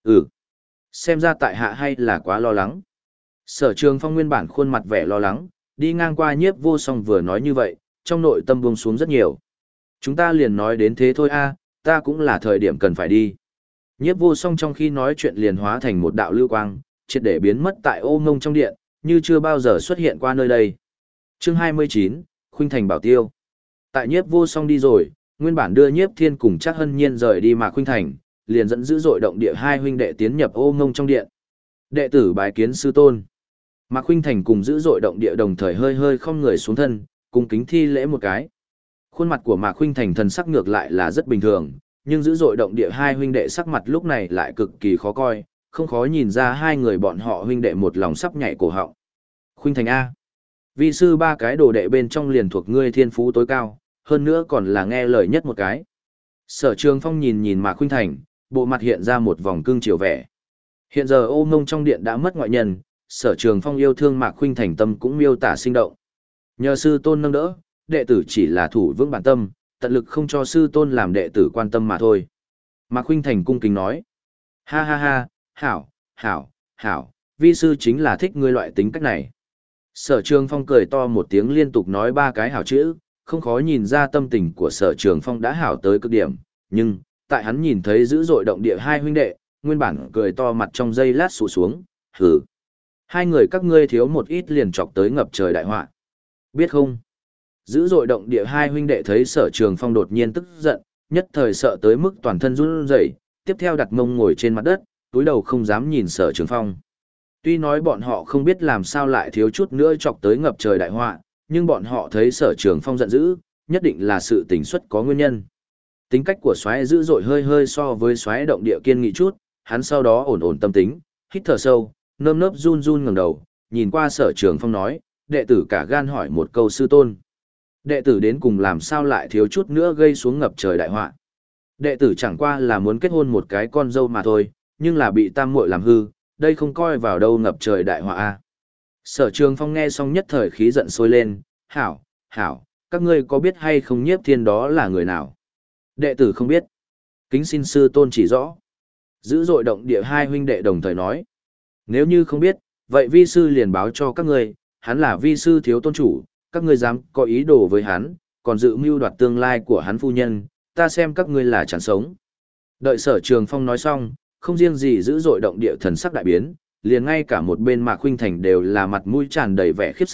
Xem ra tại hạ hay là quá lo lắng. Sở Trường Phong nguyên bản khuôn mặt vẻ lo lắng, đi ngang qua Nhiếp Vô Song vừa nói như vậy, trong nội tâm buông xuống rất nhiều. Chúng ta liền nói đến thế thôi a, ta cũng là thời điểm cần phải đi. Nhiếp Vô Song trong khi nói chuyện liền hóa thành một đạo lưu quang, triệt để biến mất tại ô ngông trong điện, như chưa bao giờ xuất hiện qua nơi đây. Chương 29, Khuynh Thành Bảo Tiêu. Tại Nhiếp Vô Song đi rồi, nguyên bản đưa Nhiếp Thiên cùng Trác Hân Nhiên rời đi mà Khuynh Thành, liền dẫn dữ dội động địa hai huynh đệ tiến nhập ô ngông trong điện. Đệ tử bái kiến sư tôn. Mạc Khuynh Thành cùng dữ dội động địa đồng thời hơi hơi không người xuống thân, cùng kính thi lễ một cái. Khuôn mặt của Mạc Khuynh Thành thần sắc ngược lại là rất bình thường, nhưng dữ dội động địa hai huynh đệ sắc mặt lúc này lại cực kỳ khó coi, không khó nhìn ra hai người bọn họ huynh đệ một lòng sắp nhảy cổ họng. Khuynh Thành A. Vi sư ba cái đồ đệ bên trong liền thuộc ngươi thiên phú tối cao, hơn nữa còn là nghe lời nhất một cái. Sở Trường Phong nhìn nhìn Mạc Khuynh Thành, bộ mặt hiện ra một vòng cương chiều vẻ. Hiện giờ ô ngông trong điện đã mất ngoại nhân, Sở Trường Phong yêu thương Mạc Khuynh Thành tâm cũng miêu tả sinh động. Nhờ sư tôn nâng đỡ, đệ tử chỉ là thủ vững bản tâm, tận lực không cho sư tôn làm đệ tử quan tâm mà thôi. Mạc Khuynh Thành cung kính nói. Ha ha ha, hảo, hảo, hảo, vi sư chính là thích ngươi loại tính cách này. Sở Trường Phong cười to một tiếng liên tục nói ba cái hảo chữ, không khó nhìn ra tâm tình của Sở Trường Phong đã hảo tới cực điểm, nhưng, tại hắn nhìn thấy dữ dội động địa hai huynh đệ, nguyên bản cười to mặt trong giây lát sụ xuống, hừ. Hai người các ngươi thiếu một ít liền chọc tới ngập trời đại họa. Biết không? Dữ dội động địa hai huynh đệ thấy Sở Trường Phong đột nhiên tức giận, nhất thời sợ tới mức toàn thân run rẩy, tiếp theo đặt mông ngồi trên mặt đất, túi đầu không dám nhìn Sở Trường Phong. Tuy nói bọn họ không biết làm sao lại thiếu chút nữa chọc tới ngập trời đại họa, nhưng bọn họ thấy Sở Trường Phong giận dữ, nhất định là sự tình xuất có nguyên nhân. Tính cách của Soái dữ dội hơi hơi so với Soái động địa kiên nghị chút, hắn sau đó ổn ổn tâm tính, hít thở sâu, nơm nớp run run ngẩng đầu, nhìn qua Sở Trường Phong nói, đệ tử cả gan hỏi một câu sư tôn. Đệ tử đến cùng làm sao lại thiếu chút nữa gây xuống ngập trời đại họa. Đệ tử chẳng qua là muốn kết hôn một cái con dâu mà thôi, nhưng là bị tam muội làm hư, đây không coi vào đâu ngập trời đại họa a. Sở Trường Phong nghe xong nhất thời khí giận sôi lên, hảo, hảo, các ngươi có biết hay không Nhiếp Thiên đó là người nào? Đệ tử không biết. Kính xin sư tôn chỉ rõ. Dữ dội động địa hai huynh đệ đồng thời nói. Nếu như không biết, vậy vi sư liền báo cho các ngươi, hắn là vi sư thiếu tôn chủ, các ngươi dám có ý đồ với hắn, còn dự mưu đoạt tương lai của hắn phu nhân, ta xem các ngươi là chẳng sống. Đợi Sở Trường Phong nói xong, không riêng gì dữ dội động địa thần sắc đại biến, liền ngay cả một bên Mạc Khuynh Thành đều là mặt mũi tràn đầy vẻ khiếp sợ,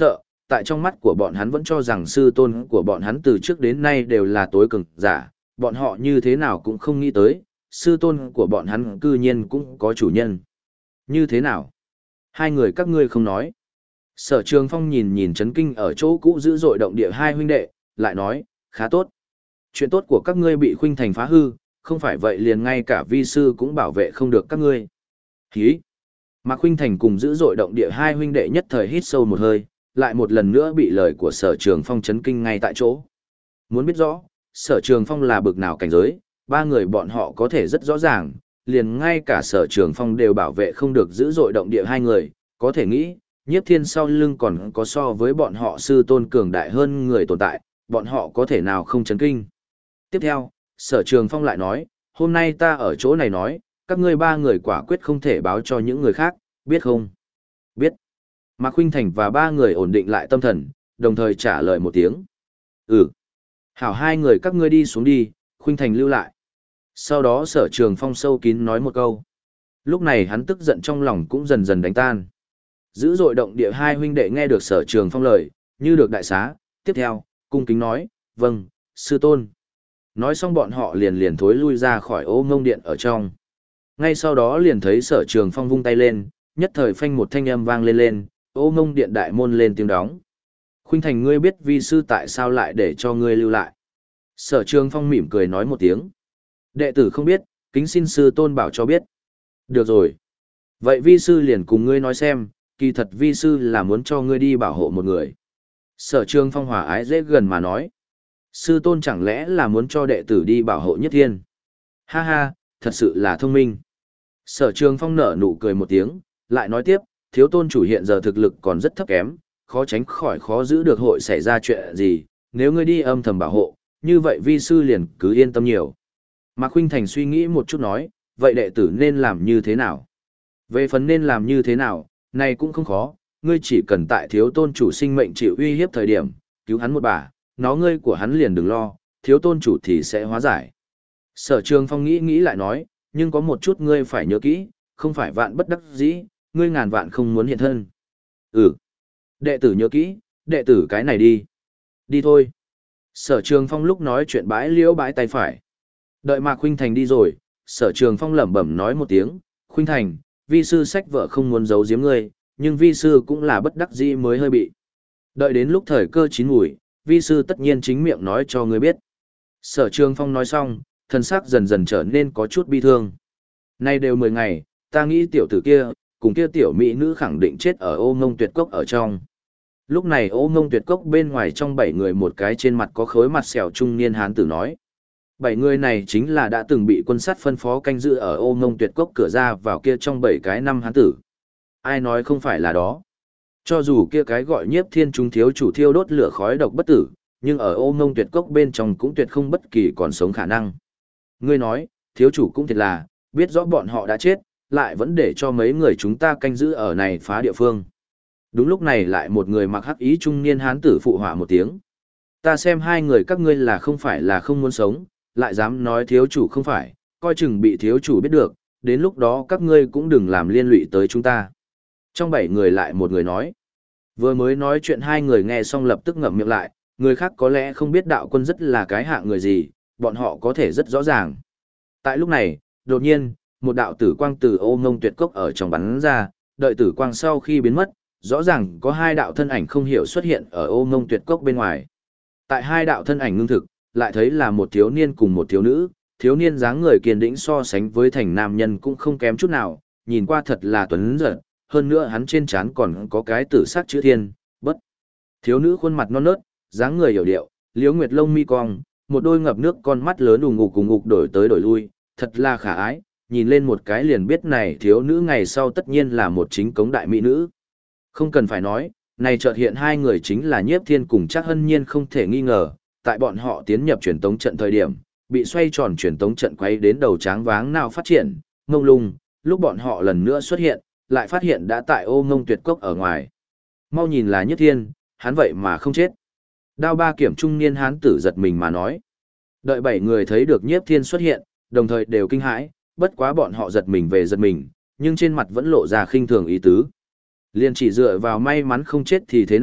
tại trong mắt của bọn hắn vẫn cho rằng sư tôn của bọn hắn từ trước đến nay đều là tối cường giả, bọn họ như thế nào cũng không nghĩ tới, sư tôn của bọn hắn cư nhiên cũng có chủ nhân. Như thế nào? Hai người các ngươi không nói. Sở Trường Phong nhìn nhìn chấn kinh ở chỗ cũ dữ dội động địa hai huynh đệ, lại nói, khá tốt. Chuyện tốt của các ngươi bị Khuynh Thành phá hư, không phải vậy liền ngay cả vi sư cũng bảo vệ không được các ngươi. Hí! Mạc Khuynh Thành cùng dữ dội động địa hai huynh đệ nhất thời hít sâu một hơi, lại một lần nữa bị lời của Sở Trường Phong chấn kinh ngay tại chỗ. Muốn biết rõ, Sở Trường Phong là bực nào cảnh giới, ba người bọn họ có thể rất rõ ràng, liền ngay cả Sở Trường Phong đều bảo vệ không được dữ dội động địa hai người, có thể nghĩ, Nhiếp Thiên sau lưng còn có so với bọn họ sư tôn cường đại hơn người tồn tại, bọn họ có thể nào không chấn kinh. Tiếp theo, Sở Trường Phong lại nói, hôm nay ta ở chỗ này nói, các ngươi ba người quả quyết không thể báo cho những người khác, biết không? Biết. Mạc Khuynh Thành và ba người ổn định lại tâm thần, đồng thời trả lời một tiếng. Ừ. Hảo, hai người các ngươi đi xuống đi, Khuynh Thành lưu lại. Sau đó Sở Trường Phong sâu kín nói một câu. Lúc này hắn tức giận trong lòng cũng dần dần đánh tan. Dữ dội động địa hai huynh đệ nghe được Sở Trường Phong lời, như được đại xá, tiếp theo, cung kính nói, vâng, sư tôn. Nói xong bọn họ liền liền thối lui ra khỏi ô ngông điện ở trong. Ngay sau đó liền thấy Sở Trường Phong vung tay lên, nhất thời phanh một thanh âm vang lên lên, ô ngông điện đại môn lên tiếng đóng. Khuynh Thành, ngươi biết vi sư tại sao lại để cho ngươi lưu lại. Sở Trường Phong mỉm cười nói một tiếng. Đệ tử không biết, kính xin sư tôn bảo cho biết. Được rồi. Vậy vi sư liền cùng ngươi nói xem, kỳ thật vi sư là muốn cho ngươi đi bảo hộ một người. Sở Trường Phong hòa ái dễ gần mà nói. Sư tôn chẳng lẽ là muốn cho đệ tử đi bảo hộ Nhất Thiên? Ha ha, thật sự là thông minh. Sở Trường Phong nở nụ cười một tiếng, lại nói tiếp, thiếu tôn chủ hiện giờ thực lực còn rất thấp kém, khó tránh khỏi khó giữ được hội xảy ra chuyện gì, nếu ngươi đi âm thầm bảo hộ, như vậy vi sư liền cứ yên tâm nhiều. Mạc Khuynh Thành suy nghĩ một chút nói, vậy đệ tử nên làm như thế nào? Về phần nên làm như thế nào, này cũng không khó, ngươi chỉ cần tại thiếu tôn chủ sinh mệnh chịu uy hiếp thời điểm, cứu hắn một bà, nó ngươi của hắn liền đừng lo, thiếu tôn chủ thì sẽ hóa giải. Sở Trường Phong nghĩ nghĩ lại nói, nhưng có một chút ngươi phải nhớ kỹ, không phải vạn bất đắc dĩ, ngươi ngàn vạn không muốn hiện thân. Ừ. Đệ tử nhớ kỹ, đệ tử cái này đi. Đi thôi. Sở Trường Phong lúc nói chuyện bãi liễu bãi tay phải. Đợi Mạc Khuynh Thành đi rồi, Sở Trường Phong lẩm bẩm nói một tiếng, Khuynh Thành, vi sư sách vợ không muốn giấu giếm ngươi, nhưng vi sư cũng là bất đắc dĩ mới hơi bị. Đợi đến lúc thời cơ chín mùi, vi sư tất nhiên chính miệng nói cho ngươi biết. Sở Trường Phong nói xong, thân xác dần dần trở nên có chút bi thương. Nay đều 10 ngày, ta nghĩ tiểu tử kia, cùng kia tiểu mỹ nữ khẳng định chết ở ô ngông tuyệt cốc ở trong. Lúc này ô ngông tuyệt cốc bên ngoài trong 7 người một cái trên mặt có khối mặt sẹo trung niên hán tử nói. 7 người này chính là đã từng bị quân sát phân phó canh giữ ở ô ngông tuyệt cốc cửa ra vào kia trong 7 cái năm hán tử. Ai nói không phải là đó. Cho dù kia cái gọi Nhiếp Thiên chúng thiếu chủ thiêu đốt lửa khói độc bất tử, nhưng ở ô ngông tuyệt cốc bên trong cũng tuyệt không bất kỳ còn sống khả năng. Ngươi nói, thiếu chủ cũng thiệt là, biết rõ bọn họ đã chết, lại vẫn để cho mấy người chúng ta canh giữ ở này phá địa phương. Đúng lúc này lại một người mặc hắc ý trung niên hán tử phụ họa một tiếng. Ta xem hai người các ngươi là không muốn sống, lại dám nói thiếu chủ không phải, coi chừng bị thiếu chủ biết được, đến lúc đó các ngươi cũng đừng làm liên lụy tới chúng ta. Trong 7 người lại một người nói. Vừa mới nói chuyện hai người nghe xong lập tức ngậm miệng lại, người khác có lẽ không biết đạo quân rất là cái hạng người gì, bọn họ có thể rất rõ ràng. Tại lúc này, đột nhiên, một đạo tử quang từ ô ngông tuyệt cốc ở trong bắn ra, đợi tử quang sau khi biến mất, rõ ràng có hai đạo thân ảnh không hiểu xuất hiện ở ô ngông tuyệt cốc bên ngoài. Tại hai đạo thân ảnh ngưng thực, lại thấy là một thiếu niên cùng một thiếu nữ, thiếu niên dáng người kiên định so sánh với thành nam nhân cũng không kém chút nào, nhìn qua thật là tuấn giật, hơn nữa hắn trên trán còn có cái tử sắc chữ thiên, bất. Thiếu nữ khuôn mặt non nớt, dáng người hiểu điệu, liễu nguyệt lông mi cong, một đôi ngập nước con mắt lớn ù ngục đổi tới đổi lui, thật là khả ái, nhìn lên một cái liền biết này thiếu nữ ngày sau tất nhiên là một chính cống đại mỹ nữ. Không cần phải nói, này chợt hiện hai người chính là Nhiếp Thiên cùng Trác Hân Nhiên không thể nghi ngờ, tại bọn họ tiến nhập truyền tống trận thời điểm, bị xoay tròn truyền tống trận quay đến đầu tráng váng nào phát triển, ngông lung, lúc bọn họ lần nữa xuất hiện, lại phát hiện đã tại ô ngông tuyệt cốc ở ngoài. Mau nhìn là Nhiếp Thiên, hắn vậy mà không chết. Đao ba kiểm trung niên hán tử giật mình mà nói. Đợi 7 người thấy được Nhiếp Thiên xuất hiện, đồng thời đều kinh hãi, bất quá bọn họ giật mình về giật mình, nhưng trên mặt vẫn lộ ra khinh thường ý tứ. Liên chỉ dựa vào may mắn không chết thì thế nào,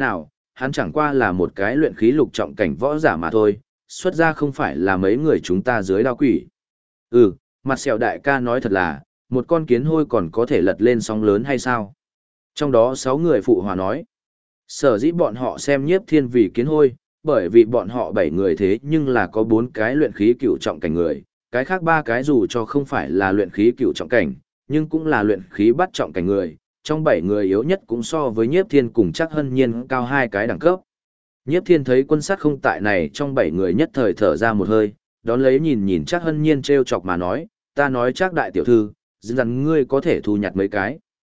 hắn chẳng qua là một cái luyện khí lục trọng cảnh võ giả mà thôi, xuất ra không phải là mấy người chúng ta dưới đao quỷ. Mặt sẹo đại ca nói thật là, một con kiến hôi còn có thể lật lên sóng lớn hay sao? Trong đó 6 người phụ hòa nói. Sở dĩ bọn họ xem Nhiếp Thiên vì kiến hôi, bởi vì bọn họ 7 người thế nhưng là có 4 cái luyện khí cửu trọng cảnh người, cái khác 3 cái dù cho không phải là luyện khí cửu trọng cảnh, nhưng cũng là luyện khí bắt trọng cảnh người, trong 7 người yếu nhất cũng so với Nhiếp Thiên cùng Trác Hân Nhiên cao 2 cái đẳng cấp. Nhiếp Thiên thấy quân sát không tại này trong 7 người nhất thời thở ra một hơi, đón lấy nhìn Trác Hân Nhiên trêu chọc mà nói, ta nói Trác đại tiểu thư, dĩ rằng ngươi có thể thu nhặt mấy cái.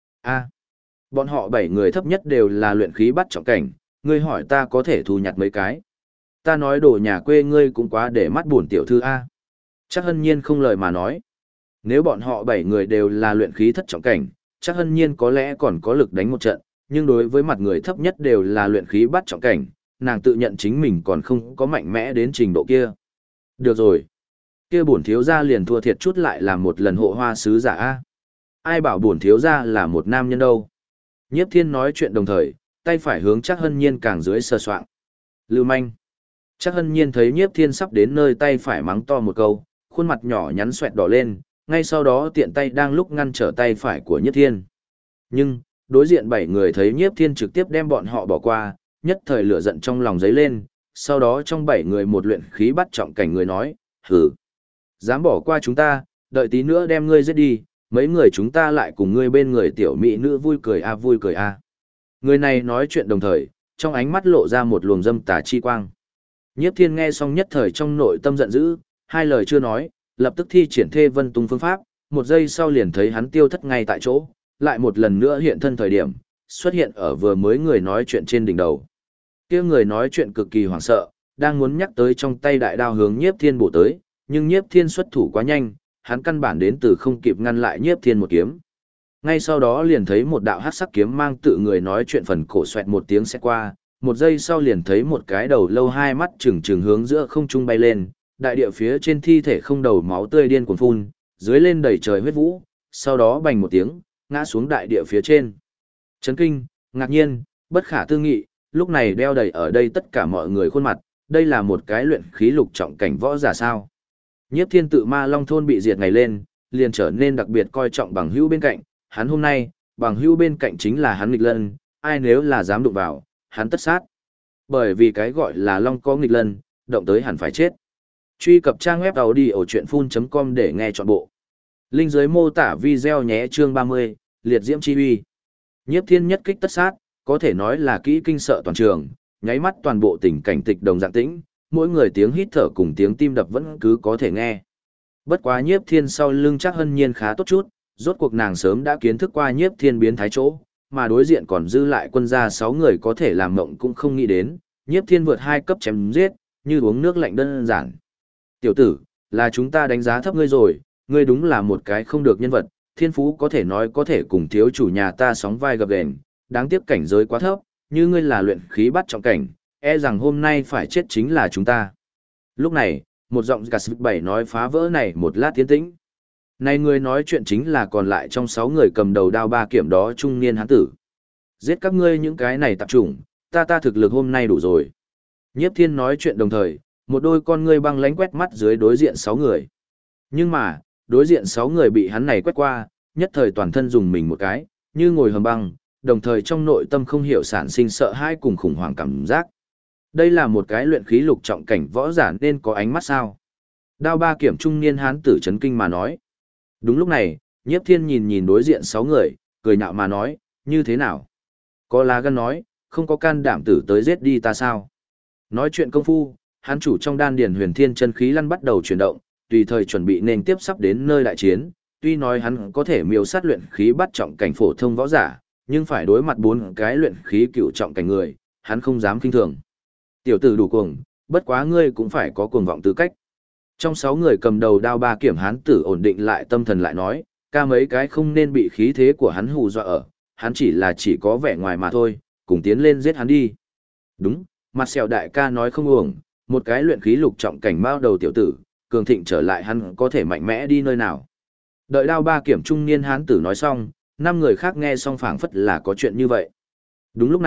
Bọn họ 7 người thấp nhất đều là luyện khí bắt trọng cảnh, ngươi hỏi ta có thể thu nhặt mấy cái. Ta nói đồ nhà quê ngươi cũng quá để mắt buồn tiểu thư a. Trác Hân Nhiên không lời mà nói. Nếu bọn họ 7 người đều là luyện khí thất trọng cảnh, Trác Hân Nhiên có lẽ còn có lực đánh một trận, nhưng đối với mặt người thấp nhất đều là luyện khí bắt trọng cảnh, nàng tự nhận chính mình còn không có mạnh mẽ đến trình độ kia. Được rồi. Kia bổn thiếu gia liền thua thiệt chút lại làm một lần hộ hoa sứ giả a. Ai bảo bổn thiếu gia là một nam nhân đâu. Nhiếp Thiên nói chuyện đồng thời, tay phải hướng Trác Hân Nhiên càng dưới sờ soạng. Lưu manh. Trác Hân Nhiên thấy Nhiếp Thiên sắp đến nơi tay phải mắng to một câu, khuôn mặt nhỏ nhắn xoẹt đỏ lên, ngay sau đó tiện tay đang lúc ngăn trở tay phải của Nhiếp Thiên. Nhưng, đối diện 7 người thấy Nhiếp Thiên trực tiếp đem bọn họ bỏ qua, nhất thời lửa giận trong lòng dấy lên, sau đó trong 7 người một luyện khí bắt trọng cảnh người nói, hừ, dám bỏ qua chúng ta, đợi tí nữa đem ngươi giết đi, mấy người chúng ta lại cùng ngươi bên người tiểu mỹ nữ vui cười a vui cười a. Người này nói chuyện đồng thời, trong ánh mắt lộ ra một luồng dâm tà chi quang. Nhiếp Thiên nghe xong nhất thời trong nội tâm giận dữ, hai lời chưa nói, lập tức thi triển Thê Vân Tung phương pháp, một giây sau liền thấy hắn tiêu thất ngay tại chỗ, lại một lần nữa hiện thân thời điểm, xuất hiện ở vừa mới người nói chuyện trên đỉnh đầu. Kia người nói chuyện cực kỳ hoảng sợ, đang muốn nhắc tới trong tay đại đao hướng Nhiếp Thiên bổ tới, nhưng Nhiếp Thiên xuất thủ quá nhanh, hắn căn bản đến từ không kịp ngăn lại Nhiếp Thiên một kiếm. Ngay sau đó liền thấy một đạo hắc sắc kiếm mang tự người nói chuyện phần cổ xoẹt một tiếng sẽ qua, một giây sau liền thấy một cái đầu lâu hai mắt trừng trừng hướng giữa không trung bay lên, đại địa phía trên thi thể không đầu máu tươi điên cuồng phun, dưới lên đầy trời huyết vũ, sau đó bành một tiếng, ngã xuống đại địa phía trên. Chấn kinh, ngạc nhiên, bất khả tư nghị, lúc này đeo đầy ở đây tất cả mọi người khuôn mặt, đây là một cái luyện khí lục trọng cảnh võ giả sao? Nhiếp Thiên tự Ma Long thôn bị diệt ngày lên, liền trở nên đặc biệt coi trọng bằng hữu bên cạnh, hắn hôm nay, bằng hữu bên cạnh chính là hắn nghịch lân, ai nếu là dám đụng vào, hắn tất sát. Bởi vì cái gọi là Long có nghịch lân, động tới hẳn phải chết. Truy cập trang web audiochuyenphun.com để nghe trọn bộ. Link dưới mô tả video nhé. Chương 30, liệt diễm chi uy. Nhiếp Thiên nhất kích tất sát, có thể nói là kỹ kinh sợ toàn trường, nháy mắt toàn bộ tình cảnh tịch đồng dạng tĩnh, mỗi người tiếng hít thở cùng tiếng tim đập vẫn cứ có thể nghe. Bất quá Nhiếp Thiên sau lưng Trác Hân Nhiên khá tốt chút, rốt cuộc nàng sớm đã kiến thức qua Nhiếp Thiên biến thái chỗ, mà đối diện còn dư lại quân gia 6 người có thể làm mộng cũng không nghĩ đến, Nhiếp Thiên vượt 2 cấp chém giết, như uống nước lạnh đơn giản. Tiểu tử, là chúng ta đánh giá thấp ngươi rồi, ngươi đúng là một cái không được nhân vật, thiên phú có thể nói có thể cùng thiếu chủ nhà ta sóng vai gập ghềnh, đáng tiếc cảnh giới quá thấp, như ngươi là luyện khí bắt trọng cảnh, e rằng hôm nay phải chết chính là chúng ta. Lúc này, một giọng gà sực bảy nói phá vỡ này một lát tiến tĩnh. Này người nói chuyện chính là còn lại trong 6 người cầm đầu đao ba kiểm đó trung niên hán tử. Giết các ngươi những cái này tạp chủng, ta thực lực hôm nay đủ rồi. Nhiếp Thiên nói chuyện đồng thời, một đôi con ngươi băng lánh quét mắt dưới đối diện 6 người. Nhưng mà, đối diện 6 người bị hắn này quét qua, nhất thời toàn thân dùng mình một cái, như ngồi hầm băng, đồng thời trong nội tâm không hiểu sản sinh sợ hãi cùng khủng hoảng cảm giác. Đây là một cái luyện khí lục trọng cảnh võ giả nên có ánh mắt sao? Đao ba kiểm trung niên hán tử chấn kinh mà nói. Đúng lúc này, Nhiếp Thiên nhìn đối diện 6 người, cười nhạo mà nói, như thế nào? Có lá gan nói, không có can đảm tử tới giết đi ta sao? Nói chuyện công phu, hán chủ trong đan điền huyền thiên chân khí lăn bắt đầu chuyển động, tùy thời chuẩn bị nên tiếp sắp đến nơi đại chiến. Tuy nói hắn có thể miêu sát luyện khí bắt trọng cảnh phổ thông võ giả, nhưng phải đối mặt 4 cái luyện khí cựu trọng cảnh người, hắn không dám khinh thường. Tiểu tử đủ cuồng, bất quá ngươi cũng phải có cuồng vọng tư cách. Trong 6 người cầm đầu đao ba kiểm hán tử ổn định lại tâm thần lại nói, ca mấy cái không nên bị khí thế của hắn hù dọa ở, hắn chỉ có vẻ ngoài mà thôi, cùng tiến lên giết hắn đi. Đúng, mặt sẹo đại ca nói không uổng, một cái luyện khí lục trọng cảnh bao đầu tiểu tử, cường thịnh trở lại hắn có thể mạnh mẽ đi nơi nào. Đợi đao ba kiểm trung niên hán tử nói xong, 5 người khác nghe xong phảng phất là có chuyện như vậy. Đúng lúc này,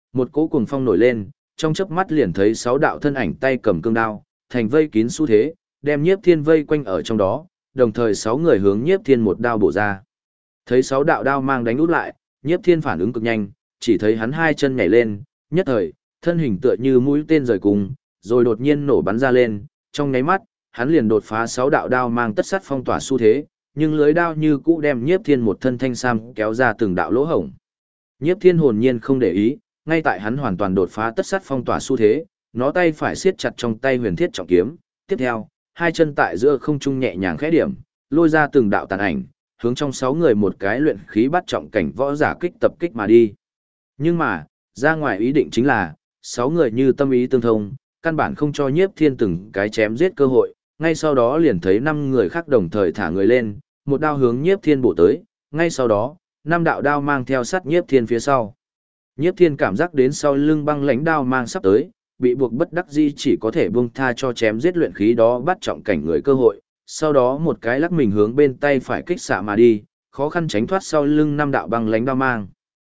Một cỗ cuồng phong nổi lên, trong chớp mắt liền thấy 6 đạo thân ảnh tay cầm cương đao, thành vây kín xu thế, đem Nhiếp Thiên vây quanh ở trong đó, đồng thời 6 người hướng Nhiếp Thiên một đao bổ ra. Thấy 6 đạo đao mang đánh út lại, Nhiếp Thiên phản ứng cực nhanh, chỉ thấy hắn hai chân nhảy lên, nhất thời, thân hình tựa như mũi tên rời cùng, rồi đột nhiên nổ bắn ra lên, trong nháy mắt, hắn liền đột phá 6 đạo đao mang tất sát phong tỏa xu thế, nhưng lưới đao như cũ đem Nhiếp Thiên một thân thanh sam kéo ra từng đạo lỗ hổng. Nhiếp Thiên hồn nhiên không để ý, ngay tại hắn hoàn toàn đột phá tất sát phong tỏa xu thế, nó tay phải siết chặt trong tay huyền thiết trọng kiếm, tiếp theo, hai chân tại giữa không trung nhẹ nhàng khẽ điểm, lôi ra từng đạo tàn ảnh, hướng trong 6 người một cái luyện khí bắt trọng cảnh võ giả kích tập kích mà đi. Nhưng mà, ra ngoài ý định chính là, 6 người như tâm ý tương thông, căn bản không cho Nhiếp Thiên từng cái chém giết cơ hội, ngay sau đó liền thấy 5 người khác đồng thời thả người lên, một đao hướng Nhiếp Thiên bổ tới, ngay sau đó, 5 đạo đao mang theo sát Nhiếp Thiên phía sau. Nhiếp Thiên cảm giác đến sau lưng băng lãnh đao mang sắp tới, bị buộc bất đắc dĩ chỉ có thể buông tha cho chém giết luyện khí đó bắt trọng cảnh người cơ hội, sau đó một cái lắc mình hướng bên tay phải kích xạ mà đi, khó khăn tránh thoát sau lưng 5 đạo băng lãnh đao mang.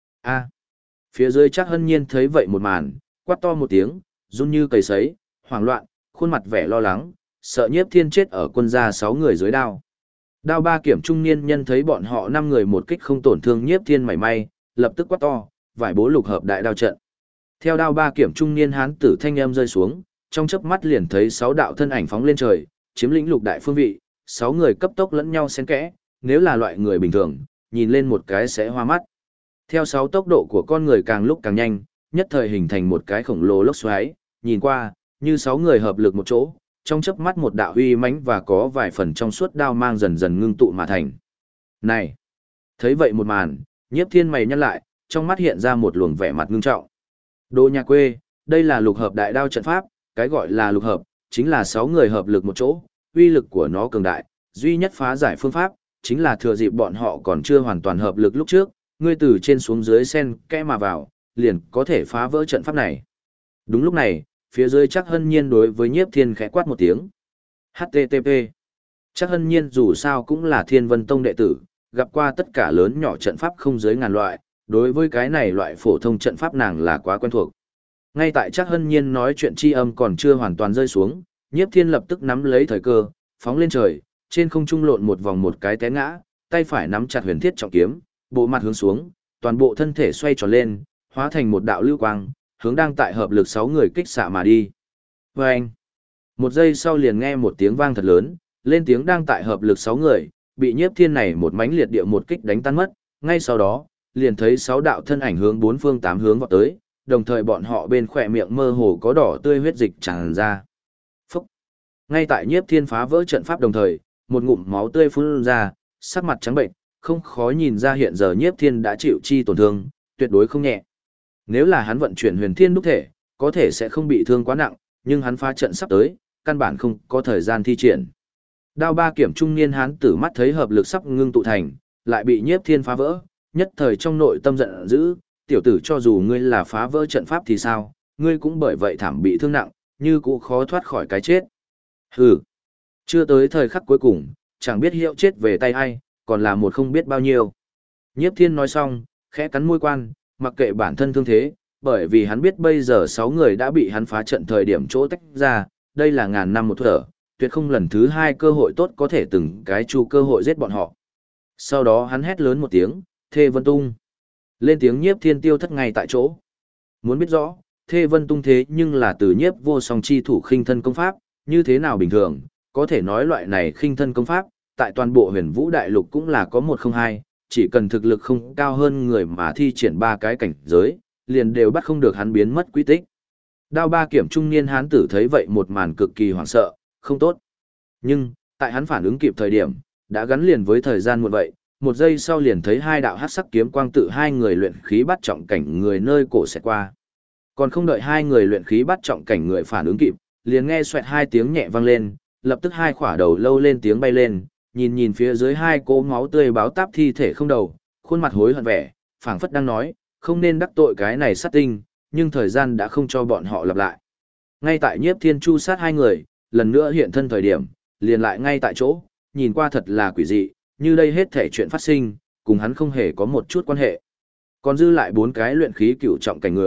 A. Phía dưới Trác Hân Nhiên thấy vậy một màn, quát to một tiếng, run như cầy sấy, hoảng loạn, khuôn mặt vẻ lo lắng, sợ Nhiếp Thiên chết ở quân gia 6 người dưới đao. Đao ba kiểm trung niên nhân thấy bọn họ 5 người một kích không tổn thương Nhiếp Thiên mảy may, lập tức quát to, vải bố lục hợp đại đao trận. Theo đao ba kiểm trung niên hán tử thanh âm rơi xuống, trong chớp mắt liền thấy 6 đạo thân ảnh phóng lên trời, chiếm lĩnh lục đại phương vị, 6 người cấp tốc lẫn nhau xen kẽ, nếu là loại người bình thường, nhìn lên một cái sẽ hoa mắt. Theo 6 tốc độ của con người càng lúc càng nhanh, nhất thời hình thành một cái khổng lồ lốc xoáy, nhìn qua, như 6 người hợp lực một chỗ, trong chớp mắt một đạo uy mãnh và có vài phần trong suốt đao mang dần dần ngưng tụ mà thành. Này! Thấy vậy một màn, Nhiếp Thiên mày nhăn lại, trong mắt hiện ra một luồng vẻ mặt ngưng trọng. Đồ nhà quê, đây là lục hợp đại đao trận pháp, cái gọi là lục hợp, chính là 6 người hợp lực một chỗ, uy lực của nó cường đại, duy nhất phá giải phương pháp, chính là thừa dịp bọn họ còn chưa hoàn toàn hợp lực lúc trước, ngươi từ trên xuống dưới xen kẽ mà vào, liền có thể phá vỡ trận pháp này. Đúng lúc này, phía dưới Trác Hân Nhiên đối với Nhiếp Thiên khẽ quát một tiếng. HTTP. Trác Hân Nhiên dù sao cũng là Thiên Vân Tông đệ tử, gặp qua tất cả lớn nhỏ trận pháp không dưới ngàn loại, đối với cái này loại phổ thông trận pháp nàng là quá quen thuộc. Ngay tại Trác Hân Nhiên nói chuyện chi âm còn chưa hoàn toàn rơi xuống, Nhiếp Thiên lập tức nắm lấy thời cơ, phóng lên trời, trên không trung lộn một vòng một cái té ngã, tay phải nắm chặt huyền thiết trọng kiếm, bộ mặt hướng xuống, toàn bộ thân thể xoay tròn lên, hóa thành một đạo lưu quang, hướng đang tại hợp lực 6 người kích xạ mà đi. Vâng! Một giây sau liền nghe một tiếng vang thật lớn, lên tiếng đang tại hợp lực 6 người, bị Nhiếp Thiên này một mánh liệt địa một kích đánh tan mất, ngay sau đó, liền thấy 6 đạo thân ảnh hướng 4 phương 8 hướng vọt tới, đồng thời bọn họ bên khỏe miệng mơ hồ có đỏ tươi huyết dịch tràn ra. Phúc! Ngay tại Nhiếp Thiên phá vỡ trận pháp đồng thời, một ngụm máu tươi phun ra, sắc mặt trắng bệnh, không khó nhìn ra hiện giờ Nhiếp Thiên đã chịu chi tổn thương, tuyệt đối không nhẹ. Nếu là hắn vận chuyển huyền thiên đúc thể, có thể sẽ không bị thương quá nặng, nhưng hắn phá trận sắp tới, căn bản không có thời gian thi triển. Đao ba kiểm trung niên hán tử mắt thấy hợp lực sắp ngưng tụ thành, lại bị Nhiếp Thiên phá vỡ, nhất thời trong nội tâm giận dữ, tiểu tử cho dù ngươi là phá vỡ trận pháp thì sao, ngươi cũng bởi vậy thảm bị thương nặng, như cũng khó thoát khỏi cái chết. Hừ, chưa tới thời khắc cuối cùng, chẳng biết hiệu chết về tay ai, còn là một không biết bao nhiêu. Nhiếp Thiên nói xong, khẽ cắn môi quan, mặc kệ bản thân thương thế, bởi vì hắn biết bây giờ 6 người đã bị hắn phá trận thời điểm chỗ tách ra, đây là ngàn năm một thở, tuyệt không lần thứ 2 cơ hội tốt có thể từng cái chu cơ hội giết bọn họ. Sau đó hắn hét lớn một tiếng, Thê Vân Tung. Lên tiếng Nhiếp Thiên tiêu thất ngay tại chỗ. Muốn biết rõ, Thê Vân Tung thế nhưng là từ Nhiếp Vô Song chi thủ khinh thân công pháp, như thế nào bình thường, có thể nói loại này khinh thân công pháp, tại toàn bộ Huyền Vũ Đại Lục cũng là có 1 không 2, chỉ cần thực lực không cao hơn người mà thi triển 3 cái cảnh giới, liền đều bắt không được hắn biến mất quy tích. Đao ba kiểm trung niên hán tử thấy vậy một màn cực kỳ hoảng sợ, không tốt. Nhưng, tại hắn phản ứng kịp thời điểm, đã gắn liền với thời gian muộn vậy, một giây sau liền thấy 2 đạo hắc sắc kiếm quang tự 2 người luyện khí bắt trọng cảnh người nơi cổ sẽ qua. Còn không đợi 2 người luyện khí bắt trọng cảnh người phản ứng kịp, liền nghe xoẹt 2 tiếng nhẹ vang lên, lập tức 2 khỏa đầu lâu lên tiếng bay lên, nhìn phía dưới 2 cỗ máu tươi báo táp thi thể không đầu, khuôn mặt hối hận vẻ, phảng phất đang nói, không nên đắc tội cái này sát tinh, nhưng thời gian đã không cho bọn họ lặp lại. Ngay tại Nhiếp Thiên chu sát 2 người, lần nữa hiện thân thời điểm, liền lại ngay tại chỗ, nhìn qua thật là quỷ dị, như đây hết thể chuyện phát sinh, cùng hắn không hề có một chút quan hệ. Còn dư lại 4 cái luyện khí cửu trọng cảnh người,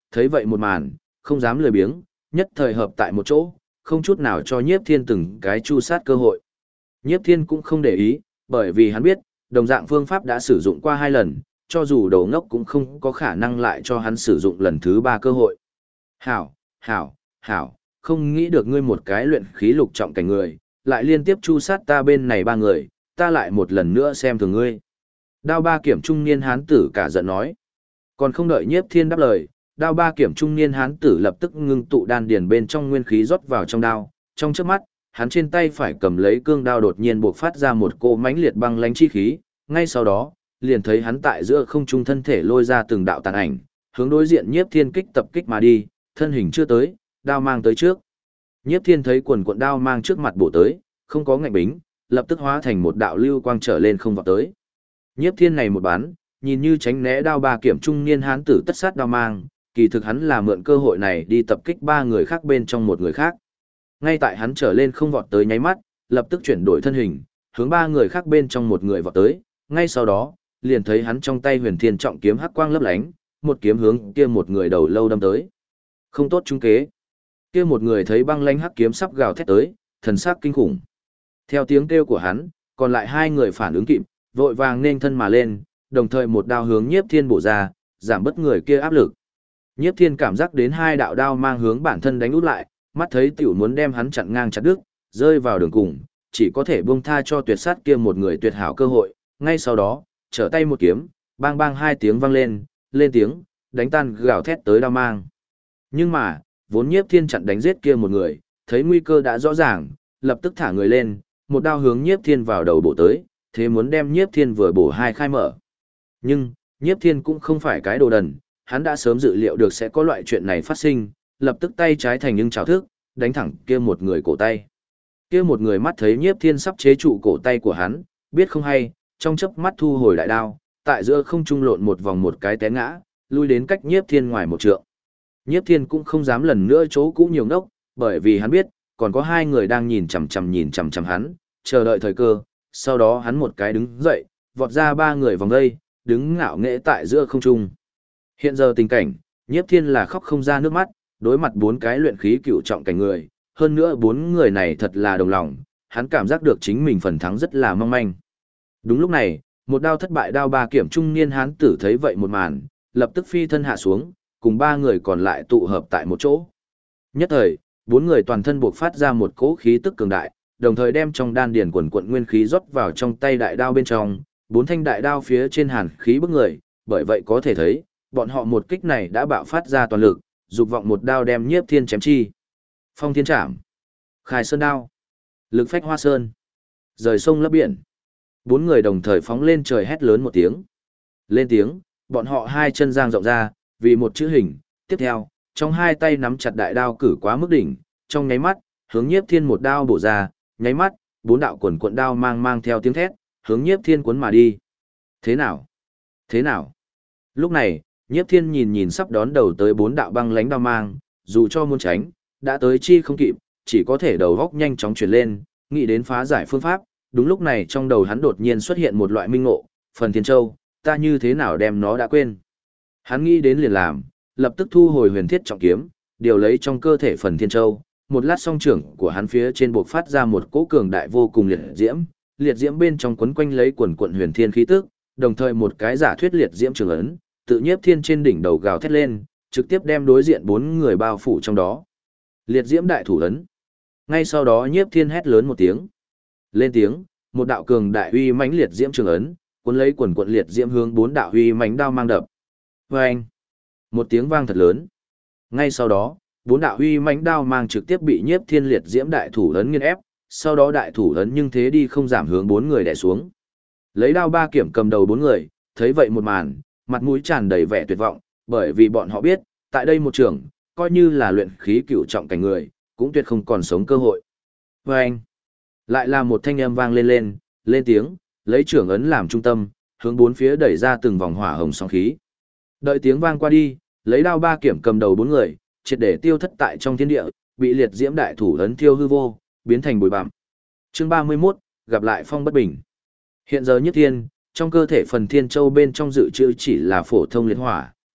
Thấy vậy một màn, không dám lười biếng, nhất thời hợp tại một chỗ, không chút nào cho Nhiếp Thiên từng cái chu sát cơ hội. Nhiếp Thiên cũng không để ý, bởi vì hắn biết, đồng dạng phương pháp đã sử dụng qua 2 lần, cho dù đầu ngốc cũng không có khả năng lại cho hắn sử dụng lần thứ 3 cơ hội. Hảo, hảo, hảo, không nghĩ được ngươi một cái luyện khí lục trọng cảnh người, lại liên tiếp chu sát ta bên này 3 người, ta lại một lần nữa xem thường ngươi. Đao ba kiểm trung niên hán tử cả giận nói. Còn không đợi Nhiếp Thiên đáp lời, đao ba kiểm trung niên hán tử lập tức ngưng tụ đan điền bên trong nguyên khí rót vào trong đao, trong chớp mắt, hắn trên tay phải cầm lấy cương đao đột nhiên bộc phát ra một cỗ mãnh liệt băng lãnh chi khí, ngay sau đó, liền thấy hắn tại giữa không trung thân thể lôi ra từng đạo tàn ảnh, hướng đối diện Nhiếp Thiên kích tập kích mà đi, thân hình chưa tới, đao mang tới trước. Nhiếp Thiên thấy quần cuộn đao mang trước mặt bổ tới, không có ngạnh bính, lập tức hóa thành một đạo lưu quang trở lên không vọt tới. Nhiếp Thiên này một bắn, nhìn như tránh né đao ba kiểm trung niên hán tử tất sát đao mang, kỳ thực hắn là mượn cơ hội này đi tập kích 3 người khác bên trong một người khác. Ngay tại hắn trở lên không vọt tới nháy mắt, lập tức chuyển đổi thân hình, hướng 3 người khác bên trong một người vọt tới, ngay sau đó, liền thấy hắn trong tay Huyền Thiên trọng kiếm hắc quang lấp lánh, một kiếm hướng kia một người đầu lâu đâm tới. Không tốt trúng kế. Kia một người thấy băng lãnh hắc kiếm sắp gào thét tới, thần sắc kinh khủng. Theo tiếng kêu của hắn, còn lại 2 người phản ứng kịp, vội vàng nên thân mà lên, đồng thời một đao hướng Nhiếp Thiên bổ ra, giảm bớt người kia áp lực. Nhiếp Thiên cảm giác đến 2 đạo đao mang hướng bản thân đánh út lại, mắt thấy tiểu muốn đem hắn chặn ngang chặt đứt, rơi vào đường cùng, chỉ có thể buông tha cho tuyệt sát kia một người tuyệt hảo cơ hội, ngay sau đó, trở tay một kiếm, bang bang 2 tiếng vang lên, lên tiếng, đánh tan gào thét tới đao mang. Nhưng mà, vốn Nhiếp Thiên chặn đánh giết kia một người, thấy nguy cơ đã rõ ràng, lập tức thả người lên, một đao hướng Nhiếp Thiên vào đầu bổ tới, thế muốn đem Nhiếp Thiên vừa bổ 2 khai mở. Nhưng, Nhiếp Thiên cũng không phải cái đồ đần, hắn đã sớm dự liệu được sẽ có loại chuyện này phát sinh, lập tức tay trái thành nhưng chảo thức, đánh thẳng kia một người cổ tay. Kia một người mắt thấy Nhiếp Thiên sắp chế trụ cổ tay của hắn, biết không hay, trong chớp mắt thu hồi đại đao, tại giữa không trung lộn một vòng một cái té ngã, lui đến cách Nhiếp Thiên ngoài một trượng. Nhiếp Thiên cũng không dám lần nữa chỗ cũ nhiều ngốc, bởi vì hắn biết, còn có 2 người đang nhìn chằm chằm hắn, chờ đợi thời cơ, sau đó hắn một cái đứng dậy, vọt ra 3 người vòng đây, đứng ngạo nghễ tại giữa không trung. Hiện giờ tình cảnh, Nhiếp Thiên là khóc không ra nước mắt, đối mặt 4 cái luyện khí cựu trọng cảnh người, hơn nữa 4 người này thật là đồng lòng, hắn cảm giác được chính mình phần thắng rất là mong manh. Đúng lúc này, một đao thất bại đao ba kiểm trung niên hán tử thấy vậy một màn, lập tức phi thân hạ xuống, cùng 3 người còn lại tụ hợp tại một chỗ. Nhất thời, 4 người toàn thân buộc phát ra một cỗ khí tức cường đại, đồng thời đem trong đan điền quần quận nguyên khí rót vào trong tay đại đao bên trong, 4 thanh đại đao phía trên hàn khí bức người, bởi vậy có thể thấy, bọn họ một kích này đã bạo phát ra toàn lực, dục vọng một đao đem Nhiếp Thiên chém chi. Phong Thiên Trảm, Khai Sơn đao, Lực Phách Hoa Sơn, rời sông lấp biển. 4 người đồng thời phóng lên trời hét lớn một tiếng. Lên tiếng, bọn họ 2 chân dang rộng ra, vì một chữ hình, tiếp theo, trong 2 tay nắm chặt đại đao cử quá mức đỉnh, trong nháy mắt, hướng Nhiếp Thiên một đao bổ ra, nháy mắt, 4 đạo quần cuộn đao mang theo tiếng thét, hướng Nhiếp Thiên cuốn mà đi. Thế nào? Thế nào? Lúc này, Nhiếp Thiên nhìn sắp đón đầu tới 4 đạo băng lánh đao mang, dù cho muốn tránh, đã tới chi không kịp, chỉ có thể đầu góc nhanh chóng chuyển lên, nghĩ đến phá giải phương pháp. Đúng lúc này trong đầu hắn đột nhiên xuất hiện một loại minh ngộ, phần thiên châu, ta như thế nào đem nó đã quên. Hắn nghĩ đến liền làm, lập tức thu hồi huyền thiết trọng kiếm, điều lấy trong cơ thể phần thiên châu. Một lát song trưởng của hắn phía trên buộc phát ra một cỗ cường đại vô cùng liệt diễm bên trong quấn quanh lấy quần quận huyền thiên khí tức, đồng thời một cái giả thuyết liệt diễm trường ấn, tự Nhiếp Thiên trên đỉnh đầu gào thét lên, trực tiếp đem đối diện 4 người bao phủ trong đó. Liệt diễm đại thủ ấn. Ngay sau đó Nhiếp Thiên hét lớn một tiếng. Lên tiếng, một đạo cường đại uy mãnh liệt diễm trường ấn, cuốn lấy quần quận liệt diễm hướng 4 đạo uy mãnh đao mang đập. Oeng! Một tiếng vang thật lớn. Ngay sau đó, 4 đạo uy mãnh đao mang trực tiếp bị Nhiếp Thiên liệt diễm đại thủ ấn nghiền ép, sau đó đại thủ ấn nhưng thế đi không giảm hướng 4 người đè xuống. Lấy đao ba kiểm cầm đầu 4 người, thấy vậy một màn, mặt mũi tràn đầy vẻ tuyệt vọng, bởi vì bọn họ biết, tại đây một trường, coi như là luyện khí cửu trọng cảnh người, cũng tuyệt không còn sống cơ hội. Oeng! Lại là một thanh âm vang lên tiếng, lấy trưởng ấn làm trung tâm, hướng 4 phía đẩy ra từng vòng hỏa hồng sóng khí. Đợi tiếng vang qua đi, lấy đao ba kiểm cầm đầu 4 người, triệt để tiêu thất tại trong thiên địa, bị liệt diễm đại thủ ấn thiêu hư vô, biến thành bụi bặm. Chương 31, gặp lại phong bất bình. Hiện giờ Nhiếp Thiên, trong cơ thể phần thiên châu bên trong dự trữ chỉ là phổ thông liệt hỏa,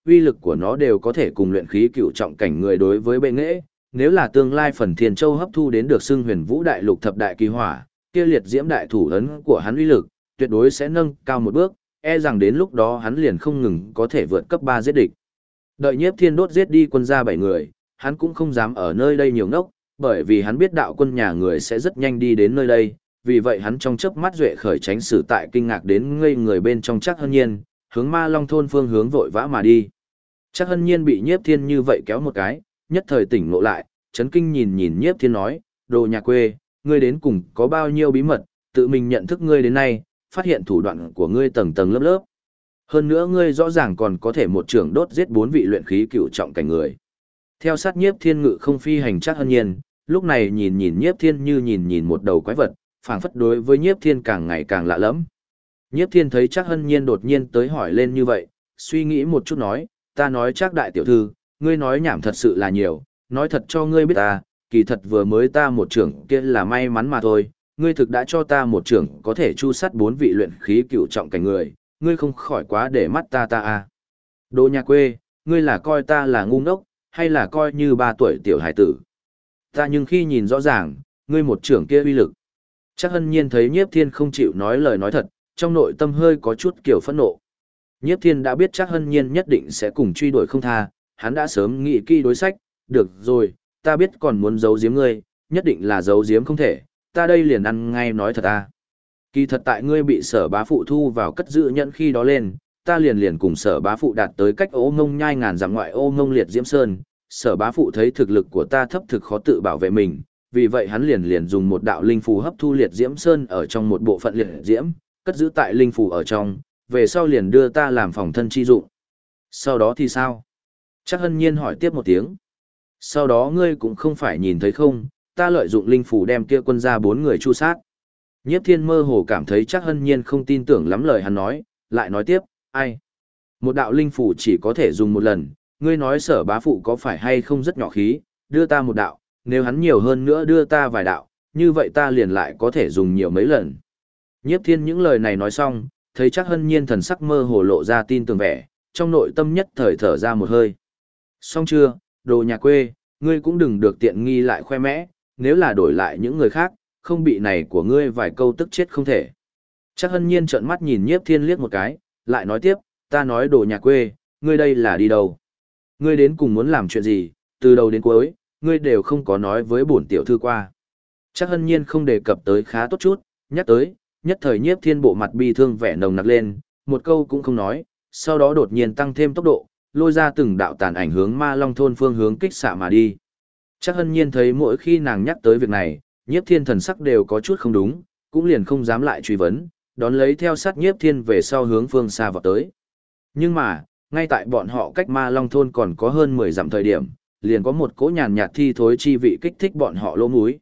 uy lực của nó đều có thể cùng luyện khí cựu trọng cảnh người đối với bệ nghệ. Nếu là tương lai phần Thiên Châu hấp thu đến được xưng Huyền Vũ Đại Lục thập đại kỳ hỏa, kia liệt diễm đại thủ ấn của hắn uy lực, tuyệt đối sẽ nâng cao một bước, e rằng đến lúc đó hắn liền không ngừng có thể vượt cấp 3 giết địch. Đợi Nhiếp Thiên đốt giết đi quân gia 7 người, hắn cũng không dám ở nơi đây nhiều ngốc, bởi vì hắn biết đạo quân nhà người sẽ rất nhanh đi đến nơi đây, vì vậy hắn trong chớp mắt duệ khởi tránh sử tại kinh ngạc đến ngây người bên trong Trác Hân Nhiên, hướng Ma Long thôn phương hướng vội vã mà đi. Trác Hân Nhiên bị Nhiếp Thiên như vậy kéo một cái, nhất thời tỉnh ngộ lại, chấn kinh nhìn nhìn Nhiếp Thiên nói, đồ nhà quê, ngươi đến cùng có bao nhiêu bí mật, tự mình nhận thức ngươi đến nay, phát hiện thủ đoạn của ngươi tầng tầng lớp lớp. Hơn nữa ngươi rõ ràng còn có thể một trường đốt giết 4 vị luyện khí cựu trọng cảnh người. Theo sát Nhiếp Thiên ngự không phi hành Trác Hân Nhiên, lúc này nhìn nhìn Nhiếp Thiên như nhìn nhìn một đầu quái vật, phảng phất đối với Nhiếp Thiên càng ngày càng lạ lẫm. Nhiếp Thiên thấy Trác Hân Nhiên đột nhiên tới hỏi lên như vậy, suy nghĩ một chút nói, ta nói Trác đại tiểu thư, ngươi nói nhảm thật sự là nhiều, nói thật cho ngươi biết ta, kỳ thật vừa mới ta một trưởng kia là may mắn mà thôi, ngươi thực đã cho ta một trưởng có thể chu sát 4 vị luyện khí cựu trọng cảnh người, ngươi không khỏi quá để mắt ta à. Đồ nhà quê, ngươi là coi ta là ngu ngốc, hay là coi như 3 tuổi tiểu hải tử. Ta nhưng khi nhìn rõ ràng, ngươi một trưởng kia uy lực. Trác Hân Nhiên thấy Nhiếp Thiên không chịu nói lời nói thật, trong nội tâm hơi có chút kiểu phẫn nộ. Nhiếp Thiên đã biết Trác Hân Nhiên nhất định sẽ cùng truy đuổi không tha, hắn đã sớm nghĩ kỹ đối sách, được rồi, ta biết còn muốn giấu giếm ngươi, nhất định là giấu giếm không thể, ta đây liền ăn ngay nói thật à. Kỳ thật tại ngươi bị Sở Bá Phụ thu vào cất giữ nhận khi đó lên, ta liền cùng Sở Bá Phụ đạt tới cách Ô Ngông nhai ngàn dặm ngoại Ô Ngông liệt diễm sơn, Sở Bá Phụ thấy thực lực của ta thấp thực khó tự bảo vệ mình, vì vậy hắn liền dùng một đạo linh phù hấp thu liệt diễm sơn ở trong một bộ phận liệt diễm, cất giữ tại linh phù ở trong, về sau liền đưa ta làm phòng thân chi dụng. Sau đó thì sao? Trác Hân Nhiên hỏi tiếp một tiếng. Sau đó ngươi cũng không phải nhìn thấy không, ta lợi dụng linh phù đem kia quân ra 4 người chu sát. Nhiếp Thiên mơ hồ cảm thấy Trác Hân Nhiên không tin tưởng lắm lời hắn nói, lại nói tiếp, ai? Một đạo linh phù chỉ có thể dùng một lần, ngươi nói Sở Bá Phụ có phải hay không rất nhỏ khí, đưa ta một đạo, nếu hắn nhiều hơn nữa đưa ta vài đạo, như vậy ta liền lại có thể dùng nhiều mấy lần. Nhiếp Thiên những lời này nói xong, thấy Trác Hân Nhiên thần sắc mơ hồ lộ ra tin tưởng vẻ, trong nội tâm nhất thời thở ra một hơi. Xong chưa, đồ nhà quê, ngươi cũng đừng được tiện nghi lại khoe mẽ, nếu là đổi lại những người khác, không bị này của ngươi vài câu tức chết không thể. Trác Hân Nhiên trợn mắt nhìn Nhiếp Thiên liếc một cái, lại nói tiếp, ta nói đồ nhà quê, ngươi đây là đi đâu? Ngươi đến cùng muốn làm chuyện gì, từ đầu đến cuối, ngươi đều không có nói với bổn tiểu thư qua. Trác Hân Nhiên không đề cập tới khá tốt chút, nhắc tới, nhất thời Nhiếp Thiên bộ mặt bi thương vẻ nồng nặc lên, một câu cũng không nói, sau đó đột nhiên tăng thêm tốc độ, lôi ra từng đạo tàn ảnh hướng Ma Long thôn phương hướng kích xạ mà đi. Trác Hân Nhiên thấy mỗi khi nàng nhắc tới việc này, Nhiếp Thiên thần sắc đều có chút không đúng, cũng liền không dám lại truy vấn, đón lấy theo sát Nhiếp Thiên về sau hướng phương xa vọt tới. Nhưng mà, ngay tại bọn họ cách Ma Long thôn còn có hơn 10 dặm thời điểm, liền có một cỗ nhàn nhạt thi thối chi vị kích thích bọn họ lỗ mũi.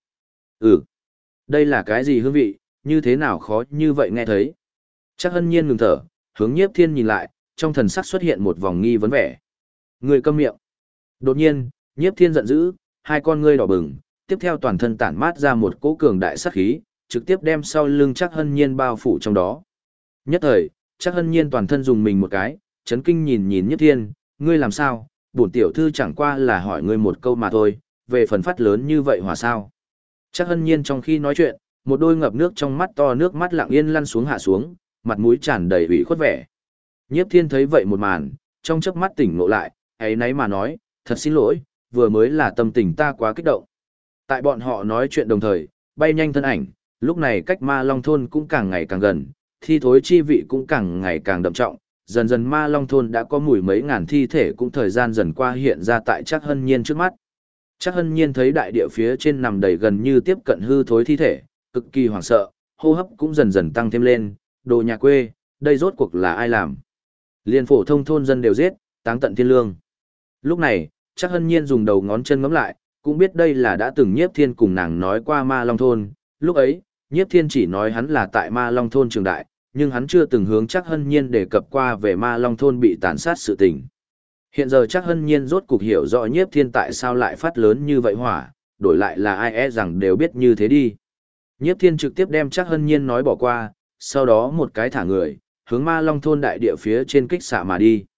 Đây là cái gì hương vị, như thế nào khó như vậy nghe thấy. Trác Hân Nhiên ngừng thở, hướng Nhiếp Thiên nhìn lại, trong thần sắc xuất hiện một vòng nghi vấn vẻ. Người câm miệng. Đột nhiên, Nhiếp Thiên giận dữ, hai con ngươi đỏ bừng, tiếp theo toàn thân tản mát ra một cỗ cường đại sát khí, trực tiếp đem sau lưng Trác Hân Nhiên bao phủ trong đó. Nhất thời, Trác Hân Nhiên toàn thân dùng mình một cái, chấn kinh nhìn nhìn Nhiếp Thiên, ngươi làm sao, bổn tiểu thư chẳng qua là hỏi ngươi một câu mà thôi, về phần phát lớn như vậy hòa sao. Trác Hân Nhiên trong khi nói chuyện, một đôi ngập nước trong mắt to nước mắt lặng yên lăn xuống hạ xuống, mặt mũi tràn đầy ủy khuất vẻ. Nhiếp Thiên thấy vậy một màn, trong chớp mắt tỉnh ngộ lại, ấy nấy mà nói, thật xin lỗi, vừa mới là tâm tình ta quá kích động. Tại bọn họ nói chuyện đồng thời, bay nhanh thân ảnh, lúc này cách Ma Long thôn cũng càng ngày càng gần, thi thối chi vị cũng càng ngày càng đậm trọng, dần dần Ma Long thôn đã có mười mấy ngàn thi thể cũng thời gian dần qua hiện ra tại Trác Hân Nhiên trước mắt. Trác Hân Nhiên thấy đại địa phía trên nằm đầy gần như tiếp cận hư thối thi thể, cực kỳ hoảng sợ, hô hấp cũng dần dần tăng thêm lên, đồ nhà quê, đây rốt cuộc là ai làm? Liên phổ thông thôn dân đều giết, táng tận thiên lương. Lúc này, Trác Hân Nhiên dùng đầu ngón chân ngắm lại, cũng biết đây là đã từng Nhiếp Thiên cùng nàng nói qua Ma Long thôn, lúc ấy, Nhiếp Thiên chỉ nói hắn là tại Ma Long thôn trường đại, nhưng hắn chưa từng hướng Trác Hân Nhiên đề cập qua về Ma Long thôn bị tàn sát sự tình. Hiện giờ Trác Hân Nhiên rốt cuộc hiểu rõ Nhiếp Thiên tại sao lại phát lớn như vậy hỏa, đổi lại là ai rằng đều biết như thế đi. Nhiếp Thiên trực tiếp đem Trác Hân Nhiên nói bỏ qua, sau đó một cái thả người, hướng Ma Long thôn đại địa phía trên kích xạ mà đi.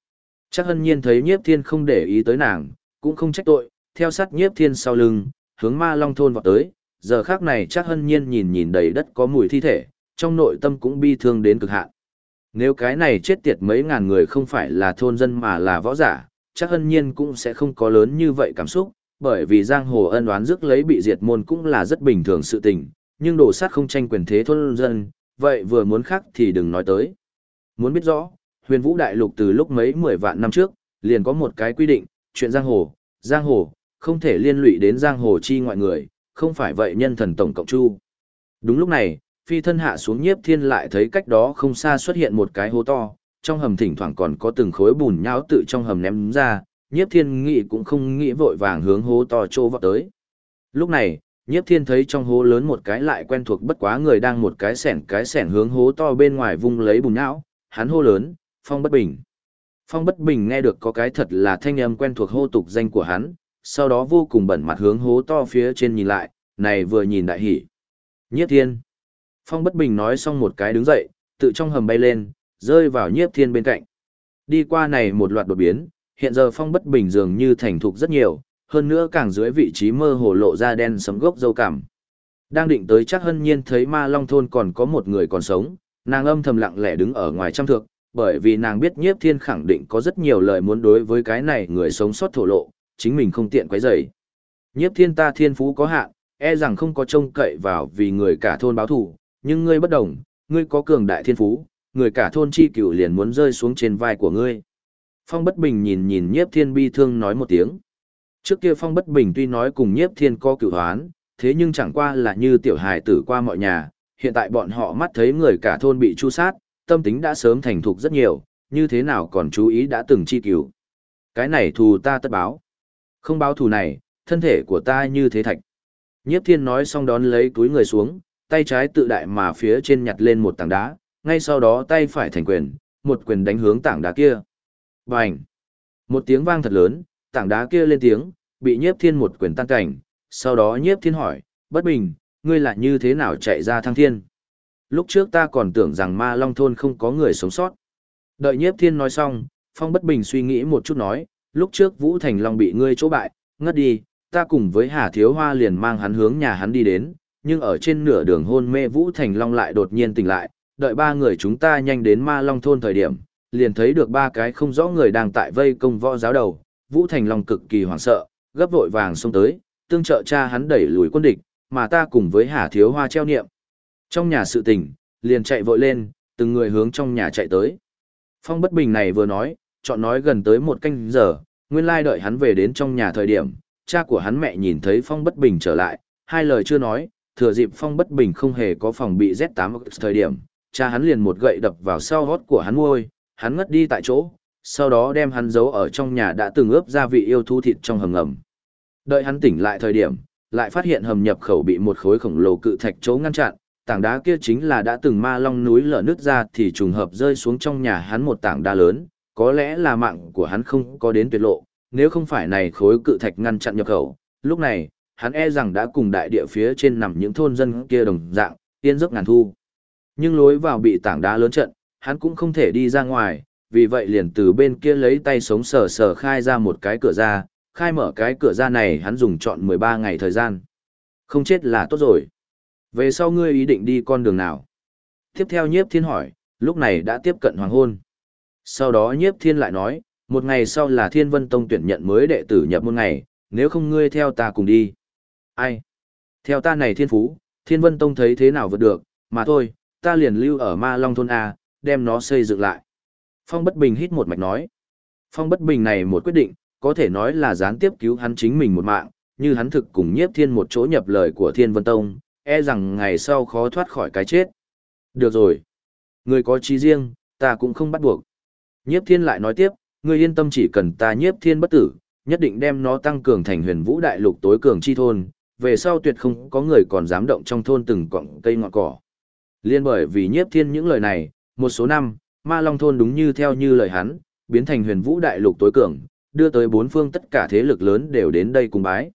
Chắc Hân Nhiên thấy Nhiếp Thiên không để ý tới nàng, cũng không trách tội, theo sát Nhiếp Thiên sau lưng, hướng Ma Long thôn vọt tới. Giờ khắc này Chắc Hân Nhiên nhìn nhìn đầy đất có mùi thi thể, trong nội tâm cũng bi thương đến cực hạn. Nếu cái này chết tiệt mấy ngàn người không phải là thôn dân mà là võ giả, Chắc Hân Nhiên cũng sẽ không có lớn như vậy cảm xúc, bởi vì giang hồ ân oán rước lấy bị diệt môn cũng là rất bình thường sự tình, nhưng đồ sát không tranh quyền thế thôn dân, vậy vừa muốn khác thì đừng nói tới. Muốn biết rõ, Huyền Vũ Đại Lục từ lúc mấy 10 vạn năm trước, liền có một cái quy định, chuyện giang hồ, không thể liên lụy đến giang hồ chi ngoại người, không phải vậy nhân thần tổng cộng chu. Đúng lúc này, phi thân hạ xuống Nhiếp Thiên lại thấy cách đó không xa xuất hiện một cái hố to, trong hầm thỉnh thoảng còn có từng khối bùn nhão tự trong hầm ném ra, Nhiếp Thiên nghĩ cũng không nghĩ vội vàng hướng hố to trô vọt tới. Lúc này, Nhiếp Thiên thấy trong hố lớn một cái lại quen thuộc bất quá người đang một cái sẻng hướng hố to bên ngoài vung lấy bùn nhão, hắn hô lớn, Phong Bất Bình. Phong Bất Bình nghe được có cái thật là thanh âm quen thuộc hô tục danh của hắn, sau đó vô cùng bẩn mặt hướng hố to phía trên nhìn lại, này vừa nhìn đại hỉ. Nhiếp Thiên. Phong Bất Bình nói xong một cái đứng dậy, tự trong hầm bay lên, rơi vào Nhiếp Thiên bên cạnh. Đi qua này một loạt đột biến, hiện giờ Phong Bất Bình dường như thành thục rất nhiều, hơn nữa càng dưới vị trí mơ hồ lộ ra đen sẫm gốc râu cằm. Đang định tới Chắc Hân Nhiên thấy Ma Long thôn còn có một người còn sống, nàng âm thầm lặng lẽ đứng ở ngoài trăm thước, bởi vì nàng biết Nhiếp Thiên khẳng định có rất nhiều lời muốn đối với cái này người sống sót thổ lộ, chính mình không tiện quấy rầy. Nhiếp Thiên ta thiên phú có hạn, e rằng không có trông cậy vào vì người cả thôn báo thù, nhưng ngươi bất đồng, ngươi có cường đại thiên phú, người cả thôn chi cửu liền muốn rơi xuống trên vai của ngươi. Phong Bất Bình nhìn nhìn Nhiếp Thiên bi thương nói một tiếng. Trước kia Phong Bất Bình tuy nói cùng Nhiếp Thiên có cửu hoán, thế nhưng chẳng qua là như tiểu hài tử qua mọi nhà, hiện tại bọn họ mắt thấy người cả thôn bị tru sát, tâm tính đã sớm thành thục rất nhiều, như thế nào còn chú ý đã từng chi cửu. Cái này thù ta tất báo. Không báo thù này, thân thể của ta như thế thạch. Nhiếp Thiên nói xong đón lấy túi người xuống, tay trái tự đại mà phía trên nhặt lên một tảng đá, ngay sau đó tay phải thành quyền, một quyền đánh hướng tảng đá kia. Bành! Một tiếng vang thật lớn, tảng đá kia lên tiếng, bị Nhiếp Thiên một quyền tan cảnh, sau đó Nhiếp Thiên hỏi, Bất Bình, ngươi là như thế nào chạy ra thăng thiên? Lúc trước ta còn tưởng rằng Ma Long thôn không có người sống sót. Đợi Nhiếp Thiên nói xong, Phong Bất Bình suy nghĩ một chút nói, lúc trước Vũ Thành Long bị ngươi chỗ bại, ngất đi, ta cùng với Hà Thiếu Hoa liền mang hắn hướng nhà hắn đi đến, nhưng ở trên nửa đường hôn mê Vũ Thành Long lại đột nhiên tỉnh lại, đợi ba người chúng ta nhanh đến Ma Long thôn thời điểm, liền thấy được ba cái không rõ người đang tại vây công võ giáo đầu, Vũ Thành Long cực kỳ hoảng sợ, gấp vội vàng xông tới, tương trợ cha hắn đẩy lùi quân địch, mà ta cùng với Hà Thiếu Hoa treo niệm. Trong nhà sự tình, liền chạy vội lên, từng người hướng trong nhà chạy tới. Phong Bất Bình này vừa nói, chọn nói gần tới một canh giờ, nguyên lai đợi hắn về đến trong nhà thời điểm, cha của hắn mẹ nhìn thấy Phong Bất Bình trở lại, hai lời chưa nói, thừa dịp Phong Bất Bình không hề có phòng bị Z8 thời điểm, cha hắn liền một gậy đập vào sau gót của hắn môi, hắn ngất đi tại chỗ, sau đó đem hắn giấu ở trong nhà đã từng ướp gia vị yêu thú thịt trong hầm ngầm. Đợi hắn tỉnh lại thời điểm, lại phát hiện hầm nhập khẩu bị một khối khổng lồ cự thạch chỗ ngăn chặn, tảng đá kia chính là đã từng Ma Long núi lở nứt ra thì trùng hợp rơi xuống trong nhà hắn một tảng đá lớn, có lẽ là mạng của hắn không có đến tuyệt lộ, nếu không phải này khối cự thạch ngăn chặn nhập khẩu, lúc này, hắn e rằng đã cùng đại địa phía trên nằm những thôn dân kia đồng dạng, yên giấc ngàn thu. Nhưng lối vào bị tảng đá lớn trận, hắn cũng không thể đi ra ngoài, vì vậy liền từ bên kia lấy tay sống sờ sờ khai ra một cái cửa ra, khai mở cái cửa ra này hắn dùng trọn 13 ngày thời gian. Không chết là tốt rồi. Về sau ngươi ý định đi con đường nào? Tiếp theo Nhiếp Thiên hỏi, lúc này đã tiếp cận hoàng hôn. Sau đó Nhiếp Thiên lại nói, một ngày sau là Thiên Vân Tông tuyển nhận mới đệ tử nhập môn ngày, nếu không ngươi theo ta cùng đi. Ai? Theo ta này thiên phú, Thiên Vân Tông thấy thế nào vượt được, mà thôi, ta liền lưu ở Ma Long thôn A, đem nó xây dựng lại. Phong Bất Bình hít một mạch nói. Phong Bất Bình này một quyết định, có thể nói là gián tiếp cứu hắn chính mình một mạng, như hắn thực cùng Nhiếp Thiên một chỗ nhập lời của Thiên Vân Tông, e rằng ngày sau khó thoát khỏi cái chết. Được rồi. Người có chí riêng, ta cũng không bắt buộc. Nhiếp Thiên lại nói tiếp, ngươi yên tâm chỉ cần ta Nhiếp Thiên bất tử, nhất định đem nó tăng cường thành Huyền Vũ Đại Lục tối cường chi thôn, về sau tuyệt không có người còn dám động trong thôn từng cọng cây ngọn cỏ. Liên bởi vì Nhiếp Thiên những lời này, một số năm, Ma Long thôn đúng như theo như lời hắn, biến thành Huyền Vũ Đại Lục tối cường, đưa tới bốn phương tất cả thế lực lớn đều đến đây cùng bái.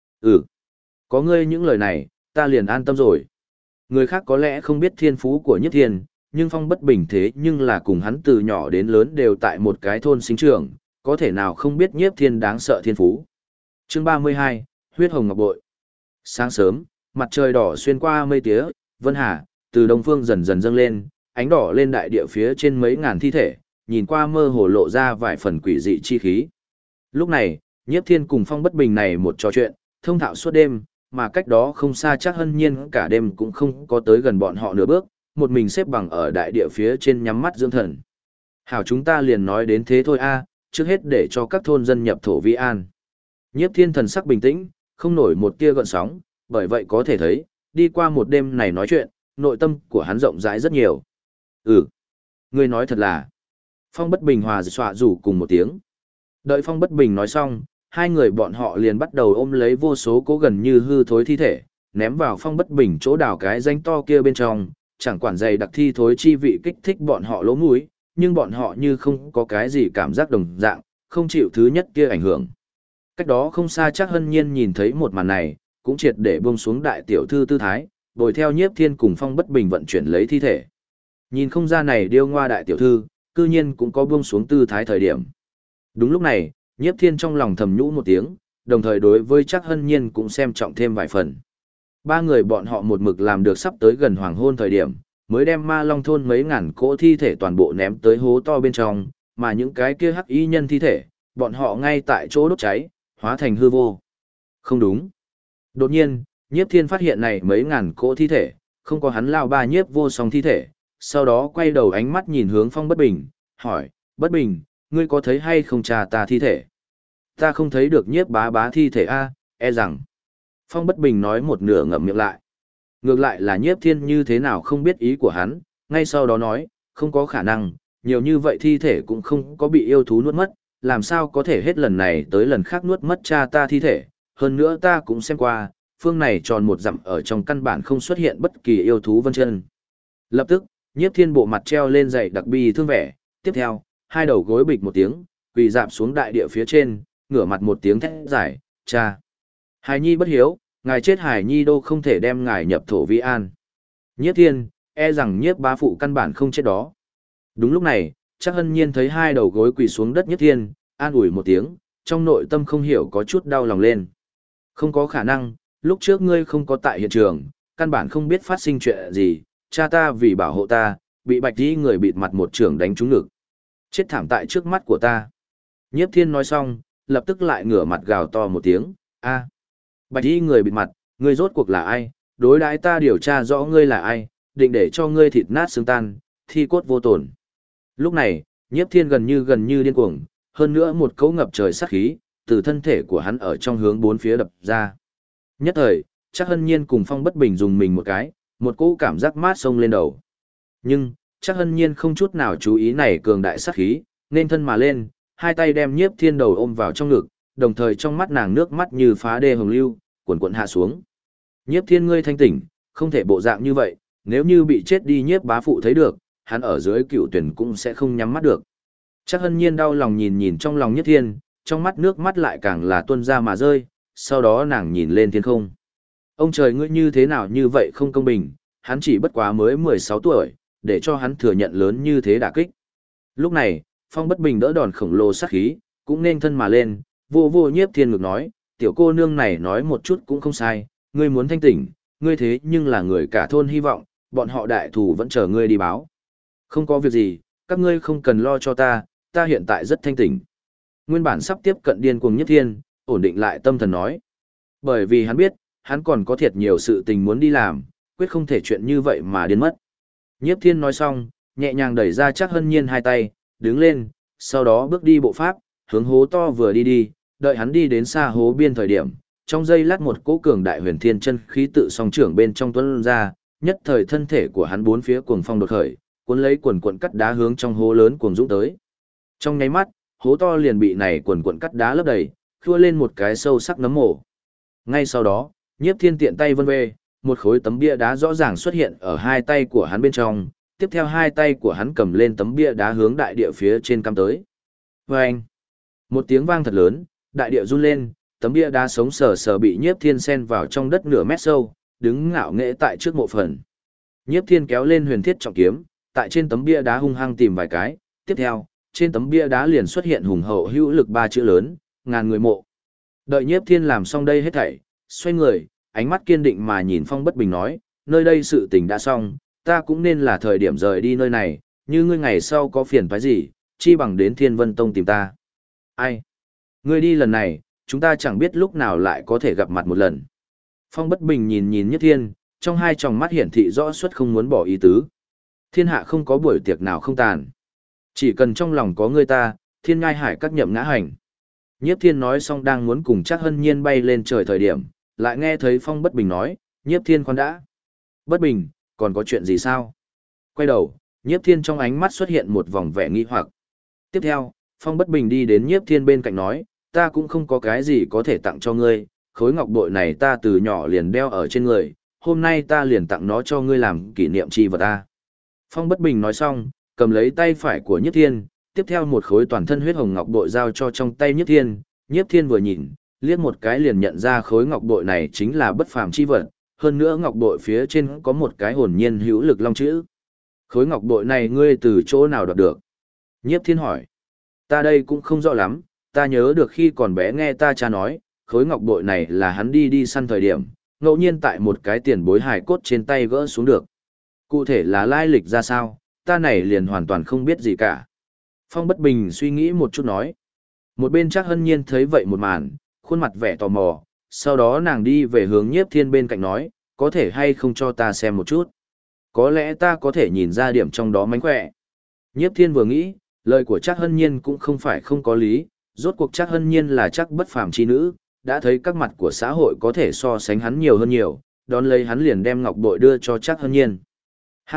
Có ngươi những lời này, ta liền an tâm rồi. Người khác có lẽ không biết thiên phú của Nhiếp Thiên, nhưng Phong Bất Bình thế nhưng là cùng hắn từ nhỏ đến lớn đều tại một cái thôn sinh trưởng, có thể nào không biết Nhiếp Thiên đáng sợ thiên phú. Chương 32, huyết hồng ngọc bội. Sáng sớm, mặt trời đỏ xuyên qua mây tía, vân hà, từ đông phương dần dần dâng lên, ánh đỏ lên đại địa phía trên mấy ngàn thi thể, nhìn qua mơ hồ lộ ra vài phần quỷ dị chi khí. Lúc này, Nhiếp Thiên cùng Phong Bất Bình này một trò chuyện, thông thạo suốt đêm, mà cách đó không xa chắc Hân Nhiên cả đêm cũng không có tới gần bọn họ nửa bước, một mình xếp bằng ở đại địa phía trên nhắm mắt dưỡng thần. Hảo, chúng ta liền nói đến thế thôi a, trước hết để cho các thôn dân nhập thổ vi an. Nhiếp Thiên thần sắc bình tĩnh, không nổi một tia gợn sóng, bởi vậy có thể thấy, đi qua một đêm này nói chuyện, nội tâm của hắn rộng rãi rất nhiều. Ngươi nói thật là. Phong Bất Bình hòa xọa rủ cùng một tiếng. Đợi Phong Bất Bình nói xong, hai người bọn họ liền bắt đầu ôm lấy vô số cố gần như hư thối thi thể, ném vào Phong Bất Bình chỗ đào cái danh to kia bên trong, chẳng quản dày đặc thi thối chi vị kích thích bọn họ lỗ mũi, nhưng bọn họ như không có cái gì cảm giác đồng dạng, không chịu thứ nhất kia ảnh hưởng. Cách đó không xa chắc Hân Nhiên nhìn thấy một màn này, cũng triệt để buông xuống đại tiểu thư tư thái, bồi theo Nhiếp Thiên cùng Phong Bất Bình vận chuyển lấy thi thể. Nhìn không ra này điêu ngoa đại tiểu thư, cư nhiên cũng có buông xuống tư thái thời điểm. Đúng lúc này, Nhiếp Thiên trong lòng thầm nhũ một tiếng, đồng thời đối với chắc Hân Nhiên cũng xem trọng thêm vài phần. Ba người bọn họ một mực làm được sắp tới gần hoàng hôn thời điểm, mới đem Ma Long thôn mấy ngàn cỗ thi thể toàn bộ ném tới hố to bên trong, mà những cái kia hắc y nhân thi thể, bọn họ ngay tại chỗ đốt cháy, hóa thành hư vô. Không đúng. Đột nhiên, Nhiếp Thiên phát hiện này mấy ngàn cỗ thi thể, không có hắn lao ba nhiếp vô song thi thể, sau đó quay đầu ánh mắt nhìn hướng Phong Bất Bình, hỏi, Bất Bình, ngươi có thấy hay không cha ta thi thể? Ta không thấy được nhiếp bá bá thi thể a, e rằng. Phong Bất Bình nói một nửa ngậm miệng lại. Ngược lại là Nhiếp Thiên như thế nào không biết ý của hắn, ngay sau đó nói, không có khả năng, nhiều như vậy thi thể cũng không có bị yêu thú nuốt mất, làm sao có thể hết lần này tới lần khác nuốt mất cha ta thi thể, hơn nữa ta cũng xem qua, phương này tròn một dặm ở trong căn bản không xuất hiện bất kỳ yêu thú vân chân. Lập tức, Nhiếp Thiên bộ mặt treo lên dậy đặc bi thương vẻ, tiếp theo, hai đầu gối bịch một tiếng, quỳ dạp xuống đại địa phía trên, ngửa mặt một tiếng thét giải, cha. Hải nhi bất hiếu, ngài chết Hải nhi đô không thể đem ngài nhập thổ vi an. Nhiếp Thiên, e rằng nhiếp bá phụ căn bản không chết đó. Đúng lúc này, chắc Hân Nhiên thấy hai đầu gối quỳ xuống đất Nhiếp Thiên, an ủi một tiếng, trong nội tâm không hiểu có chút đau lòng lên. Không có khả năng, lúc trước ngươi không có tại hiện trường, căn bản không biết phát sinh chuyện gì, cha ta vì bảo hộ ta, bị bạch đi người bịt mặt một trường đánh trúng ngực. Chết thảm tại trước mắt của ta. Nhiếp Thiên nói xong, lập tức lại ngửa mặt gào to một tiếng, a, bạch đi người bịt mặt, ngươi rốt cuộc là ai, đối đãi ta điều tra rõ ngươi là ai, định để cho ngươi thịt nát xương tan, thi cốt vô tổn. Lúc này, Nhiếp Thiên gần như điên cuồng, hơn nữa một cấu ngập trời sát khí, từ thân thể của hắn ở trong hướng bốn phía đập ra. Nhất thời, chắc Hân Nhiên cùng Phong Bất Bình dùng mình một cái, một cỗ cảm giác mát xông lên đầu. Nhưng, chắc Hân Nhiên không chút nào chú ý này cường đại sát khí, nên thân mà lên, hai tay đem Nhiếp Thiên đầu ôm vào trong ngực, đồng thời trong mắt nàng nước mắt như phá đê hồng lưu, cuồn cuộn hạ xuống. Nhiếp Thiên ngươi thanh tỉnh, không thể bộ dạng như vậy, nếu như bị chết đi nhiếp bá phụ thấy được, hắn ở dưới cựu tuyển cũng sẽ không nhắm mắt được. Chắc Hân Nhiên đau lòng nhìn trong lòng Nhiếp Thiên, trong mắt nước mắt lại càng là tuôn ra mà rơi, sau đó nàng nhìn lên thiên không. Ông trời ngươi như thế nào như vậy không công bình, hắn chỉ bất quá mới 16 tuổi, để cho hắn thừa nhận lớn như thế đả kích. Lúc này, Phong Bất Bình đỡ đòn khổng lồ sát khí, cũng nên thân mà lên, vô Nhiếp Thiên ngược nói, tiểu cô nương này nói một chút cũng không sai, ngươi muốn thanh tỉnh, ngươi thế nhưng là người cả thôn hy vọng, bọn họ đại thù vẫn chờ ngươi đi báo. Không có việc gì, các ngươi không cần lo cho ta hiện tại rất thanh tỉnh. Nguyên bản sắp tiếp cận điên cuồng Nhiếp Thiên, ổn định lại tâm thần nói. Bởi vì hắn biết, hắn còn có thiệt nhiều sự tình muốn đi làm, quyết không thể chuyện như vậy mà điên mất. Nhiếp Thiên nói xong, nhẹ nhàng đẩy ra chắc Hân Nhiên hai tay, đứng lên, sau đó bước đi bộ pháp, hướng hố to vừa đi, đợi hắn đi đến xa hố biên thời điểm, trong giây lát một cỗ cường đại huyền thiên chân khí tự song trưởng bên trong tuấn ra, nhất thời thân thể của hắn bốn phía cuồng phong đột khởi, cuốn lấy quần cuộn cắt đá hướng trong hố lớn cuồng dũng tới. Trong nháy mắt, hố to liền bị này quần cuộn cắt đá lấp đầy, khua lên một cái sâu sắc nấm mổ. Ngay sau đó, Nhiếp Thiên tiện tay vân về, một khối tấm bia đá rõ ràng xuất hiện ở hai tay của hắn bên trong, tiếp theo hai tay của hắn cầm lên tấm bia đá hướng đại địa phía trên cắm tới. Vâng! Một tiếng vang thật lớn, đại địa run lên, tấm bia đá sống sờ sờ bị Nhiếp Thiên xen vào trong đất nửa mét sâu, đứng ngạo nghễ tại trước mộ phần. Nhiếp Thiên kéo lên huyền thiết trọng kiếm, tại trên tấm bia đá hung hăng tìm vài cái, tiếp theo, trên tấm bia đá liền xuất hiện hùng hậu hữu lực ba chữ lớn, ngàn người mộ. Đợi Nhiếp Thiên làm xong đây hết thảy, xoay người, ánh mắt kiên định mà nhìn Phong Bất Bình nói, nơi đây sự tình đã xong, ta cũng nên là thời điểm rời đi nơi này, như ngươi ngày sau có phiền toái gì, chi bằng đến Thiên Vân Tông tìm ta. Ai? Ngươi đi lần này, chúng ta chẳng biết lúc nào lại có thể gặp mặt một lần. Phong Bất Bình nhìn nhìn Nhiếp Thiên, trong hai tròng mắt hiển thị rõ suất không muốn bỏ ý tứ. Thiên hạ không có buổi tiệc nào không tàn. Chỉ cần trong lòng có ngươi ta, thiên ngai hải các nhậm ngã hành. Nhiếp Thiên nói xong đang muốn cùng Trác Hân Nhiên bay lên trời thời điểm, lại nghe thấy Phong Bất Bình nói, Nhiếp Thiên khoan đã. Bất Bình, còn có chuyện gì sao? Quay đầu, Nhiếp Thiên trong ánh mắt xuất hiện một vòng vẻ nghi hoặc. Tiếp theo, Phong Bất Bình đi đến Nhiếp Thiên bên cạnh nói, ta cũng không có cái gì có thể tặng cho ngươi, khối ngọc bội này ta từ nhỏ liền đeo ở trên người, hôm nay ta liền tặng nó cho ngươi làm kỷ niệm chi vật ta. Phong Bất Bình nói xong, cầm lấy tay phải của Nhiếp Thiên, tiếp theo một khối toàn thân huyết hồng ngọc bội giao cho trong tay Nhiếp Thiên. Nhiếp Thiên vừa nhìn, liếc một cái liền nhận ra khối ngọc bội này chính là bất phàm chi vật, hơn nữa ngọc bội phía trên có một cái hồn nhiên hữu lực long chữ. Khối ngọc bội này ngươi từ chỗ nào đoạt được? Nhiếp Thiên hỏi. Ta đây cũng không rõ lắm, ta nhớ được khi còn bé nghe ta cha nói, khối ngọc bội này là hắn đi săn thời điểm, ngẫu nhiên tại một cái tiền bối hài cốt trên tay gỡ xuống được. Cụ thể là lai lịch ra sao, ta này liền hoàn toàn không biết gì cả. Phong Bất Bình suy nghĩ một chút nói. Một bên Trác Hân Nhiên thấy vậy một màn, khuôn mặt vẻ tò mò, sau đó nàng đi về hướng Nhiếp Thiên bên cạnh nói, có thể hay không cho ta xem một chút. Có lẽ ta có thể nhìn ra điểm trong đó mánh khỏe. Nhiếp Thiên vừa nghĩ, lời của Trác Hân Nhiên cũng không phải không có lý, rốt cuộc Trác Hân Nhiên là chắc bất phàm chi nữ, đã thấy các mặt của xã hội có thể so sánh hắn nhiều hơn nhiều, đón lấy hắn liền đem ngọc bội đưa cho Trác Hân Nhiên. Hắc.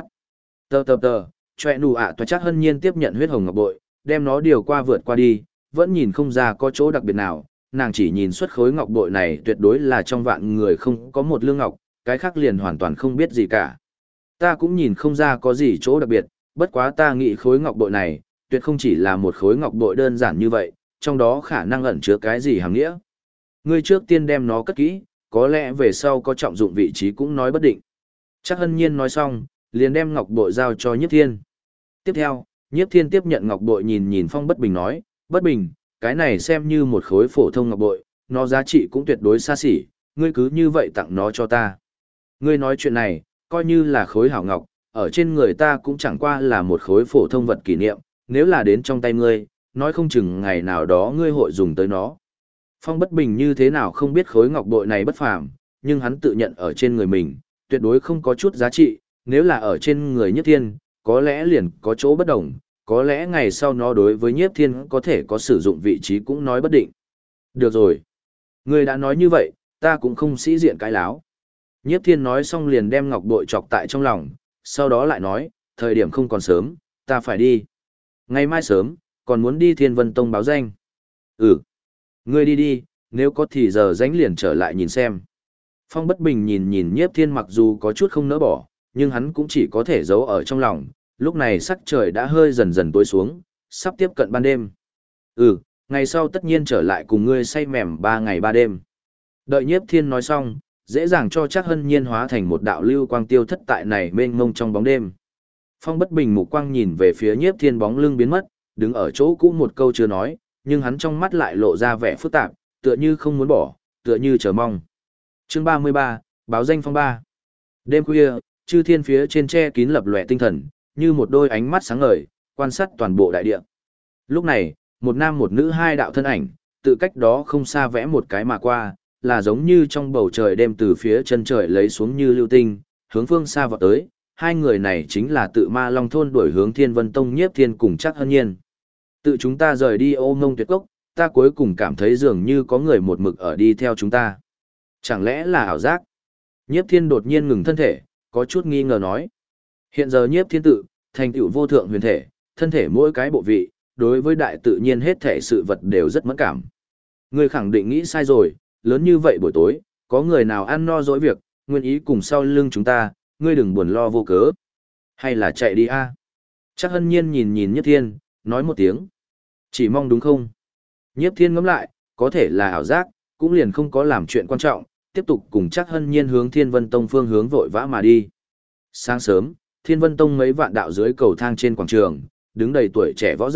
Tờ, choẹ nụ ạ toa Trác Hân Nhiên tiếp nhận huyết hồng ngọc bội, đem nó điều qua vượt qua đi, vẫn nhìn không ra có chỗ đặc biệt nào, nàng chỉ nhìn xuất khối ngọc bội này tuyệt đối là trong vạn người không có một lương ngọc, cái khác liền hoàn toàn không biết gì cả. Ta cũng nhìn không ra có gì chỗ đặc biệt, bất quá ta nghĩ khối ngọc bội này, tuyệt không chỉ là một khối ngọc bội đơn giản như vậy, trong đó khả năng ẩn chứa cái gì hàm nghĩa. Ngươi trước tiên đem nó cất kỹ, có lẽ về sau có trọng dụng vị trí cũng nói bất định. Trác Hân Nhiên nói xong, liền đem ngọc bội giao cho Nhiếp Thiên. Tiếp theo, Nhiếp Thiên tiếp nhận ngọc bội nhìn nhìn Phong Bất Bình nói, Bất Bình, cái này xem như một khối phổ thông ngọc bội, nó giá trị cũng tuyệt đối xa xỉ, ngươi cứ như vậy tặng nó cho ta. Ngươi nói chuyện này, coi như là khối hảo ngọc, ở trên người ta cũng chẳng qua là một khối phổ thông vật kỷ niệm, nếu là đến trong tay ngươi, nói không chừng ngày nào đó ngươi hội dùng tới nó. Phong Bất Bình như thế nào không biết khối ngọc bội này bất phàm, nhưng hắn tự nhận ở trên người mình, tuyệt đối không có chút giá trị, nếu là ở trên người Nhiếp Thiên, có lẽ liền có chỗ bất đồng, có lẽ ngày sau nó đối với Nhiếp Thiên có thể có sử dụng vị trí cũng nói bất định. Được rồi. Ngươi đã nói như vậy, ta cũng không sĩ diện cái láo. Nhiếp Thiên nói xong liền đem ngọc bội chọc tại trong lòng, sau đó lại nói, thời điểm không còn sớm, ta phải đi. Ngày mai sớm, còn muốn đi Thiên Vân Tông báo danh. Ừ. Ngươi đi đi, nếu có thì giờ rảnh liền trở lại nhìn xem. Phong Bất Bình nhìn nhìn Nhiếp Thiên mặc dù có chút không nỡ bỏ, nhưng hắn cũng chỉ có thể giấu ở trong lòng. Lúc này sắc trời đã hơi dần dần tối xuống, sắp tiếp cận ban đêm. Ừ, ngày sau tất nhiên trở lại cùng ngươi say mềm 3 ngày 3 đêm. Đợi Nhiếp Thiên nói xong, dễ dàng cho Trác Hân Nhiên hóa thành một đạo lưu quang tiêu thất tại này mênh mông trong bóng đêm. Phong Bất Bình mục quang nhìn về phía Nhiếp Thiên bóng lưng biến mất, đứng ở chỗ cũ một câu chưa nói, nhưng hắn trong mắt lại lộ ra vẻ phức tạp, tựa như không muốn bỏ, tựa như chờ mong. Chương 33, báo danh phong ba. Đêm khuya, chư thiên phía trên che kín lập lòe tinh thần, như một đôi ánh mắt sáng ngời, quan sát toàn bộ đại địa. Lúc này, một nam một nữ hai đạo thân ảnh, tự cách đó không xa vẽ một cái mà qua, là giống như trong bầu trời đêm từ phía chân trời lấy xuống như lưu tinh, hướng phương xa vọt tới. Hai người này chính là tự Ma Long thôn đuổi hướng Thiên Vân Tông Nhiếp Thiên cùng Trác Hân Nhiên. Tự chúng ta rời đi Ô Mông Tuyệt Cốc, ta cuối cùng cảm thấy dường như có người một mực ở đi theo chúng ta. Chẳng lẽ là ảo giác? Nhiếp Thiên đột nhiên ngừng thân thể, có chút nghi ngờ nói. Hiện giờ Nhiếp Thiên tự, thành tựu vô thượng huyền thể, thân thể mỗi cái bộ vị, đối với đại tự nhiên hết thể sự vật đều rất mẫn cảm. Ngươi khẳng định nghĩ sai rồi, lớn như vậy buổi tối, có người nào ăn no dỗi việc, nguyên ý cùng sau lưng chúng ta, ngươi đừng buồn lo vô cớ. Hay là chạy đi a? Trác Hân Nhiên nhìn nhìn Nhiếp Thiên, nói một tiếng. Chỉ mong đúng không? Nhiếp Thiên ngẫm lại, có thể là ảo giác, cũng liền không có làm chuyện quan trọng, tiếp tục cùng Trác Hân Nhiên hướng Thiên Vân Tông phương hướng vội vã mà đi. Sáng sớm, Thiên Vân Tông mấy vạn đạo dưới cầu thang trên quảng trường, đứng đầy tuổi trẻ võ giả,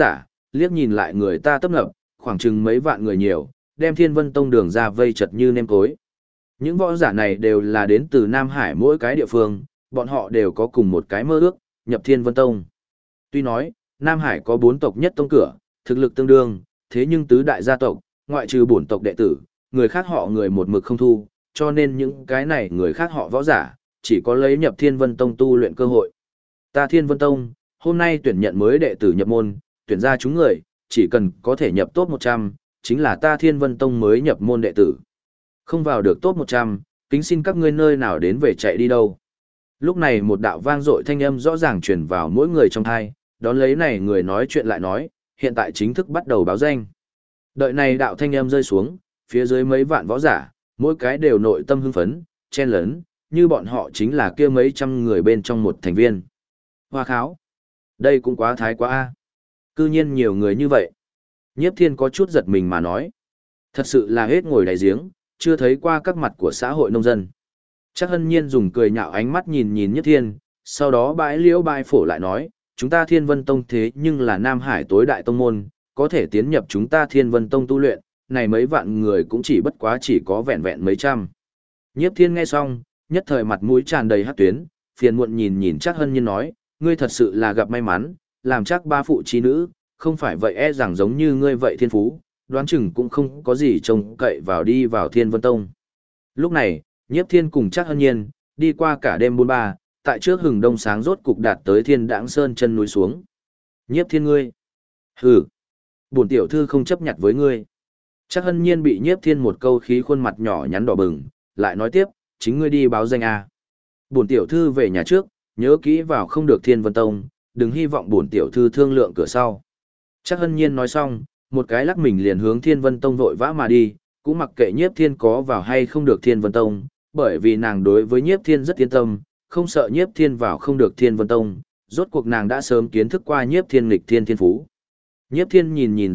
liếc nhìn lại người ta tấp nập, khoảng chừng mấy vạn người nhiều, đem Thiên Vân Tông đường ra vây chật như nêm cối. Những võ giả này đều là đến từ Nam Hải mỗi cái địa phương, bọn họ đều có cùng một cái mơ ước, nhập Thiên Vân Tông. Tuy nói, Nam Hải có 4 tộc nhất tông cửa, thực lực tương đương, thế nhưng tứ đại gia tộc, ngoại trừ bổn tộc đệ tử, người khác họ người một mực không thu, cho nên những cái này người khác họ võ giả, chỉ có lấy nhập Thiên Vân Tông tu luyện cơ hội. Ta Thiên Vân Tông, hôm nay tuyển nhận mới đệ tử nhập môn, tuyển ra chúng người, chỉ cần có thể nhập top 100, chính là ta Thiên Vân Tông mới nhập môn đệ tử. Không vào được top 100, kính xin các ngươi nơi nào đến về chạy đi đâu. Lúc này một đạo vang dội thanh âm rõ ràng truyền vào mỗi người trong thai, đón lấy này người nói chuyện lại nói, hiện tại chính thức bắt đầu báo danh. Đợi này đạo thanh âm rơi xuống, phía dưới mấy vạn võ giả, mỗi cái đều nội tâm hưng phấn, chen lấn, như bọn họ chính là kia mấy trăm người bên trong một thành viên. Hoa kháo. Đây cũng quá thái quá a. Cư nhiên nhiều người như vậy. Nhiếp Thiên có chút giật mình mà nói. Thật sự là hết ngồi đáy giếng, chưa thấy qua các mặt của xã hội nông dân. Chắc Hân Nhiên dùng cười nhạo ánh mắt nhìn nhìn Nhiếp Thiên, sau đó bãi liễu bãi phổ lại nói, chúng ta Thiên Vân Tông thế nhưng là Nam Hải tối đại tông môn, có thể tiến nhập chúng ta Thiên Vân Tông tu luyện, này mấy vạn người cũng chỉ bất quá chỉ có vẹn vẹn mấy trăm. Nhiếp Thiên nghe xong, nhất thời mặt mũi tràn đầy hắc tuyến, phiền muộn nhìn nhìn Chắc Hân Nhiên nói, ngươi thật sự là gặp may mắn, làm chắc ba phụ chi nữ, không phải vậy e rằng giống như ngươi vậy thiên phú, đoán chừng cũng không có gì trông cậy vào đi vào Thiên Vân Tông. Lúc này, Nhiếp Thiên cùng Chắc Hân Nhiên, đi qua cả đêm 43, tại trước hừng đông sáng rốt cục đạt tới Thiên Đãng Sơn chân núi xuống. Nhiếp Thiên ngươi. Hừ. Bổn tiểu thư không chấp nhận với ngươi. Chắc Hân Nhiên bị Nhiếp Thiên một câu khí khuôn mặt nhỏ nhắn đỏ bừng, lại nói tiếp, chính ngươi đi báo danh a. Bổn tiểu thư về nhà trước, nhớ kỹ vào không được Thiên Vân Tông, đừng hy vọng bổn tiểu thư thương lượng cửa sau. Chắc Hân Nhiên nói xong, một cái lắc mình liền hướng Thiên Vân Tông vội vã mà đi, cũng mặc kệ Nhiếp Thiên có vào hay không được Thiên Vân Tông, bởi vì nàng đối với Nhiếp Thiên rất yên tâm, không sợ Nhiếp Thiên vào không được Thiên Vân Tông, rốt cuộc nàng đã sớm kiến thức qua Nhiếp Thiên nghịch thiên thiên phú. Nhiếp Thiên nhìn nhìn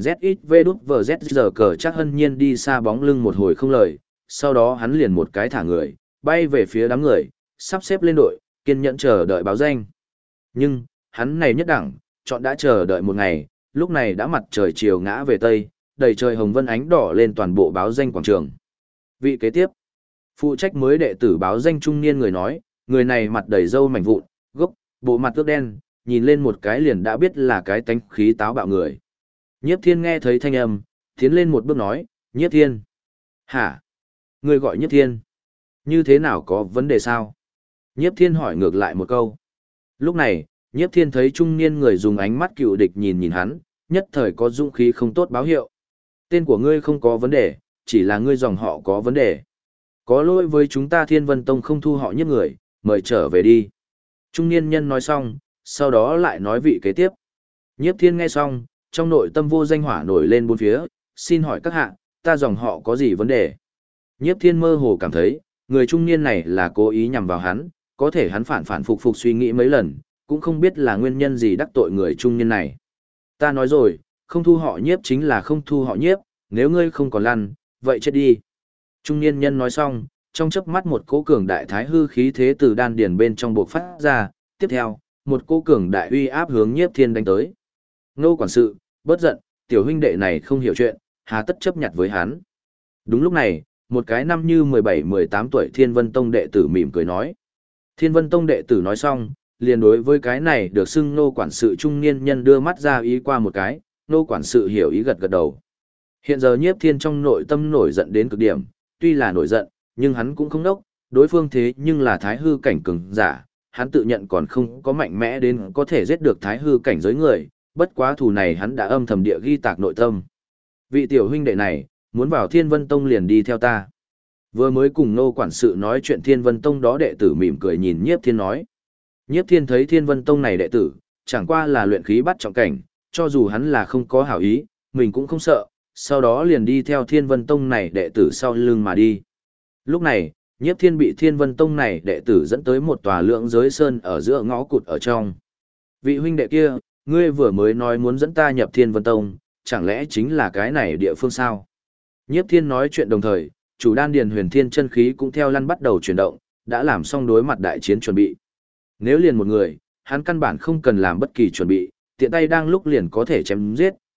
ZXVZ cờ Chắc Hân Nhiên đi xa bóng lưng một hồi không lời, sau đó hắn liền một cái thả người, bay về phía đám người, sắp xếp lên đội, kiên nhẫn chờ đợi báo danh. Nhưng, hắn này nhất đẳng, chọn đã chờ đợi một ngày, lúc này đã mặt trời chiều ngã về Tây, đầy trời hồng vân ánh đỏ lên toàn bộ báo danh quảng trường. Vị kế tiếp, phụ trách mới đệ tử báo danh trung niên người nói, người này mặt đầy râu mảnh vụn, gốc, bộ mặt tước đen, nhìn lên một cái liền đã biết là cái tánh khí táo bạo người. Nhiếp Thiên nghe thấy thanh âm, tiến lên một bước nói, Nhiếp Thiên. Hả? Người gọi Nhiếp Thiên. Như thế nào có vấn đề sao? Nhiếp Thiên hỏi ngược lại một câu. Lúc này, Nhiếp Thiên thấy trung niên người dùng ánh mắt cựu địch nhìn nhìn hắn, nhất thời có dũng khí không tốt báo hiệu. Tên của ngươi không có vấn đề, chỉ là ngươi dòng họ có vấn đề. Có lỗi với chúng ta Thiên Vân Tông không thu họ Nhiếp người, mời trở về đi. Trung niên nhân nói xong, sau đó lại nói vị kế tiếp. Nhiếp Thiên nghe xong, trong nội tâm vô danh hỏa nổi lên bốn phía, xin hỏi các hạ, ta dòng họ có gì vấn đề? Nhiếp Thiên mơ hồ cảm thấy, người trung niên này là cố ý nhằm vào hắn, có thể hắn phản phản phục phục suy nghĩ mấy lần, cũng không biết là nguyên nhân gì đắc tội người trung niên này. Ta nói rồi, không thu họ Nhiếp chính là không thu họ Nhiếp, nếu ngươi không còn lăn, vậy chết đi. Trung niên nhân nói xong, trong chớp mắt một cỗ cường đại thái hư khí thế từ đan điền bên trong bộc phát ra, tiếp theo, một cỗ cường đại uy áp hướng Nhiếp Thiên đánh tới. Nô quản sự, bớt giận, tiểu huynh đệ này không hiểu chuyện, hà tất chấp nhặt với hắn. Đúng lúc này, một cái năm như 17-18 tuổi Thiên Vân Tông đệ tử mỉm cười nói. Thiên Vân Tông đệ tử nói xong, liền đối với cái này được xưng nô quản sự trung niên nhân đưa mắt ra ý qua một cái, nô quản sự hiểu ý gật gật đầu. Hiện giờ Nhiếp Thiên trong nội tâm nổi giận đến cực điểm, tuy là nổi giận, nhưng hắn cũng không đốc, đối phương thế nhưng là thái hư cảnh cường giả, hắn tự nhận còn không có mạnh mẽ đến có thể giết được thái hư cảnh giới người, bất quá thù này hắn đã âm thầm địa ghi tạc nội tâm. Vị tiểu huynh đệ này, muốn vào Thiên Vân Tông liền đi theo ta. Vừa mới cùng nô quản sự nói chuyện Thiên Vân Tông đó đệ tử mỉm cười nhìn Nhiếp Thiên nói. Nhiếp Thiên thấy Thiên Vân Tông này đệ tử, chẳng qua là luyện khí bắt trọng cảnh, cho dù hắn là không có hảo ý, mình cũng không sợ, sau đó liền đi theo Thiên Vân Tông này đệ tử sau lưng mà đi. Lúc này, Nhiếp Thiên bị Thiên Vân Tông này đệ tử dẫn tới một tòa lượng giới sơn ở giữa ngõ cụt ở trong. Vị huynh đệ kia, ngươi vừa mới nói muốn dẫn ta nhập Thiên Vân Tông, chẳng lẽ chính là cái này địa phương sao? Nhiếp Thiên nói chuyện đồng thời, chủ đan điền huyền thiên chân khí cũng theo lăn bắt đầu chuyển động, đã làm xong đối mặt đại chiến chuẩn bị. Nếu liền một người, hắn căn bản không cần làm bất kỳ chuẩn bị, tiện tay đang lúc liền có thể chém giết,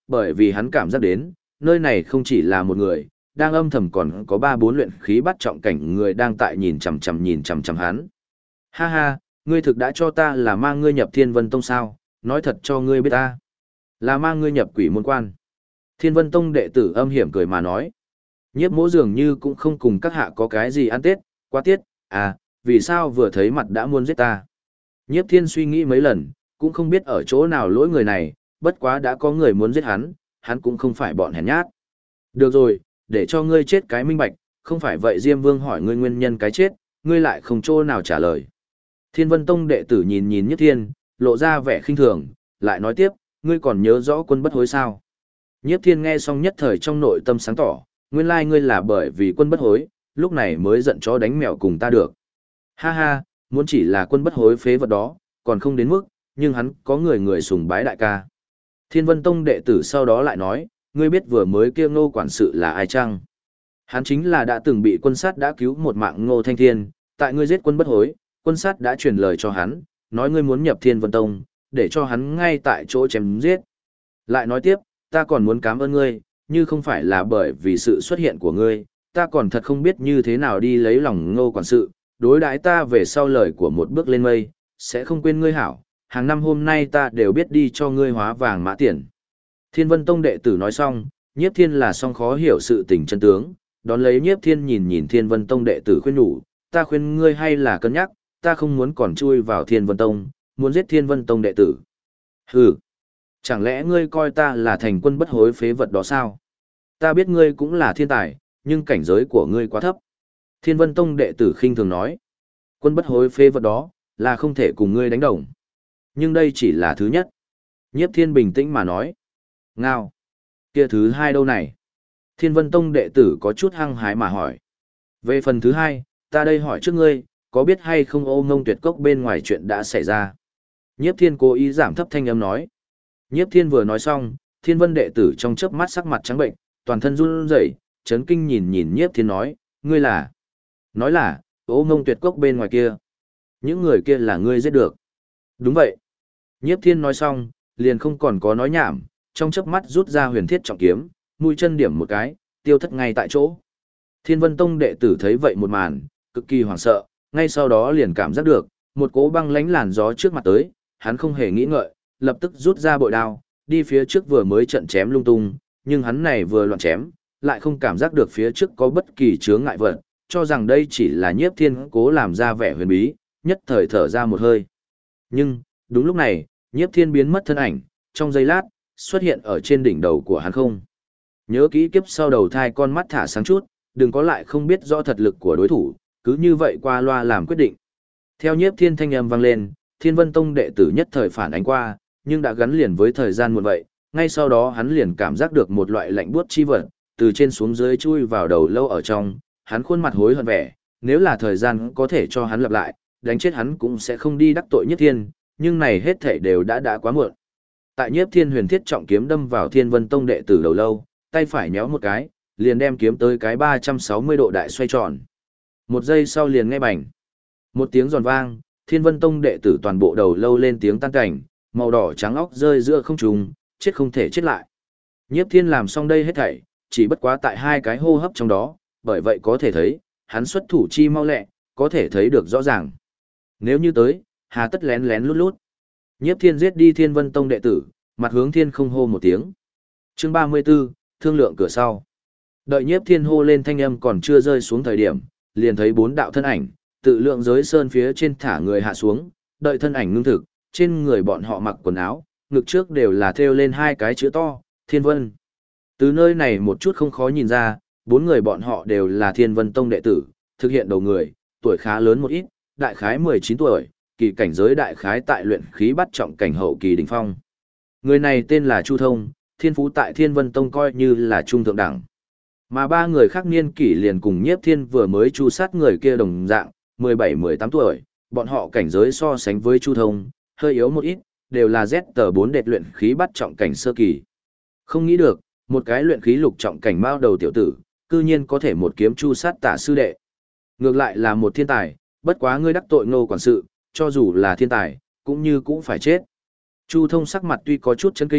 Bởi vì hắn cảm giác đến, nơi này không chỉ là một người, đang âm thầm còn có 3-4 luyện khí bắt trọng cảnh người đang tại nhìn chằm chằm hắn. Ha ha, ngươi thực đã cho ta là mang ngươi nhập Thiên Vân Tông sao, nói thật cho ngươi biết ta. Là mang ngươi nhập Quỷ Môn Quan. Thiên Vân Tông đệ tử âm hiểm cười mà nói. Nhiếp Mỗ dường như cũng không cùng các hạ có cái gì ăn tết, quá tiết, à, vì sao vừa thấy mặt đã muốn giết ta. Nhiếp Thiên suy nghĩ mấy lần, cũng không biết ở chỗ nào lỗi người này, bất quá đã có người muốn giết hắn cũng không phải bọn hèn nhát. Được rồi, để cho ngươi chết cái minh bạch, không phải vậy Diêm Vương hỏi ngươi nguyên nhân cái chết, ngươi lại không chỗ nào trả lời. Thiên Vân Tông đệ tử nhìn nhìn Nhiếp Thiên, lộ ra vẻ khinh thường, lại nói tiếp, ngươi còn nhớ rõ Quân Bất Hối sao? Nhiếp Thiên nghe xong nhất thời trong nội tâm sáng tỏ, nguyên lai ngươi là bởi vì Quân Bất Hối, lúc này mới giận chó đánh mèo cùng ta được. Ha ha, muốn chỉ là Quân Bất Hối phế vật đó, còn không đến mức, nhưng hắn có người sùng bái đại ca. Thiên Vân Tông đệ tử sau đó lại nói, ngươi biết vừa mới kia Ngô quản sự là ai chăng? Hắn chính là đã từng bị quân sát đã cứu một mạng Ngô Thanh Thiên, tại ngươi giết Quân Bất Hối, quân sát đã truyền lời cho hắn, nói ngươi muốn nhập Thiên Vân Tông, để cho hắn ngay tại chỗ chém giết. Lại nói tiếp, ta còn muốn cảm ơn ngươi, như không phải là bởi vì sự xuất hiện của ngươi, ta còn thật không biết như thế nào đi lấy lòng Ngô quản sự, đối đãi ta về sau lời của một bước lên mây, sẽ không quên ngươi hảo, hàng năm hôm nay ta đều biết đi cho ngươi hóa vàng mã tiền. Thiên Vân Tông đệ tử nói xong, Nhiếp Thiên là song khó hiểu sự tình chân tướng, đón lấy Nhiếp Thiên nhìn nhìn Thiên Vân Tông đệ tử khuyên nhủ, ta khuyên ngươi hay là cân nhắc, ta không muốn còn chui vào Thiên Vân Tông, muốn giết Thiên Vân Tông đệ tử. Hừ, chẳng lẽ ngươi coi ta là thành Quân Bất Hối phế vật đó sao? Ta biết ngươi cũng là thiên tài, nhưng cảnh giới của ngươi quá thấp. Thiên Vân Tông đệ tử khinh thường nói, Quân Bất Hối phế vật đó, là không thể cùng ngươi đánh đồng. Nhưng đây chỉ là thứ nhất. Nhiếp Thiên bình tĩnh mà nói. Ngao. Kia thứ hai đâu này? Thiên Vân Tông đệ tử có chút hăng hái mà hỏi. Về phần thứ hai, ta đây hỏi trước ngươi, có biết hay không Ô Ngông Tuyệt Cốc bên ngoài chuyện đã xảy ra? Nhiếp Thiên cố ý giảm thấp thanh âm nói. Nhiếp Thiên vừa nói xong, Thiên Vân đệ tử trong chớp mắt sắc mặt trắng bệnh, toàn thân run rẩy, chấn kinh nhìn nhìn Nhiếp Thiên nói, ngươi là? Nói là, Ô Ngông Tuyệt Cốc bên ngoài kia. Những người kia là ngươi giết được. Đúng vậy. Nhiếp Thiên nói xong, liền không còn có nói nhảm, trong chớp mắt rút ra huyền thiết trọng kiếm, mũi chân điểm một cái, tiêu thất ngay tại chỗ. Thiên Vân Tông đệ tử thấy vậy một màn, cực kỳ hoảng sợ, ngay sau đó liền cảm giác được, một cỗ băng lãnh làn gió trước mặt tới, hắn không hề nghĩ ngợi, lập tức rút ra bội đao, đi phía trước vừa mới trận chém lung tung, nhưng hắn này vừa loạn chém, lại không cảm giác được phía trước có bất kỳ chướng ngại vật, cho rằng đây chỉ là Nhiếp Thiên cố làm ra vẻ huyền bí, nhất thời thở ra một hơi. Nhưng, đúng lúc này, Nhiếp Thiên biến mất thân ảnh, trong giây lát, xuất hiện ở trên đỉnh đầu của hắn không. Nhớ kỹ kiếp sau đầu thai con mắt thả sáng chút, đừng có lại không biết rõ thật lực của đối thủ, cứ như vậy qua loa làm quyết định. Theo Nhiếp Thiên thanh âm vang lên, Thiên Vân Tông đệ tử nhất thời phản ánh qua, nhưng đã gắn liền với thời gian một vậy, ngay sau đó hắn liền cảm giác được một loại lạnh buốt chi vật, từ trên xuống dưới chui vào đầu lâu ở trong, hắn khuôn mặt hối hận vẻ, nếu là thời gian có thể cho hắn lặp lại, đánh chết hắn cũng sẽ không đi đắc tội Nhiếp Thiên, nhưng này hết thảy đều đã quá muộn. Tại Nhiếp Thiên huyền thiết trọng kiếm đâm vào Thiên Vân Tông đệ tử đầu lâu, tay phải nhéo một cái, liền đem kiếm tới cái 360 độ đại xoay tròn. Một giây sau liền nghe bành. Một tiếng giòn vang, Thiên Vân Tông đệ tử toàn bộ đầu lâu lên tiếng tan cảnh, màu đỏ trắng óc rơi giữa không trung, chết không thể chết lại. Nhiếp Thiên làm xong đây hết thảy, chỉ bất quá tại hai cái hô hấp trong đó, bởi vậy có thể thấy, hắn xuất thủ chi mau lẹ, có thể thấy được rõ ràng. Nếu như tới, hà tất lén lén lút lút. Nhiếp Thiên giết đi Thiên Vân Tông đệ tử, mặt hướng thiên không hô một tiếng. Chương 34, thương lượng cửa sau. Đợi Nhiếp Thiên hô lên thanh âm còn chưa rơi xuống thời điểm, liền thấy bốn đạo thân ảnh, tự lượng giới sơn phía trên thả người hạ xuống, đợi thân ảnh ngưng thực, trên người bọn họ mặc quần áo, ngực trước đều là thêu lên hai cái chữ to, Thiên Vân. Từ nơi này một chút không khó nhìn ra, bốn người bọn họ đều là Thiên Vân Tông đệ tử, thực hiện đầu người, tuổi khá lớn một ít, đại khái 19 tuổi, kỳ cảnh giới đại khái tại luyện khí bắt trọng cảnh hậu kỳ đỉnh phong. Người này tên là Chu Thông, thiên phú tại Thiên Vân Tông coi như là trung thượng đẳng. Mà ba người khác niên kỷ liền cùng Nhiếp Thiên vừa mới chu sát người kia đồng dạng, 17-18 tuổi, bọn họ cảnh giới so sánh với Chu Thông, hơi yếu một ít, đều là Z4 đệt luyện khí bắt trọng cảnh sơ kỳ. Không nghĩ được, một cái luyện khí lục trọng cảnh mao đầu tiểu tử, cư nhiên có thể một kiếm chu sát Tả sư đệ. Ngược lại là một thiên tài, bất quá ngươi đắc tội Ngô quản sự, cho dù là thiên tài, cũng như cũng phải chết. Chu Thông sắc mặt tuy có chút chấn kinh,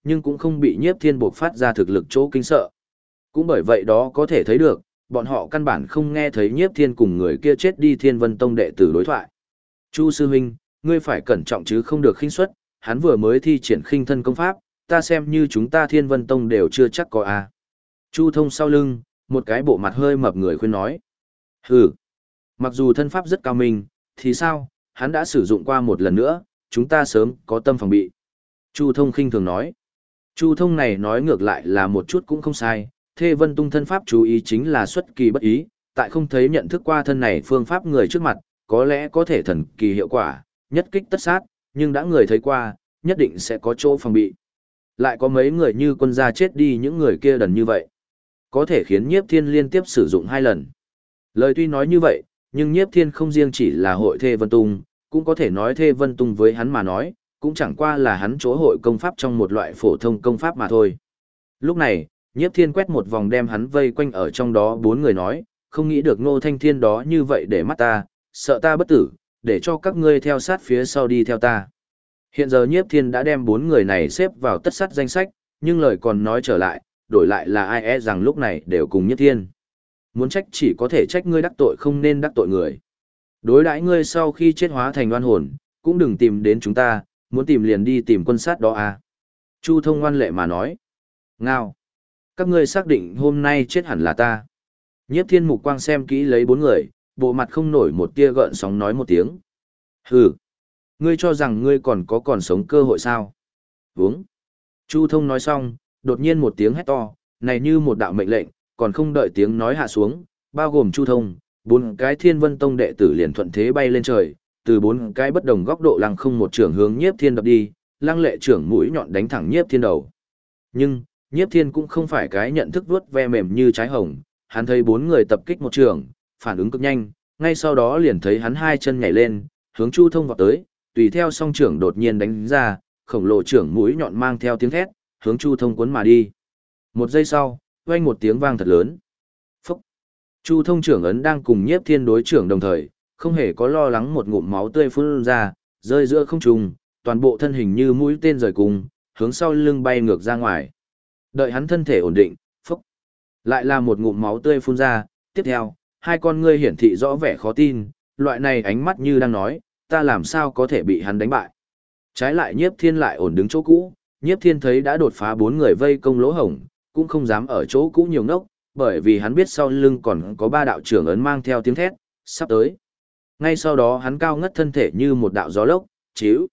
nhưng cũng không bị Nhiếp Thiên buộc phát ra thực lực chỗ kinh sợ. Cũng bởi vậy đó có thể thấy được, bọn họ căn bản không nghe thấy Nhiếp Thiên cùng người kia chết đi Thiên Vân Tông đệ tử đối thoại. Chu sư huynh, ngươi phải cẩn trọng chứ không được khinh suất, hắn vừa mới thi triển khinh thân công pháp, ta xem như chúng ta Thiên Vân Tông đều chưa chắc có a. Chu Thông sau lưng, một cái bộ mặt hơi mập người khuyên nói. Hừ, mặc dù thân pháp rất cao minh, thì sao, hắn đã sử dụng qua một lần nữa, chúng ta sớm có tâm phòng bị. Chu Thông khinh thường nói. Chu Thông này nói ngược lại là một chút cũng không sai, Thê Vân Tung thân pháp chú ý chính là xuất kỳ bất ý, tại không thấy nhận thức qua thân này phương pháp người trước mặt, có lẽ có thể thần kỳ hiệu quả, nhất kích tất sát, nhưng đã người thấy qua, nhất định sẽ có chỗ phòng bị. Lại có mấy người như quân gia chết đi những người kia đần như vậy, có thể khiến Nhiếp Thiên liên tiếp sử dụng 2 lần. Lời tuy nói như vậy, nhưng Nhiếp Thiên không riêng chỉ là hội Thê Vân Tung, cũng có thể nói Thê Vân Tung với hắn mà nói, cũng chẳng qua là hắn chỗ hội công pháp trong một loại phổ thông công pháp mà thôi. Lúc này, Nhiếp Thiên quét một vòng đem hắn vây quanh ở trong đó 4 người nói, không nghĩ được Ngô Thanh Thiên đó như vậy để mắt ta, sợ ta bất tử, để cho các ngươi theo sát phía sau đi theo ta. Hiện giờ Nhiếp Thiên đã đem 4 người này xếp vào tất sát danh sách, nhưng lời còn nói trở lại, đổi lại là ai rằng lúc này đều cùng Nhiếp Thiên. Muốn trách chỉ có thể trách ngươi đắc tội không nên đắc tội người. Đối đãi ngươi sau khi chết hóa thành oan hồn, cũng đừng tìm đến chúng ta, muốn tìm liền đi tìm quân sát đó à. Chu Thông ngoan lệ mà nói. Ngao. Các ngươi xác định hôm nay chết hẳn là ta. Nhiếp Thiên mục quang xem kỹ lấy 4 người, bộ mặt không nổi một tia gợn sóng nói một tiếng. Hừ. Ngươi cho rằng ngươi còn sống cơ hội sao? Vúng. Chu Thông nói xong, đột nhiên một tiếng hét to, này như một đạo mệnh lệnh, còn không đợi tiếng nói hạ xuống, bao gồm Chu Thông, 4 cái Thiên Vân Tông đệ tử liền thuận thế bay lên trời, từ 4 cái bất đồng góc độ lăng không một trường hướng Nhiếp Thiên đập đi, lăng lệ trưởng mũi nhọn đánh thẳng Nhiếp Thiên đầu. Nhưng, Nhiếp Thiên cũng không phải cái nhận thức vuốt ve mềm như trái hồng, hắn thấy 4 người tập kích một trường, phản ứng cực nhanh, ngay sau đó liền thấy hắn 2 chân nhảy lên, hướng Chu Thông vọt tới, tùy theo song trưởng đột nhiên đánh ra, khổng lồ trưởng mũi nhọn mang theo tiếng thét, hướng Chu Thông cuốn mà đi. Một giây sau, vang một tiếng vang thật lớn. Phúc! Chu Thông trưởng ấn đang cùng Nhiếp Thiên đối trưởng đồng thời, không hề có lo lắng một ngụm máu tươi phun ra, rơi giữa không trung, toàn bộ thân hình như mũi tên rời cùng, hướng sau lưng bay ngược ra ngoài. Đợi hắn thân thể ổn định, phúc! Lại là một ngụm máu tươi phun ra, tiếp theo, 2 con ngươi hiển thị rõ vẻ khó tin, loại này ánh mắt như đang nói, ta làm sao có thể bị hắn đánh bại. Trái lại Nhiếp Thiên lại ổn đứng chỗ cũ, Nhiếp Thiên thấy đã đột phá 4 người vây công lỗ hổng, cũng không dám ở chỗ cũ nhiều ngốc, bởi vì hắn biết sau lưng còn có 3 đạo trưởng ấn mang theo tiếng thét, sắp tới. Ngay sau đó hắn cao ngất thân thể như một đạo gió lốc, chíu.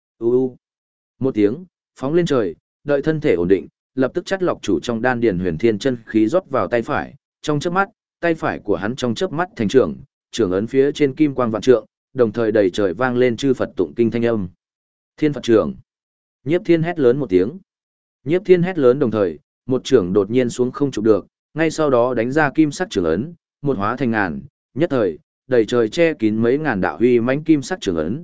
Một tiếng, phóng lên trời, đợi thân thể ổn định, lập tức chắt lọc chủ trong đan điền huyền thiên chân khí rót vào tay phải, trong chớp mắt, tay phải của hắn trong chớp mắt thành trưởng ấn phía trên kim quang vạn trượng, đồng thời đầy trời vang lên chư Phật tụng kinh thanh âm. Thiên Phật trưởng. Nhiếp Thiên hét lớn một tiếng. Nhiếp Thiên hét lớn đồng thời, một trưởng đột nhiên xuống không chụp được, ngay sau đó đánh ra kim sắc trưởng ấn, một hóa thành ngàn, nhất thời, đầy trời che kín mấy ngàn đạo huy mãnh kim sắc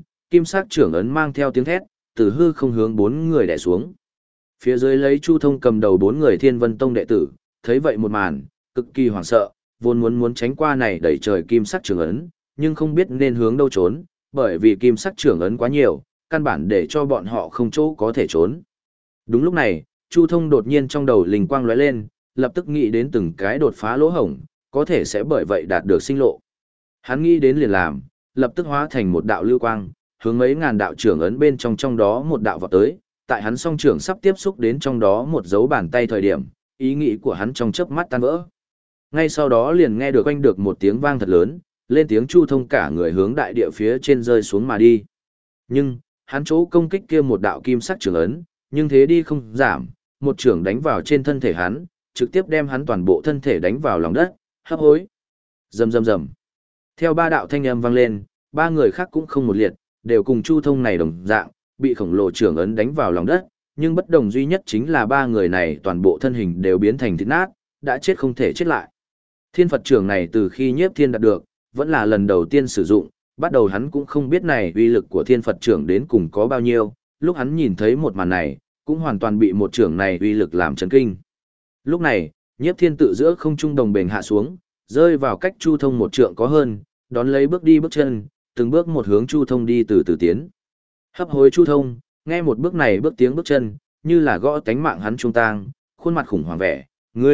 trưởng ấn mang theo tiếng thét, từ hư không hướng 4 người đè xuống. Phía dưới lấy Chu Thông cầm đầu 4 người Thiên Vân Tông đệ tử, thấy vậy một màn, cực kỳ hoảng sợ, vốn muốn tránh qua này đầy trời kim sắc trưởng ấn, nhưng không biết nên hướng đâu trốn, bởi vì kim sắc trưởng ấn quá nhiều, căn bản để cho bọn họ không chỗ có thể trốn. Đúng lúc này, Chu Thông đột nhiên trong đầu linh quang lóe lên, lập tức nghĩ đến từng cái đột phá lỗ hổng, có thể sẽ bởi vậy đạt được sinh lộ. Hắn nghĩ đến liền làm, lập tức hóa thành một đạo lưu quang, hướng mấy ngàn đạo trưởng ấn bên trong đó một đạo vọt tới, tại hắn song trưởng sắp tiếp xúc đến trong đó một dấu bàn tay thời điểm, ý nghĩ của hắn trong chớp mắt tan vỡ. Ngay sau đó liền nghe được oanh được một tiếng vang thật lớn, lên tiếng Chu Thông cả người hướng đại địa phía trên rơi xuống mà đi. Nhưng, hắn chỗ công kích kia một đạo kim sắc trưởng ấn, nhưng thế đi không giảm, một trưởng đánh vào trên thân thể hắn, trực tiếp đem hắn toàn bộ thân thể đánh vào lòng đất, hấp hối. Rầm rầm rầm. Theo 3 đạo thanh âm vang lên, 3 người khác cũng không một liệt, đều cùng Chu Thông này đồng dạng, bị khổng lồ trưởng ấn đánh vào lòng đất, nhưng bất đồng duy nhất chính là 3 người này toàn bộ thân hình đều biến thành thịt nát, đã chết không thể chết lại. Thiên Phật trưởng này từ khi Nhiếp Thiên đạt được, vẫn là lần đầu tiên sử dụng, bắt đầu hắn cũng không biết này uy lực của Thiên Phật trưởng đến cùng có bao nhiêu, lúc hắn nhìn thấy một màn này, cũng hoàn toàn bị một trưởng này uy lực làm chấn kinh. Lúc này, Nhiếp Thiên tự giữa không trung đồng bền hạ xuống, rơi vào cách Chu Thông một trượng có hơn, đón lấy bước đi bước chân, từng bước một hướng Chu Thông đi từ từ tiến. Hấp hối Chu Thông, nghe một bước này bước tiếng bước chân, như là gõ tánh mạng hắn trung tang, khuôn mặt khủng hoảng vẻ,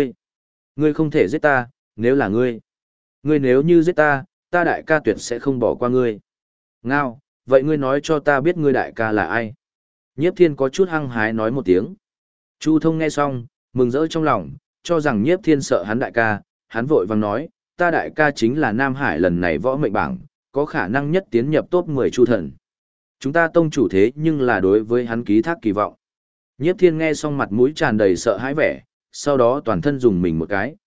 ngươi không thể giết ta, nếu là ngươi nếu như giết ta, ta đại ca tuyệt sẽ không bỏ qua ngươi. Ngao, vậy ngươi nói cho ta biết ngươi đại ca là ai? Nhiếp Thiên có chút hăng hái nói một tiếng. Chu Thông nghe xong, mừng rỡ trong lòng, cho rằng Nhiếp Thiên sợ hắn đại ca, hắn vội vàng nói, ta đại ca chính là Nam Hải lần này võ mệnh bảng, có khả năng nhất tiến nhập top 10 Chu thần. Chúng ta tông chủ thế nhưng là đối với hắn ký thác kỳ vọng. Nhiếp Thiên nghe xong mặt mũi tràn đầy sợ hãi vẻ, sau đó toàn thân dùng mình một cái,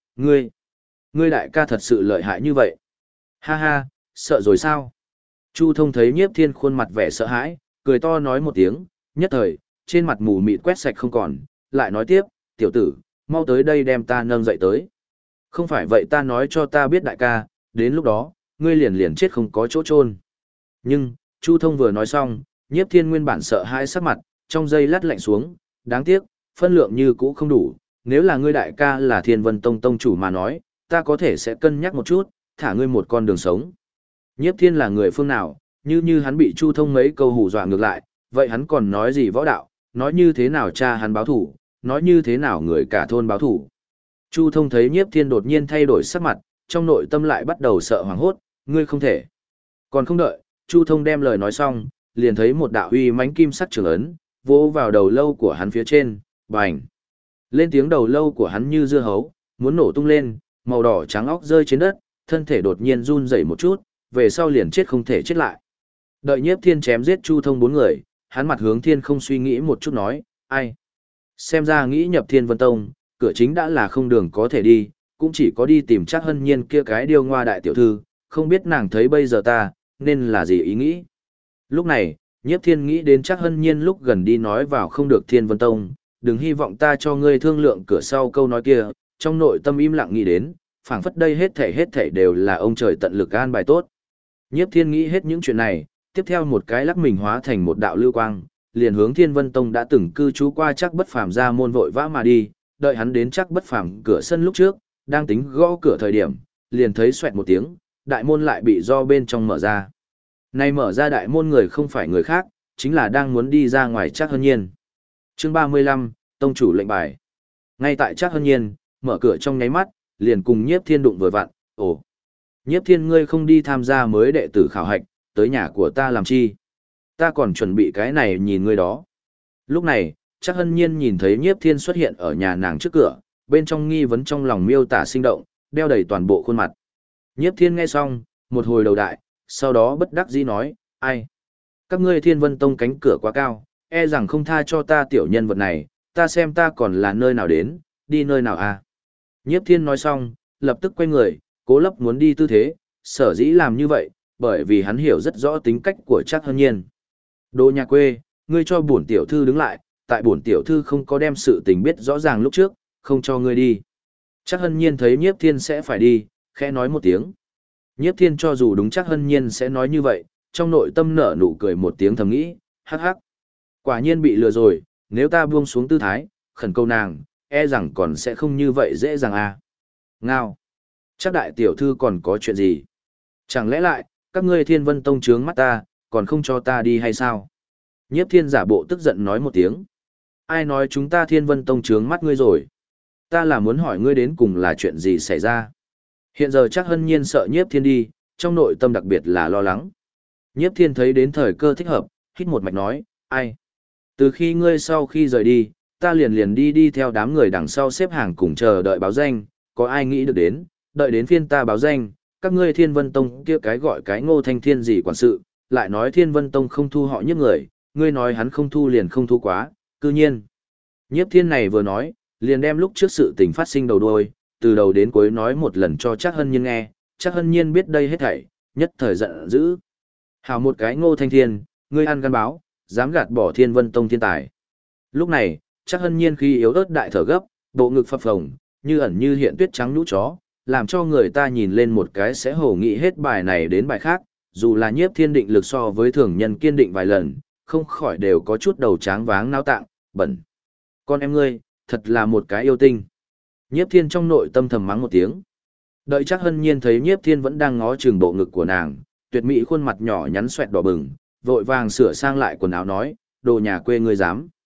ngươi đại ca thật sự lợi hại như vậy. Ha ha, sợ rồi sao? Chu Thông thấy Nhiếp Thiên khuôn mặt vẻ sợ hãi, cười to nói một tiếng, nhất thời, trên mặt mù mịt quét sạch không còn, lại nói tiếp, tiểu tử, mau tới đây đem ta nâng dậy tới. Không phải vậy ta nói cho ta biết đại ca, đến lúc đó, ngươi liền chết không có chỗ chôn. Nhưng, Chu Thông vừa nói xong, Nhiếp Thiên nguyên bản sợ hãi sắc mặt, trong giây lát lạnh xuống, đáng tiếc, phân lượng như cũ không đủ, nếu là ngươi đại ca là Thiên Vân Tông tông chủ mà nói, ta có thể sẽ cân nhắc một chút, thả ngươi một con đường sống. Nhiếp Thiên là người phương nào, như hắn bị Chu Thông mấy câu hù dọa ngược lại, vậy hắn còn nói gì võ đạo, nói như thế nào cha hắn báo thủ, nói như thế nào người cả thôn báo thủ. Chu Thông thấy Nhiếp Thiên đột nhiên thay đổi sắc mặt, trong nội tâm lại bắt đầu sợ hoảng hốt, ngươi không thể. Còn không đợi, Chu Thông đem lời nói xong, liền thấy một đạo uy mãnh kim sắc trường ấn, vỗ vào đầu lâu của hắn phía trên, bành. Lên tiếng đầu lâu của hắn như dưa hấu, muốn nổ tung lên, màu đỏ trắng óc rơi trên đất, thân thể đột nhiên run rẩy một chút, về sau liền chết không thể chết lại. Đợi Nhiếp Thiên chém giết Chu Thông 4 người, hắn mặt hướng thiên không suy nghĩ một chút nói, ai? Xem ra nghĩ nhập Thiên Vân Tông, cửa chính đã là không đường có thể đi, cũng chỉ có đi tìm Trác Hân Nhiên kia cái điêu ngoa đại tiểu thư, không biết nàng thấy bây giờ ta, nên là gì ý nghĩ. Lúc này, Nhiếp Thiên nghĩ đến Trác Hân Nhiên lúc gần đi nói vào không được Thiên Vân Tông, đừng hy vọng ta cho ngươi thương lượng cửa sau câu nói kia, trong nội tâm im lặng nghĩ đến, phảng phất đây hết thảy đều là ông trời tận lực an bài tốt. Nhiếp Thiên nghĩ hết những chuyện này, tiếp theo một cái lắc mình hóa thành một đạo lưu quang, liền hướng Thiên Vân Tông đã từng cư trú qua Trác Bất Phàm ra môn vội vã mà đi, đợi hắn đến Trác Bất Phàm cửa sân lúc trước, đang tính gõ cửa thời điểm, liền thấy xoẹt một tiếng, đại môn lại bị do bên trong mở ra. Này mở ra đại môn người không phải người khác, chính là đang muốn đi ra ngoài Trác Hân Nhiên. Chương 35, Tông chủ lệnh bài. Ngay tại Trác Hân Nhiên, mở cửa trong nháy mắt, liền cùng Nhiếp Thiên đụng vừa vặn, ồ. Nhiếp Thiên ngươi không đi tham gia mới đệ tử khảo hạch, tới nhà của ta làm chi? Ta còn chuẩn bị cái này nhìn ngươi đó. Lúc này, Trác Hân Nhiên nhìn thấy Nhiếp Thiên xuất hiện ở nhà nàng trước cửa, bên trong nghi vấn trong lòng miêu tả sinh động, đeo đầy toàn bộ khuôn mặt. Nhiếp Thiên nghe xong, một hồi đầu đại, sau đó bất đắc dĩ nói, ai? Các ngươi Thiên Vân Tông cánh cửa quá cao, e rằng không tha cho ta tiểu nhân vật này, ta xem ta còn là nơi nào đến, đi nơi nào à? Nhiếp Thiên nói xong, lập tức quay người, cố lấp muốn đi tư thế, sở dĩ làm như vậy, bởi vì hắn hiểu rất rõ tính cách của Trác Hân Nhiên. Đồ nhà quê, ngươi cho bổn tiểu thư đứng lại, tại bổn tiểu thư không có đem sự tình biết rõ ràng lúc trước, không cho ngươi đi. Trác Hân Nhiên thấy Nhiếp Thiên sẽ phải đi, khẽ nói một tiếng. Nhiếp Thiên cho dù đúng Trác Hân Nhiên sẽ nói như vậy, trong nội tâm nở nụ cười một tiếng thầm nghĩ, hắc hắc. Quả nhiên bị lừa rồi, nếu ta buông xuống tư thái, khẩn cầu nàng, e rằng còn sẽ không như vậy dễ dàng à. Ngao. Chắc đại tiểu thư còn có chuyện gì? Chẳng lẽ lại, các ngươi Thiên Vân Tông trướng mắt ta, còn không cho ta đi hay sao? Nhiếp Thiên giả bộ tức giận nói một tiếng. Ai nói chúng ta Thiên Vân Tông trướng mắt ngươi rồi? Ta là muốn hỏi ngươi đến cùng là chuyện gì xảy ra? Hiện giờ chắc Hân Nhiên sợ Nhiếp Thiên đi, trong nội tâm đặc biệt là lo lắng. Nhiếp Thiên thấy đến thời cơ thích hợp, hít một mạch nói, ai? Từ khi ngươi sau khi rời đi, ta liền đi theo đám người đằng sau xếp hàng cùng chờ đợi báo danh, có ai nghĩ được đến, đợi đến phiên ta báo danh, các ngươi Thiên Vân Tông kia cái gọi cái Ngô Thanh Thiên gì quản sự, lại nói Thiên Vân Tông không thu họ Nhiếp người, ngươi nói hắn không thu liền không thu quá, cư nhiên. Nhiếp Thiên này vừa nói, liền đem lúc trước sự tình phát sinh đầu đuôi, từ đầu đến cuối nói một lần cho Trác Hân Nhiên nghe, Trác Hân Nhiên biết đây hết thảy, nhất thời giận dữ. Hảo một cái Ngô Thanh Thiên, ngươi ăn gan báo, dám gạt bỏ Thiên Vân Tông thiên tài. Lúc này, Trác Hân Nhiên khi yếu ớt đại thở gấp, bộ ngực phập phồng, như ẩn như hiện tuyết trắng nhũ chó, làm cho người ta nhìn lên một cái sẽ hồ nghĩ hết bài này đến bài khác, dù là Nhiếp Thiên định lực so với thường nhân kiên định vài lần, không khỏi đều có chút đầu tráng váng nao tạng, bẩn. Con em ngươi, thật là một cái yêu tinh. Nhiếp Thiên trong nội tâm thầm mắng một tiếng. Đợi Trác Hân Nhiên thấy Nhiếp Thiên vẫn đang ngó chừng bộ ngực của nàng, tuyệt mỹ khuôn mặt nhỏ nhắn xoẹt đỏ bừng, vội vàng sửa sang lại quần áo nói, đồ nhà quê ngươi dám.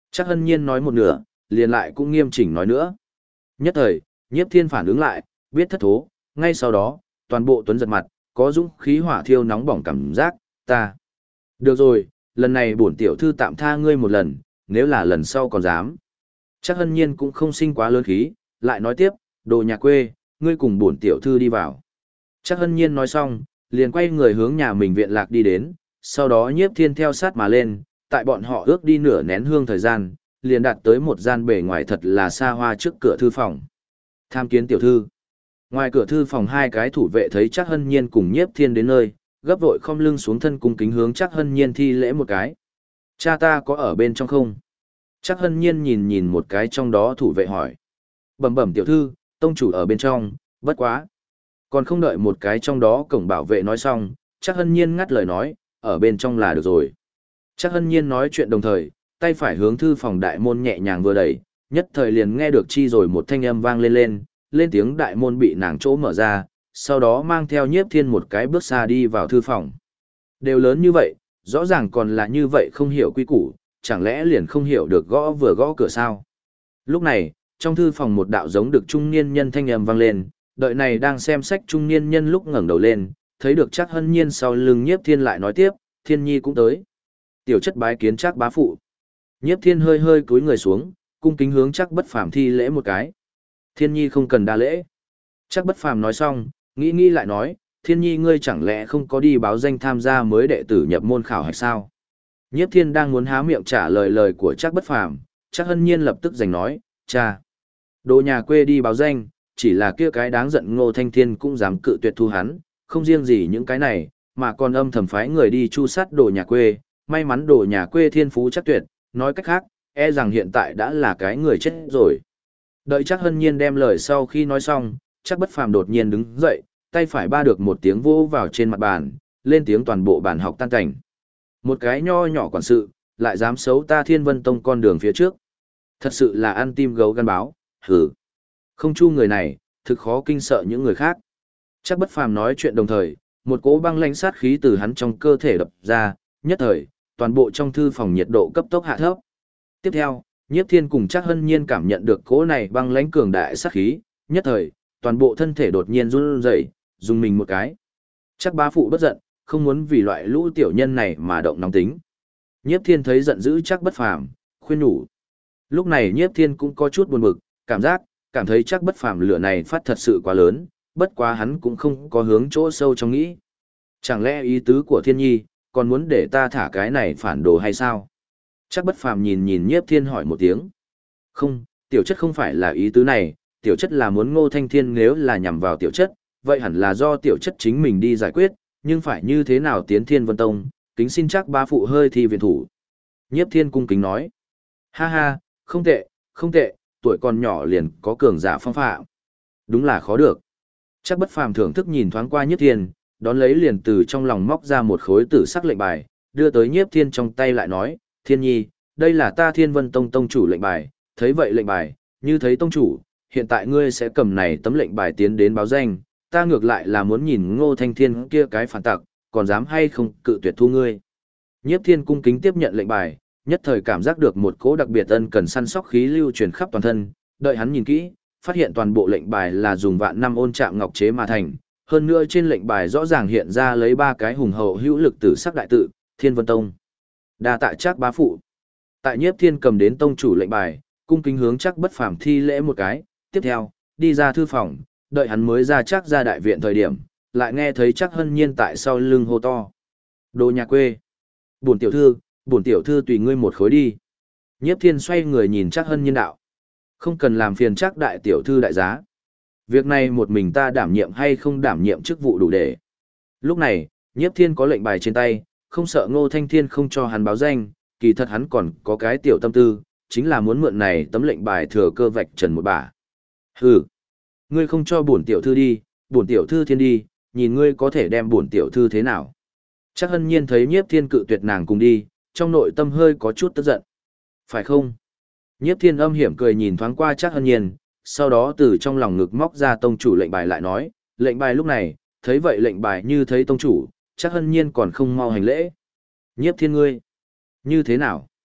Chắc Hân Nhiên nói một nửa, liền lại cũng nghiêm chỉnh nói nữa. Nhất thời, Nhiếp Thiên phản ứng lại, biết thất thố, ngay sau đó, toàn bộ tuấn giật mặt, có dũng khí hỏa thiêu nóng bỏng cảm giác, ta. Được rồi, lần này bổn tiểu thư tạm tha ngươi một lần, nếu là lần sau còn dám. Chắc Hân Nhiên cũng không sinh quá lớn khí, lại nói tiếp, đồ nhà quê, ngươi cùng bổn tiểu thư đi vào. Chắc Hân Nhiên nói xong, liền quay người hướng nhà mình viện lạc đi đến, sau đó Nhiếp Thiên theo sát mà lên, tại bọn họ ước đi nửa nén hương thời gian, liền đạt tới một gian bề ngoài thật là xa hoa trước cửa thư phòng. Tham kiến tiểu thư. Ngoài cửa thư phòng hai cái thủ vệ thấy Trác Hân Nhiên cùng Nhiếp Thiên đến nơi, gấp vội khom lưng xuống thân cung kính hướng Trác Hân Nhiên thi lễ một cái. Cha ta có ở bên trong không? Trác Hân Nhiên nhìn nhìn một cái trong đó thủ vệ hỏi. Bẩm bẩm tiểu thư, tông chủ ở bên trong, bất quá. Còn không đợi một cái trong đó cổng bảo vệ nói xong, Trác Hân Nhiên ngắt lời nói, ở bên trong là được rồi. Trác Hân Nhiên nói chuyện đồng thời, tay phải hướng thư phòng đại môn nhẹ nhàng vừa đẩy, nhất thời liền nghe được chi rồi một thanh âm vang lên tiếng đại môn bị nàng chỗ mở ra, sau đó mang theo Nhiếp Thiên một cái bước xa đi vào thư phòng. Đều lớn như vậy, rõ ràng còn là như vậy không hiểu quy củ, chẳng lẽ liền không hiểu được vừa gõ cửa sao? Lúc này, trong thư phòng một đạo giống được trung niên nhân thanh âm vang lên, đợi này đang xem sách trung niên nhân lúc ngẩng đầu lên, thấy được Trác Hân Nhiên sau lưng Nhiếp Thiên lại nói tiếp, Thiên Nhi cũng tới. Tiểu chất bái kiến Trác bá phụ. Nhiếp Thiên hơi hơi cúi người xuống, cung kính hướng Trác Bất Phàm thi lễ một cái. Thiên Nhi không cần đa lễ. Trác Bất Phàm nói xong, nghĩ lại nói, Thiên Nhi ngươi chẳng lẽ không có đi báo danh tham gia mới đệ tử nhập môn khảo hạch sao? Nhiếp Thiên đang muốn há miệng trả lời của Trác Bất Phàm, Trác Hân Nhiên lập tức giành nói, cha. Đồ nhà quê đi báo danh, chỉ là kia cái đáng giận Ngô Thanh Thiên cũng dám cự tuyệt thu hắn, không riêng gì những cái này, mà còn âm thầm phái người đi chu sát đồ nhà quê, may mắn đồ nhà quê thiên phú chắc tuyệt, nói cách khác, e rằng hiện tại đã là cái người chết rồi. Đợi Trác Hân Nhiên đem lời sau khi nói xong, Trác Bất Phàm đột nhiên đứng dậy, tay phải ba được một tiếng vỗ vào trên mặt bàn, lên tiếng toàn bộ bàn học tan cảnh. Một cái nho nhỏ quản sự, lại dám xấu ta Thiên Vân Tông con đường phía trước. Thật sự là ăn tim gấu gan báo, hừ. Không chu người này, thực khó kinh sợ những người khác. Trác Bất Phàm nói chuyện đồng thời, một cỗ băng lãnh sát khí từ hắn trong cơ thể đập ra, nhất thời, toàn bộ trong thư phòng nhiệt độ cấp tốc hạ thấp. Tiếp theo, Nhiếp Thiên cùng Trác Hân Nhiên cảm nhận được cỗ này băng lãnh cường đại sát khí, nhất thời, toàn bộ thân thể đột nhiên run rẩy, dùng mình một cái. Trác bá phụ bất giận, không muốn vì loại lũ tiểu nhân này mà động nóng tính. Nhiếp Thiên thấy giận dữ Trác Bất Phàm, khuyên nhủ. Lúc này Nhiếp Thiên cũng có chút buồn bực, cảm thấy Trác Bất Phàm lửa này phát thật sự quá lớn, bất quá hắn cũng không có hướng chỗ sâu trong nghĩ. Chẳng lẽ ý tứ của Thiên Nhi, còn muốn để ta thả cái này phản đồ hay sao? Trác Bất Phàm nhìn Nhiếp Thiên hỏi một tiếng. Không, tiểu chất không phải là ý tứ này, tiểu chất là muốn Ngô Thanh Thiên nếu là nhằm vào tiểu chất, vậy hẳn là do tiểu chất chính mình đi giải quyết, nhưng phải như thế nào tiến Thiên Vân Tông, kính xin Trác bá phụ hơi thi viện thủ. Nhiếp Thiên cung kính nói. Ha ha, không tệ, không tệ, tuổi còn nhỏ liền có cường giả phong phạm. Đúng là khó được. Trác Bất Phàm thưởng thức nhìn thoáng qua Nhiếp Thiên, đón lấy liền từ trong lòng móc ra một khối tử sắc lệnh bài, đưa tới Nhiếp Thiên trong tay lại nói, Thiên Nhi, đây là ta Thiên Vân Tông tông chủ lệnh bài, thấy vậy lệnh bài, như thấy tông chủ, hiện tại ngươi sẽ cầm này tấm lệnh bài tiến đến báo danh, ta ngược lại là muốn nhìn Ngô Thanh Thiên kia cái phản tặc, còn dám hay không cự tuyệt thu ngươi. Nhiếp Thiên cung kính tiếp nhận lệnh bài, nhất thời cảm giác được một cỗ đặc biệt ân cần săn sóc khí lưu truyền khắp toàn thân, đợi hắn nhìn kỹ, phát hiện toàn bộ lệnh bài là dùng vạn năm ôn trạm ngọc chế mà thành, hơn nữa trên lệnh bài rõ ràng hiện ra lấy ba cái hùng hậu hữu lực tử sắc đại tự, Thiên Vân Tông. Đa tạ Trác bá phụ. Tại Nhiếp Thiên cầm đến tông chủ lệnh bài, cung kính hướng Trác Bất Phàm thi lễ một cái, tiếp theo, đi ra thư phòng, đợi hắn mới ra Trác ra đại viện thời điểm, lại nghe thấy Trác Hân Nhiên tại sau lưng hô to. Đồ nhà quê. Bổn tiểu thư tùy ngươi một khối đi. Nhiếp Thiên xoay người nhìn Trác Hân Nhiên đạo. Không cần làm phiền Trác đại tiểu thư đại giá. Việc này một mình ta đảm nhiệm hay không đảm nhiệm chức vụ đủ để. Lúc này, Nhiếp Thiên có lệnh bài trên tay, không sợ Ngô Thanh Thiên không cho hắn báo danh, kỳ thật hắn còn có cái tiểu tâm tư, chính là muốn mượn này tấm lệnh bài thừa cơ vạch trần một bả. Hừ, ngươi không cho bổn tiểu thư đi, bổn tiểu thư thiên đi, nhìn ngươi có thể đem bổn tiểu thư thế nào. Trác Hân Nhiên thấy Nhiếp Thiên cự tuyệt nàng cùng đi, trong nội tâm hơi có chút tức giận. Phải không? Nhiếp Thiên âm hiểm cười nhìn thoáng qua Trác Hân Nhiên, sau đó từ trong lòng ngực móc ra tông chủ lệnh bài lại nói, lệnh bài lúc này, thấy vậy lệnh bài như thấy tông chủ, Trác Hân Nhiên còn không mau hành lễ. Nhiếp Thiên ngươi, như thế nào?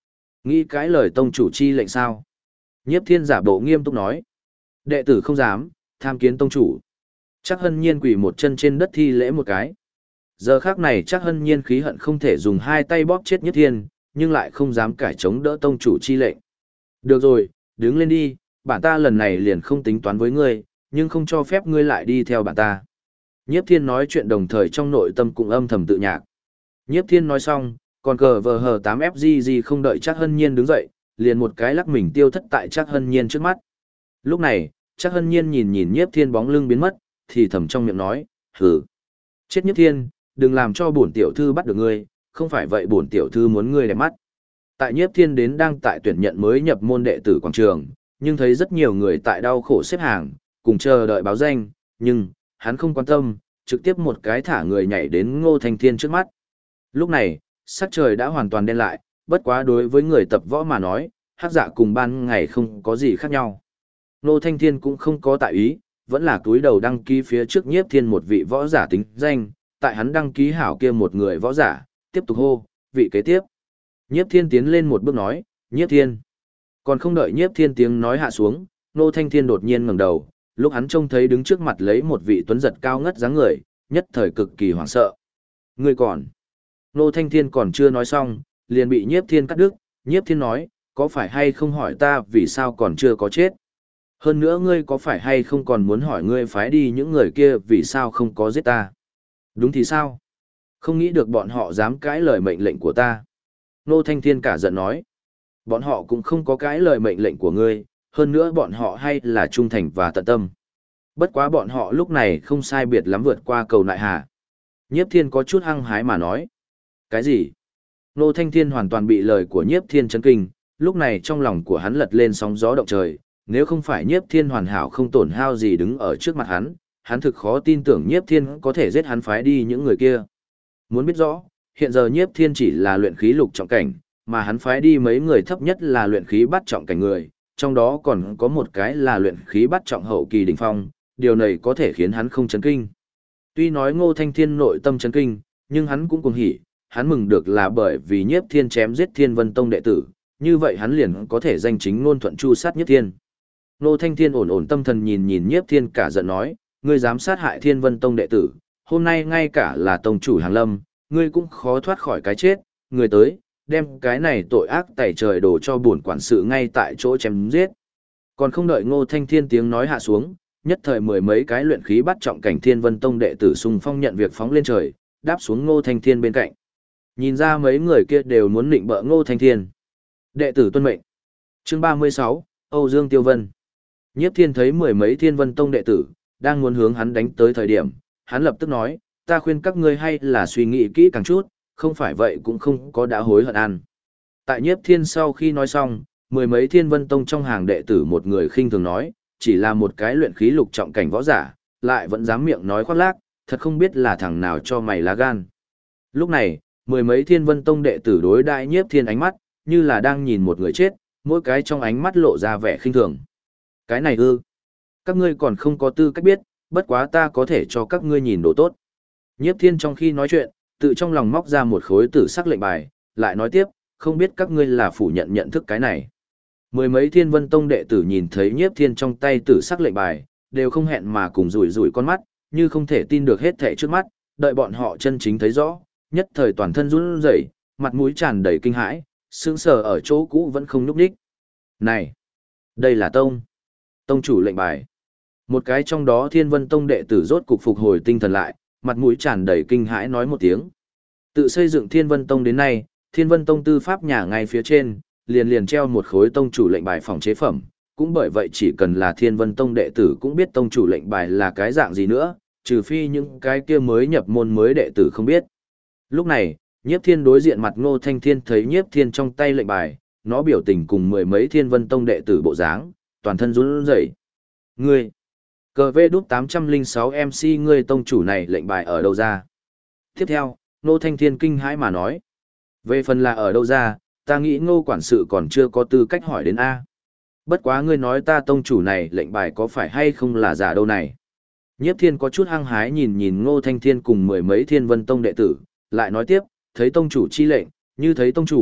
Nghĩ cái lời tông chủ chi lệnh sao? Nhiếp Thiên giả bộ nghiêm túc nói. Đệ tử không dám, tham kiến tông chủ. Chắc Hân Nhiên quỳ một chân trên đất thi lễ một cái. Giờ khác này chắc Hân Nhiên khí hận không thể dùng hai tay bóp chết Nhiếp Thiên, nhưng lại không dám cải chống đỡ tông chủ chi lệnh. Được rồi, đứng lên đi, bản ta lần này liền không tính toán với ngươi, nhưng không cho phép ngươi lại đi theo bản ta. Nhiếp Thiên nói chuyện đồng thời trong nội tâm cũng âm thầm tự nhạc. Nhiếp Thiên nói xong, còn cờ vờ hờ 8FGG không đợi chắc Hân Nhiên đứng dậy, liền một cái lắc mình tiêu thất tại chắc Hân Nhiên trước mắt. Lúc này, chắc Hân Nhiên nhìn nhìn Nhiếp Thiên bóng lưng biến mất, thì thầm trong miệng nói, hừ. Chết Nhiếp Thiên, đừng làm cho bổn tiểu thư bắt được ngươi, không phải vậy bổn tiểu thư muốn ngươi đẹp mắt. Tại Nhiếp Thiên đến đang tại tuyển nhận mới nhập môn đệ tử quảng trường, nhưng thấy rất nhiều người tại đau khổ xếp hàng, cùng chờ đợi báo danh, nhưng, hắn không quan tâm, trực tiếp một cái thả người nhảy đến Ngô Thanh Thiên trước mắt. Lúc này, sắc trời đã hoàn toàn đen lại, bất quá đối với người tập võ mà nói, hắc dạ cùng ban ngày không có gì khác nhau. Ngô Thanh Thiên cũng không có tại ý, vẫn là túi đầu đăng ký phía trước Nhiếp Thiên một vị võ giả tính danh, tại hắn đăng ký hảo kia một người võ giả, tiếp tục hô, vị kế tiếp. Nhiếp Thiên tiến lên một bước nói, Nhiếp Thiên. Còn không đợi Nhiếp Thiên tiếng nói hạ xuống, Ngô Thanh Thiên đột nhiên ngẩng đầu, lúc hắn trông thấy đứng trước mặt lấy một vị tuấn giật cao ngất dáng người, nhất thời cực kỳ hoảng sợ. Ngươi còn. Ngô Thanh Thiên còn chưa nói xong, liền bị Nhiếp Thiên cắt đứt, Nhiếp Thiên nói, có phải hay không hỏi ta vì sao còn chưa có chết? Hơn nữa ngươi có phải hay không còn muốn hỏi ngươi phái đi những người kia vì sao không có giết ta? Đúng thì sao? Không nghĩ được bọn họ dám cãi lời mệnh lệnh của ta. Ngô Thanh Thiên cả giận nói. Bọn họ cũng không có cãi lời mệnh lệnh của ngươi, hơn nữa bọn họ hay là trung thành và tận tâm. Bất quá bọn họ lúc này không sai biệt lắm vượt qua cầu nại hà. Nhiếp Thiên có chút hăng hái mà nói. Cái gì? Ngô Thanh Thiên hoàn toàn bị lời của Nhiếp Thiên chấn kinh, lúc này trong lòng của hắn lật lên sóng gió động trời, nếu không phải Nhiếp Thiên hoàn hảo không tổn hao gì đứng ở trước mặt hắn thực khó tin tưởng Nhiếp Thiên có thể giết hắn phái đi những người kia. Muốn biết rõ, hiện giờ Nhiếp Thiên chỉ là luyện khí lục trọng cảnh, mà hắn phái đi mấy người thấp nhất là luyện khí bát trọng cảnh người, trong đó còn có một cái là luyện khí bát trọng hậu kỳ đỉnh phong, điều này có thể khiến hắn không chấn kinh. Tuy nói Ngô Thanh Thiên nội tâm chấn kinh, nhưng hắn cũng cuồng hỉ, hắn mừng được là bởi vì Nhiếp Thiên chém giết Thiên Vân Tông đệ tử, như vậy hắn liền có thể danh chính ngôn thuận chu sát Nhiếp Thiên. Ngô Thanh Thiên ổn ổn tâm thần nhìn nhìn Nhiếp Thiên cả giận nói, ngươi dám sát hại Thiên Vân Tông đệ tử, hôm nay ngay cả là tông chủ Hàng Lâm, ngươi cũng khó thoát khỏi cái chết, ngươi tới, đem cái này tội ác tẩy trời đổ cho bổn quản sự ngay tại chỗ chém giết. Còn không đợi Ngô Thanh Thiên tiếng nói hạ xuống, nhất thời mười mấy cái luyện khí bắt trọng cảnh Thiên Vân Tông đệ tử xung phong nhận việc phóng lên trời, đáp xuống Ngô Thanh Thiên bên cạnh. Nhìn ra mấy người kia đều muốn nịnh bợ Ngô Thanh Thiên. Đệ tử tuân mệnh. Chương 36, Âu Dương Tiêu Vân. Nhiếp Thiên thấy mười mấy Thiên Vân Tông đệ tử đang muốn hướng hắn đánh tới thời điểm, hắn lập tức nói, ta khuyên các ngươi hay là suy nghĩ kỹ càng chút, không phải vậy cũng không có đã hối hận ăn. Tại Nhiếp Thiên sau khi nói xong, mười mấy Thiên Vân Tông trong hàng đệ tử một người khinh thường nói, chỉ là một cái luyện khí lục trọng cảnh võ giả, lại vẫn dám miệng nói khoác lác, thật không biết là thằng nào cho mày lá gan. Lúc này, mười mấy Thiên Vân Tông đệ tử đối đại Nhiếp Thiên ánh mắt, như là đang nhìn một người chết, mỗi cái trong ánh mắt lộ ra vẻ khinh thường. Cái này ư? Các ngươi còn không có tư cách biết, bất quá ta có thể cho các ngươi nhìn đồ tốt. Nhiếp Thiên trong khi nói chuyện, tự trong lòng móc ra một khối tử sắc lệnh bài, lại nói tiếp, không biết các ngươi là phủ nhận nhận thức cái này. Mười mấy Thiên Vân Tông đệ tử nhìn thấy Nhiếp Thiên trong tay tử sắc lệnh bài, đều không hẹn mà cùng rủi rủi con mắt, như không thể tin được hết thảy trước mắt, đợi bọn họ chân chính thấy rõ, nhất thời toàn thân run rẩy, mặt mũi tràn đầy kinh hãi, sững sờ ở chỗ cũ vẫn không nhúc nhích. Này, đây là tông chủ lệnh bài. Một cái trong đó Thiên Vân Tông đệ tử rốt cục phục hồi tinh thần lại, mặt mũi tràn đầy kinh hãi nói một tiếng. Tự xây dựng Thiên Vân Tông đến nay, Thiên Vân Tông tư pháp nhà ngay phía trên, liền treo một khối tông chủ lệnh bài phòng chế phẩm, cũng bởi vậy chỉ cần là Thiên Vân Tông đệ tử cũng biết tông chủ lệnh bài là cái dạng gì nữa, trừ phi những cái kia mới nhập môn mới đệ tử không biết. Lúc này, Nhiếp Thiên đối diện mặt Ngô Thanh Thiên thấy Nhiếp Thiên trong tay lệnh bài, nó biểu tình cùng mười mấy Thiên Vân Tông đệ tử bộ dáng, toàn thân run rẩy. Ngươi, cờ vê đút 806 MC ngươi tông chủ này lệnh bài ở đâu ra? Tiếp theo, Ngô Thanh Thiên kinh hãi mà nói. Về phần là ở đâu ra, ta nghĩ Ngô quản sự còn chưa có tư cách hỏi đến A. Bất quá ngươi nói ta tông chủ này lệnh bài có phải hay không là giả đâu này? Nhiếp Thiên có chút hăng hái nhìn nhìn Ngô Thanh Thiên cùng mười mấy Thiên Vân Tông đệ tử, lại nói tiếp, thấy tông chủ chi lệnh, như thấy tông chủ,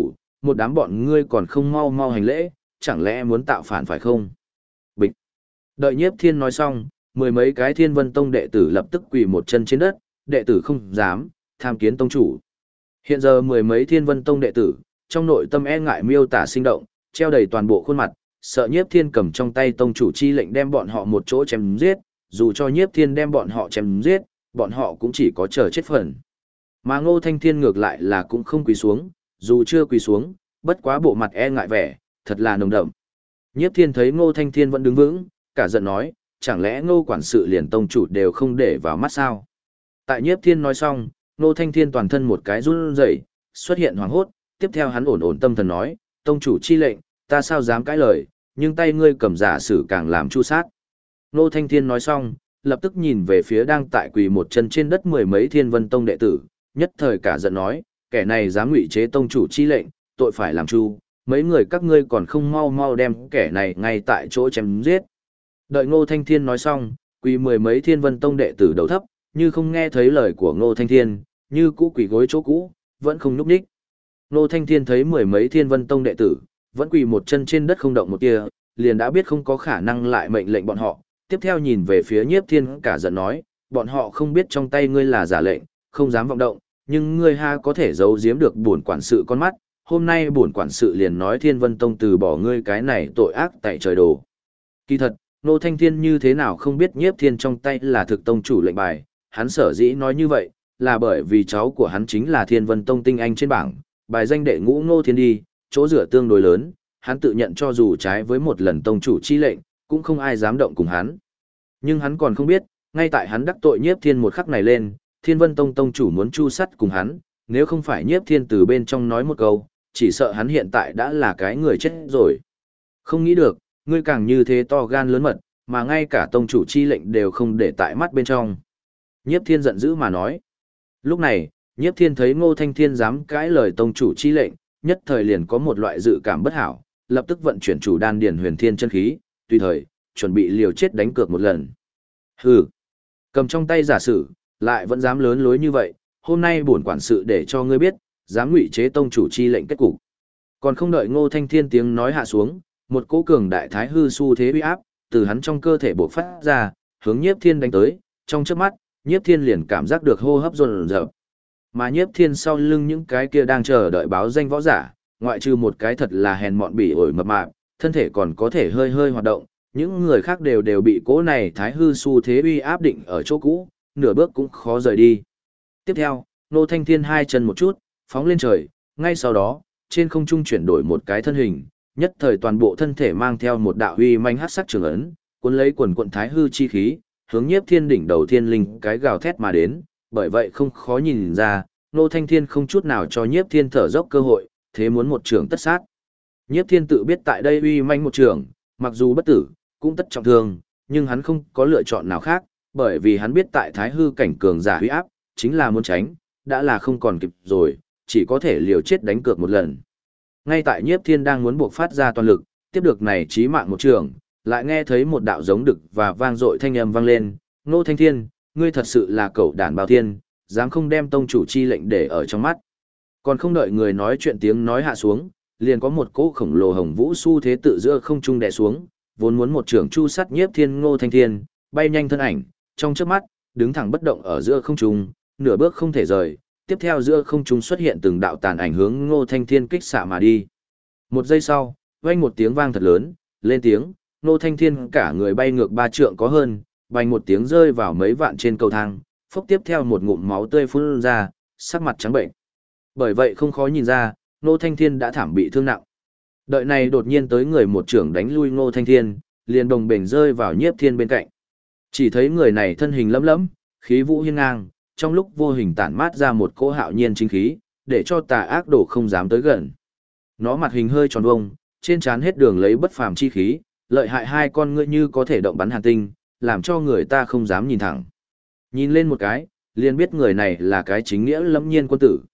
một đám bọn ngươi còn không mau mau hành lễ, chẳng lẽ muốn tạo phản phải không? Bịch. Đợi Nhiếp Thiên nói xong, mười mấy cái Thiên Vân Tông đệ tử lập tức quỳ một chân trên đất, đệ tử không dám, tham kiến tông chủ. Hiện giờ mười mấy Thiên Vân Tông đệ tử, trong nội tâm e ngại miêu tả sinh động, treo đầy toàn bộ khuôn mặt, sợ Nhiếp Thiên cầm trong tay tông chủ chi lệnh đem bọn họ một chỗ chém giết, dù cho Nhiếp Thiên đem bọn họ chém giết, bọn họ cũng chỉ có chờ chết phần. Mà Ngô Thanh Thiên ngược lại là cũng không quỳ xuống, dù chưa quỳ xuống, bất quá bộ mặt e ngại vẻ, thật là nồng đậm. Nhiếp Thiên thấy Ngô Thanh Thiên vẫn đứng vững, cả giận nói, chẳng lẽ Ngô quản sự liền tông chủ đều không để vào mắt sao? Tại Nhiếp Thiên nói xong, Ngô Thanh Thiên toàn thân một cái run rẩy, xuất hiện hoảng hốt, tiếp theo hắn ổn ổn tâm thần nói, tông chủ chi lệnh, ta sao dám cãi lời, nhưng tay ngươi cầm giả sử càng làm chu sát. Ngô Thanh Thiên nói xong, lập tức nhìn về phía đang tại quỳ một chân trên đất mười mấy Thiên Vân Tông đệ tử, nhất thời cả giận nói, kẻ này dám ngụy chế tông chủ chi lệnh, tội phải làm chu, mấy người các ngươi còn không mau mau đem kẻ này ngay tại chỗ chém giết. Đợi Ngô Thanh Thiên nói xong, quỳ mười mấy Thiên Vân Tông đệ tử đầu thấp, như không nghe thấy lời của Ngô Thanh Thiên, như cũ quỳ gối chỗ cũ, vẫn không nhúc nhích. Ngô Thanh Thiên thấy mười mấy Thiên Vân Tông đệ tử, vẫn quỳ một chân trên đất không động một tia, liền đã biết không có khả năng lại mệnh lệnh bọn họ, tiếp theo nhìn về phía Nhiếp Thiên cả giận nói, bọn họ không biết trong tay ngươi là giả lệnh, không dám vọng động, nhưng ngươi ha có thể giấu giếm được bổn quản sự con mắt, hôm nay bổn quản sự liền nói Thiên Vân Tông từ bỏ ngươi cái này tội ác tại trời đồ. Kỳ thật, Ngô Thanh Thiên như thế nào không biết Nhiếp Thiên trong tay là thực tông chủ lệnh bài, hắn sở dĩ nói như vậy, là bởi vì cháu của hắn chính là Thiên Vân Tông tinh anh trên bảng, bài danh đệ ngũ Ngô Thiên đi, chỗ dựa tương đối lớn, hắn tự nhận cho dù trái với một lần tông chủ chi lệnh, cũng không ai dám động cùng hắn. Nhưng hắn còn không biết, ngay tại hắn đắc tội Nhiếp Thiên một khắc này lên, Thiên Vân Tông tông chủ muốn chu sắt cùng hắn, nếu không phải Nhiếp Thiên từ bên trong nói một câu, chỉ sợ hắn hiện tại đã là cái người chết rồi. Không nghĩ được, ngươi càng như thế to gan lớn mật, mà ngay cả tông chủ chi lệnh đều không để tại mắt bên trong. Nhiếp Thiên giận dữ mà nói. Lúc này, Nhiếp Thiên thấy Ngô Thanh Thiên dám cãi lời tông chủ chi lệnh, nhất thời liền có một loại dự cảm bất hảo, lập tức vận chuyển chủ đan điển huyền thiên chân khí, tùy thời, chuẩn bị liều chết đánh cược một lần. Hừ, cầm trong tay giả sử, lại vẫn dám lớn lối như vậy, hôm nay bổn quản sự để cho ngươi biết, dám ngụy chế tông chủ chi lệnh kết cục. Còn không đợi Ngô Thanh Thiên tiếng nói hạ xuống, một cỗ cường đại thái hư xu thế uy áp từ hắn trong cơ thể bộc phát ra, hướng Nhiếp Thiên đánh tới, trong chớp mắt, Nhiếp Thiên liền cảm giác được hô hấp dồn dập. Mà Nhiếp Thiên sau lưng những cái kia đang chờ đợi báo danh võ giả, ngoại trừ một cái thật là hèn mọn bỉ ổi mập mạp, thân thể còn có thể hơi hơi hoạt động, những người khác đều bị cỗ này thái hư xu thế uy áp định ở chỗ cũ, nửa bước cũng khó rời đi. Tiếp theo, Ngô Thanh Thiên hai chân một chút, phóng lên trời, ngay sau đó, trên không trung chuyển đổi một cái thân hình, nhất thời toàn bộ thân thể mang theo một đạo uy manh hắc sắc trường ấn, cuốn lấy quần quần thái hư chi khí, hướng Nhiếp Thiên đỉnh đầu thiên linh cái gào thét mà đến, bởi vậy không khó nhìn ra, Ngô Thanh Thiên không chút nào cho Nhiếp Thiên thở dốc cơ hội, thế muốn một trường tất sát. Nhiếp Thiên tự biết tại đây uy manh một trường, mặc dù bất tử, cũng tất trọng thương, nhưng hắn không có lựa chọn nào khác, bởi vì hắn biết tại thái hư cảnh cường giả uy áp, chính là muốn tránh, đã là không còn kịp rồi, chỉ có thể liều chết đánh cược một lần. Ngay tại Nhiếp Thiên đang muốn buộc phát ra toàn lực, tiếp được này chí mạng một trường, lại nghe thấy một đạo giống đực và vang dội thanh âm vang lên, Ngô Thanh Thiên, ngươi thật sự là cẩu đản bao thiên, dám không đem tông chủ chi lệnh để ở trong mắt. Còn không đợi người nói chuyện tiếng nói hạ xuống, liền có một cỗ khổng lồ hồng vũ xu thế tự giữa không trung đè xuống, vốn muốn một trường chu sắt Nhiếp Thiên Ngô Thanh Thiên, bay nhanh thân ảnh, trong chớp mắt, đứng thẳng bất động ở giữa không trung, nửa bước không thể rời, tiếp theo giữa không trung xuất hiện từng đạo tàn ảnh hướng Ngô Thanh Thiên kích xạ mà đi. Một giây sau, vang một tiếng vang thật lớn, lên tiếng, Ngô Thanh Thiên cả người bay ngược 3 trượng có hơn, bành một tiếng rơi vào mấy vạn trên cầu thang, phốc tiếp theo một ngụm máu tươi phun ra, sắc mặt trắng bệnh. Bởi vậy không khó nhìn ra, Ngô Thanh Thiên đã thảm bị thương nặng. Đợi này đột nhiên tới người một trưởng đánh lui Ngô Thanh Thiên, liền đồng bền rơi vào Nhiếp Thiên bên cạnh. Chỉ thấy người này thân hình lẫm lẫm, khí vũ hiên ngang, trong lúc vô hình tản mát ra một cỗ hạo nhiên chính khí, để cho tà ác đồ không dám tới gần. Nó mặt hình hơi tròn vông, trên trán hết đường lấy bất phàm chi khí, lợi hại hai con ngươi như có thể động bắn hàn tinh, làm cho người ta không dám nhìn thẳng. Nhìn lên một cái, liền biết người này là cái chính nghĩa lẫm nhiên quân tử.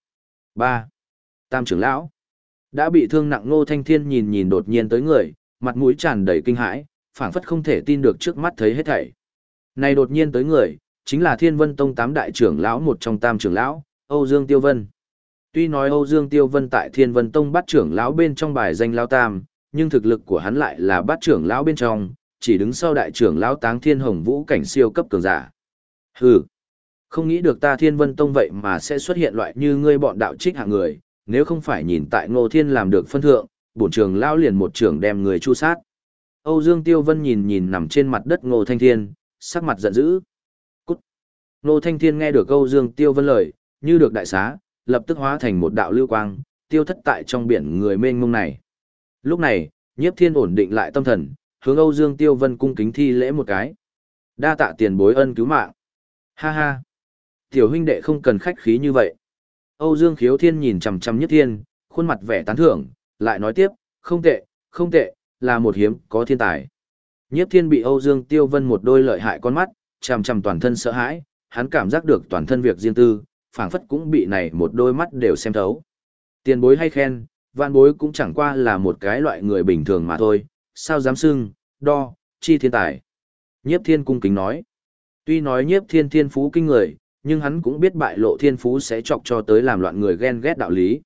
3. Tam trưởng lão. Đã bị thương nặng Ngô Thanh Thiên nhìn nhìn đột nhiên tới người, mặt mũi tràn đầy kinh hãi, phảng phất không thể tin được trước mắt thấy hết thảy. Này đột nhiên tới người, chính là Thiên Vân Tông 8 đại trưởng lão một trong Tam trưởng lão, Âu Dương Tiêu Vân. Tuy nói Âu Dương Tiêu Vân tại Thiên Vân Tông bát trưởng lão bên trong bài danh lão tam, nhưng thực lực của hắn lại là bát trưởng lão bên trong, chỉ đứng sau đại trưởng lão Táng Thiên Hồng Vũ cảnh siêu cấp cường giả. Hừ, không nghĩ được ta Thiên Vân Tông vậy mà sẽ xuất hiện loại như ngươi bọn đạo trích hạng người, nếu không phải nhìn tại Ngô Thiên làm được phân thượng, bổn trưởng lão liền một trưởng đem người chu sát. Âu Dương Tiêu Vân nhìn nhìn nằm trên mặt đất Ngô Thanh Thiên, sắc mặt giận dữ. Cút. Ngô Thanh Thiên nghe được Âu Dương Tiêu Vân lời, như được đại xá, lập tức hóa thành một đạo lưu quang, tiêu thất tại trong biển người mênh mông này. Lúc này, Nhiếp Thiên ổn định lại tâm thần, hướng Âu Dương Tiêu Vân cung kính thi lễ một cái. Đa tạ tiền bối ân cứu mạng. Ha ha. Tiểu huynh đệ không cần khách khí như vậy. Âu Dương Khiếu Thiên nhìn chằm chằm Nhiếp Thiên, khuôn mặt vẻ tán thưởng, lại nói tiếp, không tệ, không tệ, là một hiếm có thiên tài. Nhiếp Thiên bị Âu Dương Tiêu Vân một đôi lợi hại con mắt, chằm chằm toàn thân sợ hãi, hắn cảm giác được toàn thân việc riêng tư, phảng phất cũng bị này một đôi mắt đều xem thấu. Tiền bối hay khen, vạn bối cũng chẳng qua là một cái loại người bình thường mà thôi, sao dám xưng, đo, chi thiên tài. Nhiếp Thiên cung kính nói. Tuy nói Nhiếp Thiên thiên phú kinh người, nhưng hắn cũng biết bại lộ thiên phú sẽ chọc cho tới làm loạn người ghen ghét đạo lý.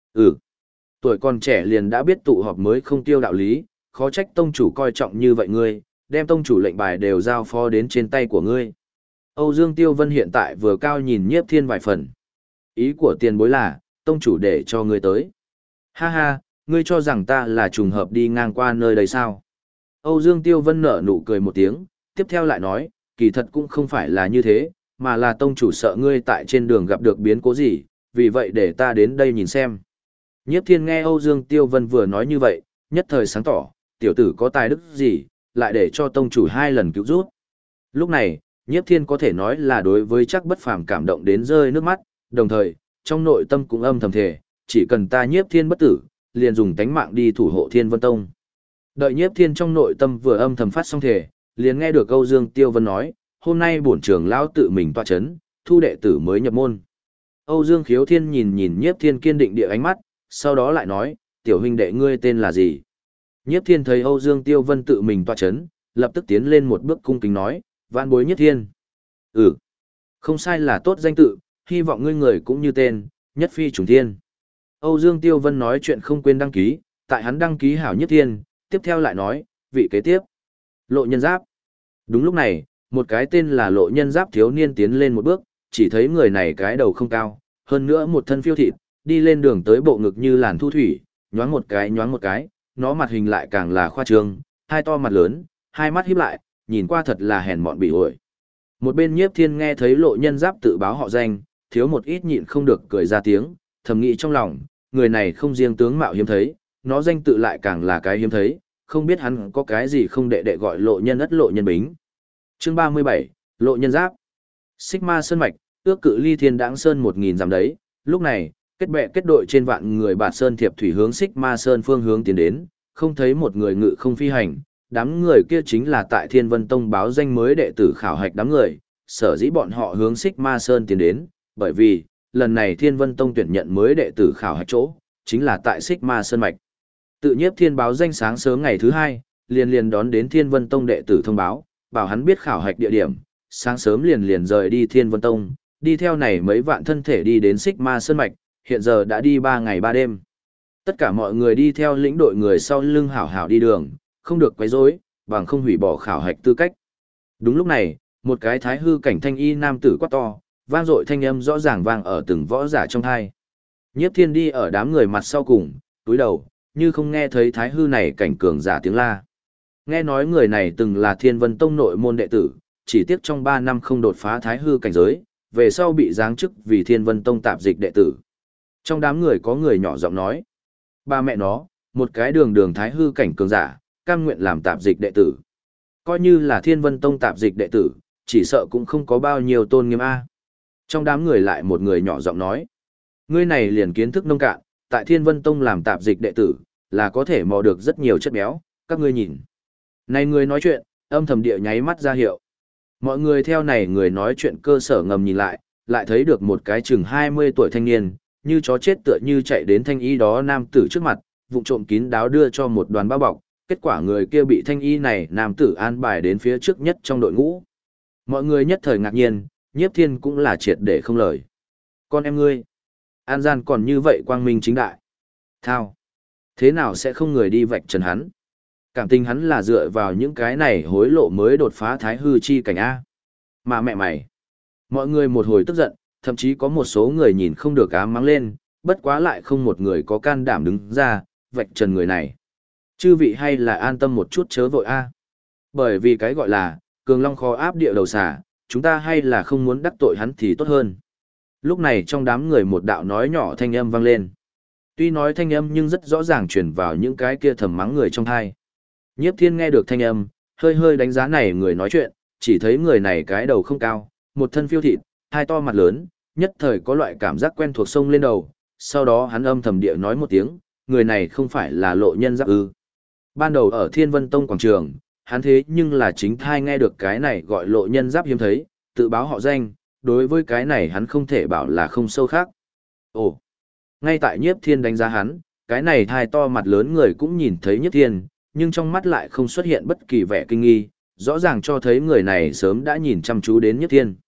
Tuổi còn trẻ liền đã biết tụ họp mới không tiêu đạo lý, khó trách tông chủ coi trọng như vậy ngươi, đem tông chủ lệnh bài đều giao phó đến trên tay của ngươi. Âu Dương Tiêu Vân hiện tại vừa cao nhìn Nhiếp Thiên vài phần. Ý của tiền bối là, tông chủ để cho ngươi tới. Ha ha, ngươi cho rằng ta là trùng hợp đi ngang qua nơi đây sao? Âu Dương Tiêu Vân nở nụ cười một tiếng, tiếp theo lại nói, kỳ thật cũng không phải là như thế, mà là tông chủ sợ ngươi tại trên đường gặp được biến cố gì, vì vậy để ta đến đây nhìn xem. Nhiếp Thiên nghe Âu Dương Tiêu Vân vừa nói như vậy, nhất thời sáng tỏ, tiểu tử có tài đức gì, lại để cho tông chủ hai lần cứu rút. Lúc này, Nhiếp Thiên có thể nói là đối với Trác Bất Phàm cảm động đến rơi nước mắt, đồng thời, trong nội tâm cũng âm thầm thề, chỉ cần ta Nhiếp Thiên bất tử, liền dùng tánh mạng đi thủ hộ Thiên Vân Tông. Đợi Nhiếp Thiên trong nội tâm vừa âm thầm phát xong thề, liền nghe được Âu Dương Tiêu Vân nói, hôm nay bổn trưởng lão tự mình tọa chấn, thu đệ tử mới nhập môn. Âu Dương Khiếu Thiên nhìn nhìn Nhiếp Thiên kiên định địa ánh mắt, sau đó lại nói, tiểu huynh đệ ngươi tên là gì? Nhiếp Thiên thấy Âu Dương Tiêu Vân tự mình tọa chấn, lập tức tiến lên một bước cung kính nói, vạn bối Nhiếp Thiên. Không sai là tốt danh tự, hy vọng ngươi người cũng như tên, nhất phi trùng thiên. Âu Dương Tiêu Vân nói chuyện không quên đăng ký, tại hắn đăng ký hảo Nhiếp Thiên, tiếp theo lại nói, vị kế tiếp. Lộ Nhân Giáp. Đúng lúc này, một cái tên là Lộ Nhân Giáp thiếu niên tiến lên một bước, chỉ thấy người này cái đầu không cao, hơn nữa một thân phiêu thịt, đi lên đường tới bộ ngực như làn thu thủy, nhoáng một cái, nó mặt hình lại càng là khoa trương, hai to mặt lớn, hai mắt híp lại, nhìn qua thật là hèn mọn bị ổi. Một bên Nhiếp Thiên nghe thấy Lộ Nhân Giáp tự báo họ danh, thiếu một ít nhịn không được cười ra tiếng, thầm nghĩ trong lòng, người này không riêng tướng mạo hiếm thấy, nó danh tự lại càng là cái hiếm thấy, không biết hắn có cái gì không đệ đệ gọi Lộ Nhân Ất Lộ Nhân Bính. Chương 37, Lộ Nhân Giáp. Xích Ma Sơn mạch, ước cự ly Thiên Đãng Sơn 1000 dặm đấy, lúc này, kết bè kết đội trên vạn người Bạt Sơn Thiệp thủy hướng Xích Ma Sơn phương hướng tiến đến, không thấy một người ngự không phi hành, đám người kia chính là tại Thiên Vân Tông báo danh mới đệ tử khảo hạch đám người, sở dĩ bọn họ hướng Xích Ma Sơn tiến đến, bởi vì, lần này Thiên Vân Tông tuyển nhận mới đệ tử khảo hạch chỗ, chính là tại Xích Ma Sơn mạch. Tự Nhiếp Thiên báo danh sáng sớm ngày thứ hai, liền đón đến Thiên Vân Tông đệ tử thông báo, bảo hắn biết khảo hạch địa điểm, sáng sớm liền rời đi Thiên Vân Tông, đi theo này mấy vạn thân thể đi đến Xích Ma Sơn mạch, hiện giờ đã đi 3 ngày 3 đêm. Tất cả mọi người đi theo lĩnh đội người sau lưng hảo hảo đi đường, không được quấy rối, bằng không hủy bỏ khảo hạch tư cách. Đúng lúc này, một cái thái hư cảnh thanh y nam tử quát to, vang dội thanh âm rõ ràng vang ở từng võ giả trong tai. Nhiếp Thiên đi ở đám người mặt sau cùng, túi đầu, như không nghe thấy thái hư này cảnh cường giả tiếng la. Nghe nói người này từng là Thiên Vân Tông nội môn đệ tử, chỉ tiếc trong 3 năm không đột phá thái hư cảnh giới, về sau bị giáng chức vì Thiên Vân Tông tạp dịch đệ tử. Trong đám người có người nhỏ giọng nói, ba mẹ nó, một cái đường thái hư cảnh cường giả, cam nguyện làm tạp dịch đệ tử. Coi như là Thiên Vân Tông tạp dịch đệ tử, chỉ sợ cũng không có bao nhiêu tôn nghiêm a. Trong đám người lại một người nhỏ giọng nói, ngươi này liền kiến thức nông cạn, tại Thiên Vân Tông làm tạp dịch đệ tử, là có thể mò được rất nhiều chất béo, các ngươi nhìn. Này người nói chuyện, âm thầm địa nháy mắt ra hiệu. Mọi người theo này người nói chuyện cơ sở ngầm nhìn lại thấy được một cái chừng 20 tuổi thanh niên, như chó chết tựa như chạy đến thanh y đó nam tử trước mặt, vụng trộm kín đáo đưa cho một đoàn bao bọc, kết quả người kia bị thanh y này nam tử an bài đến phía trước nhất trong đội ngũ. Mọi người nhất thời ngạc nhiên, Nhiếp Thiên cũng là triệt để không lời. Con em ngươi, An gian còn như vậy quang minh chính đại. Thao. Thế nào sẽ không người đi vạch trần hắn? Cảm tình hắn là dựa vào những cái này hối lộ mới đột phá thái hư chi cảnh A. Mà mẹ mày. Mọi người một hồi tức giận, thậm chí có một số người nhìn không được ám mắng lên, bất quá lại không một người có can đảm đứng ra, vạch trần người này. Chư vị hay là an tâm một chút chớ vội A. Bởi vì cái gọi là, cường long khó áp địa đầu xả, chúng ta hay là không muốn đắc tội hắn thì tốt hơn. Lúc này trong đám người một đạo nói nhỏ thanh âm vang lên. Tuy nói thanh âm nhưng rất rõ ràng truyền vào những cái kia thầm mắng người trong thai. Nhiếp Thiên nghe được thanh âm, hơi hơi đánh giá này người nói chuyện, chỉ thấy người này cái đầu không cao, một thân phiêu thịt, hai to mặt lớn, nhất thời có loại cảm giác quen thuộc sông lên đầu, sau đó hắn âm thầm địa nói một tiếng, người này không phải là Lộ Nhân Giáp ư. Ban đầu ở Thiên Vân Tông quảng trường, hắn thế nhưng là chính thai nghe được cái này gọi Lộ Nhân Giáp hiếm thấy, tự báo họ danh, đối với cái này hắn không thể bảo là không sâu khác. Ồ, ngay tại Nhiếp Thiên đánh giá hắn, cái này thai to mặt lớn người cũng nhìn thấy Nhiếp Thiên, nhưng trong mắt lại không xuất hiện bất kỳ vẻ kinh nghi, rõ ràng cho thấy người này sớm đã nhìn chăm chú đến Nhiếp Thiên.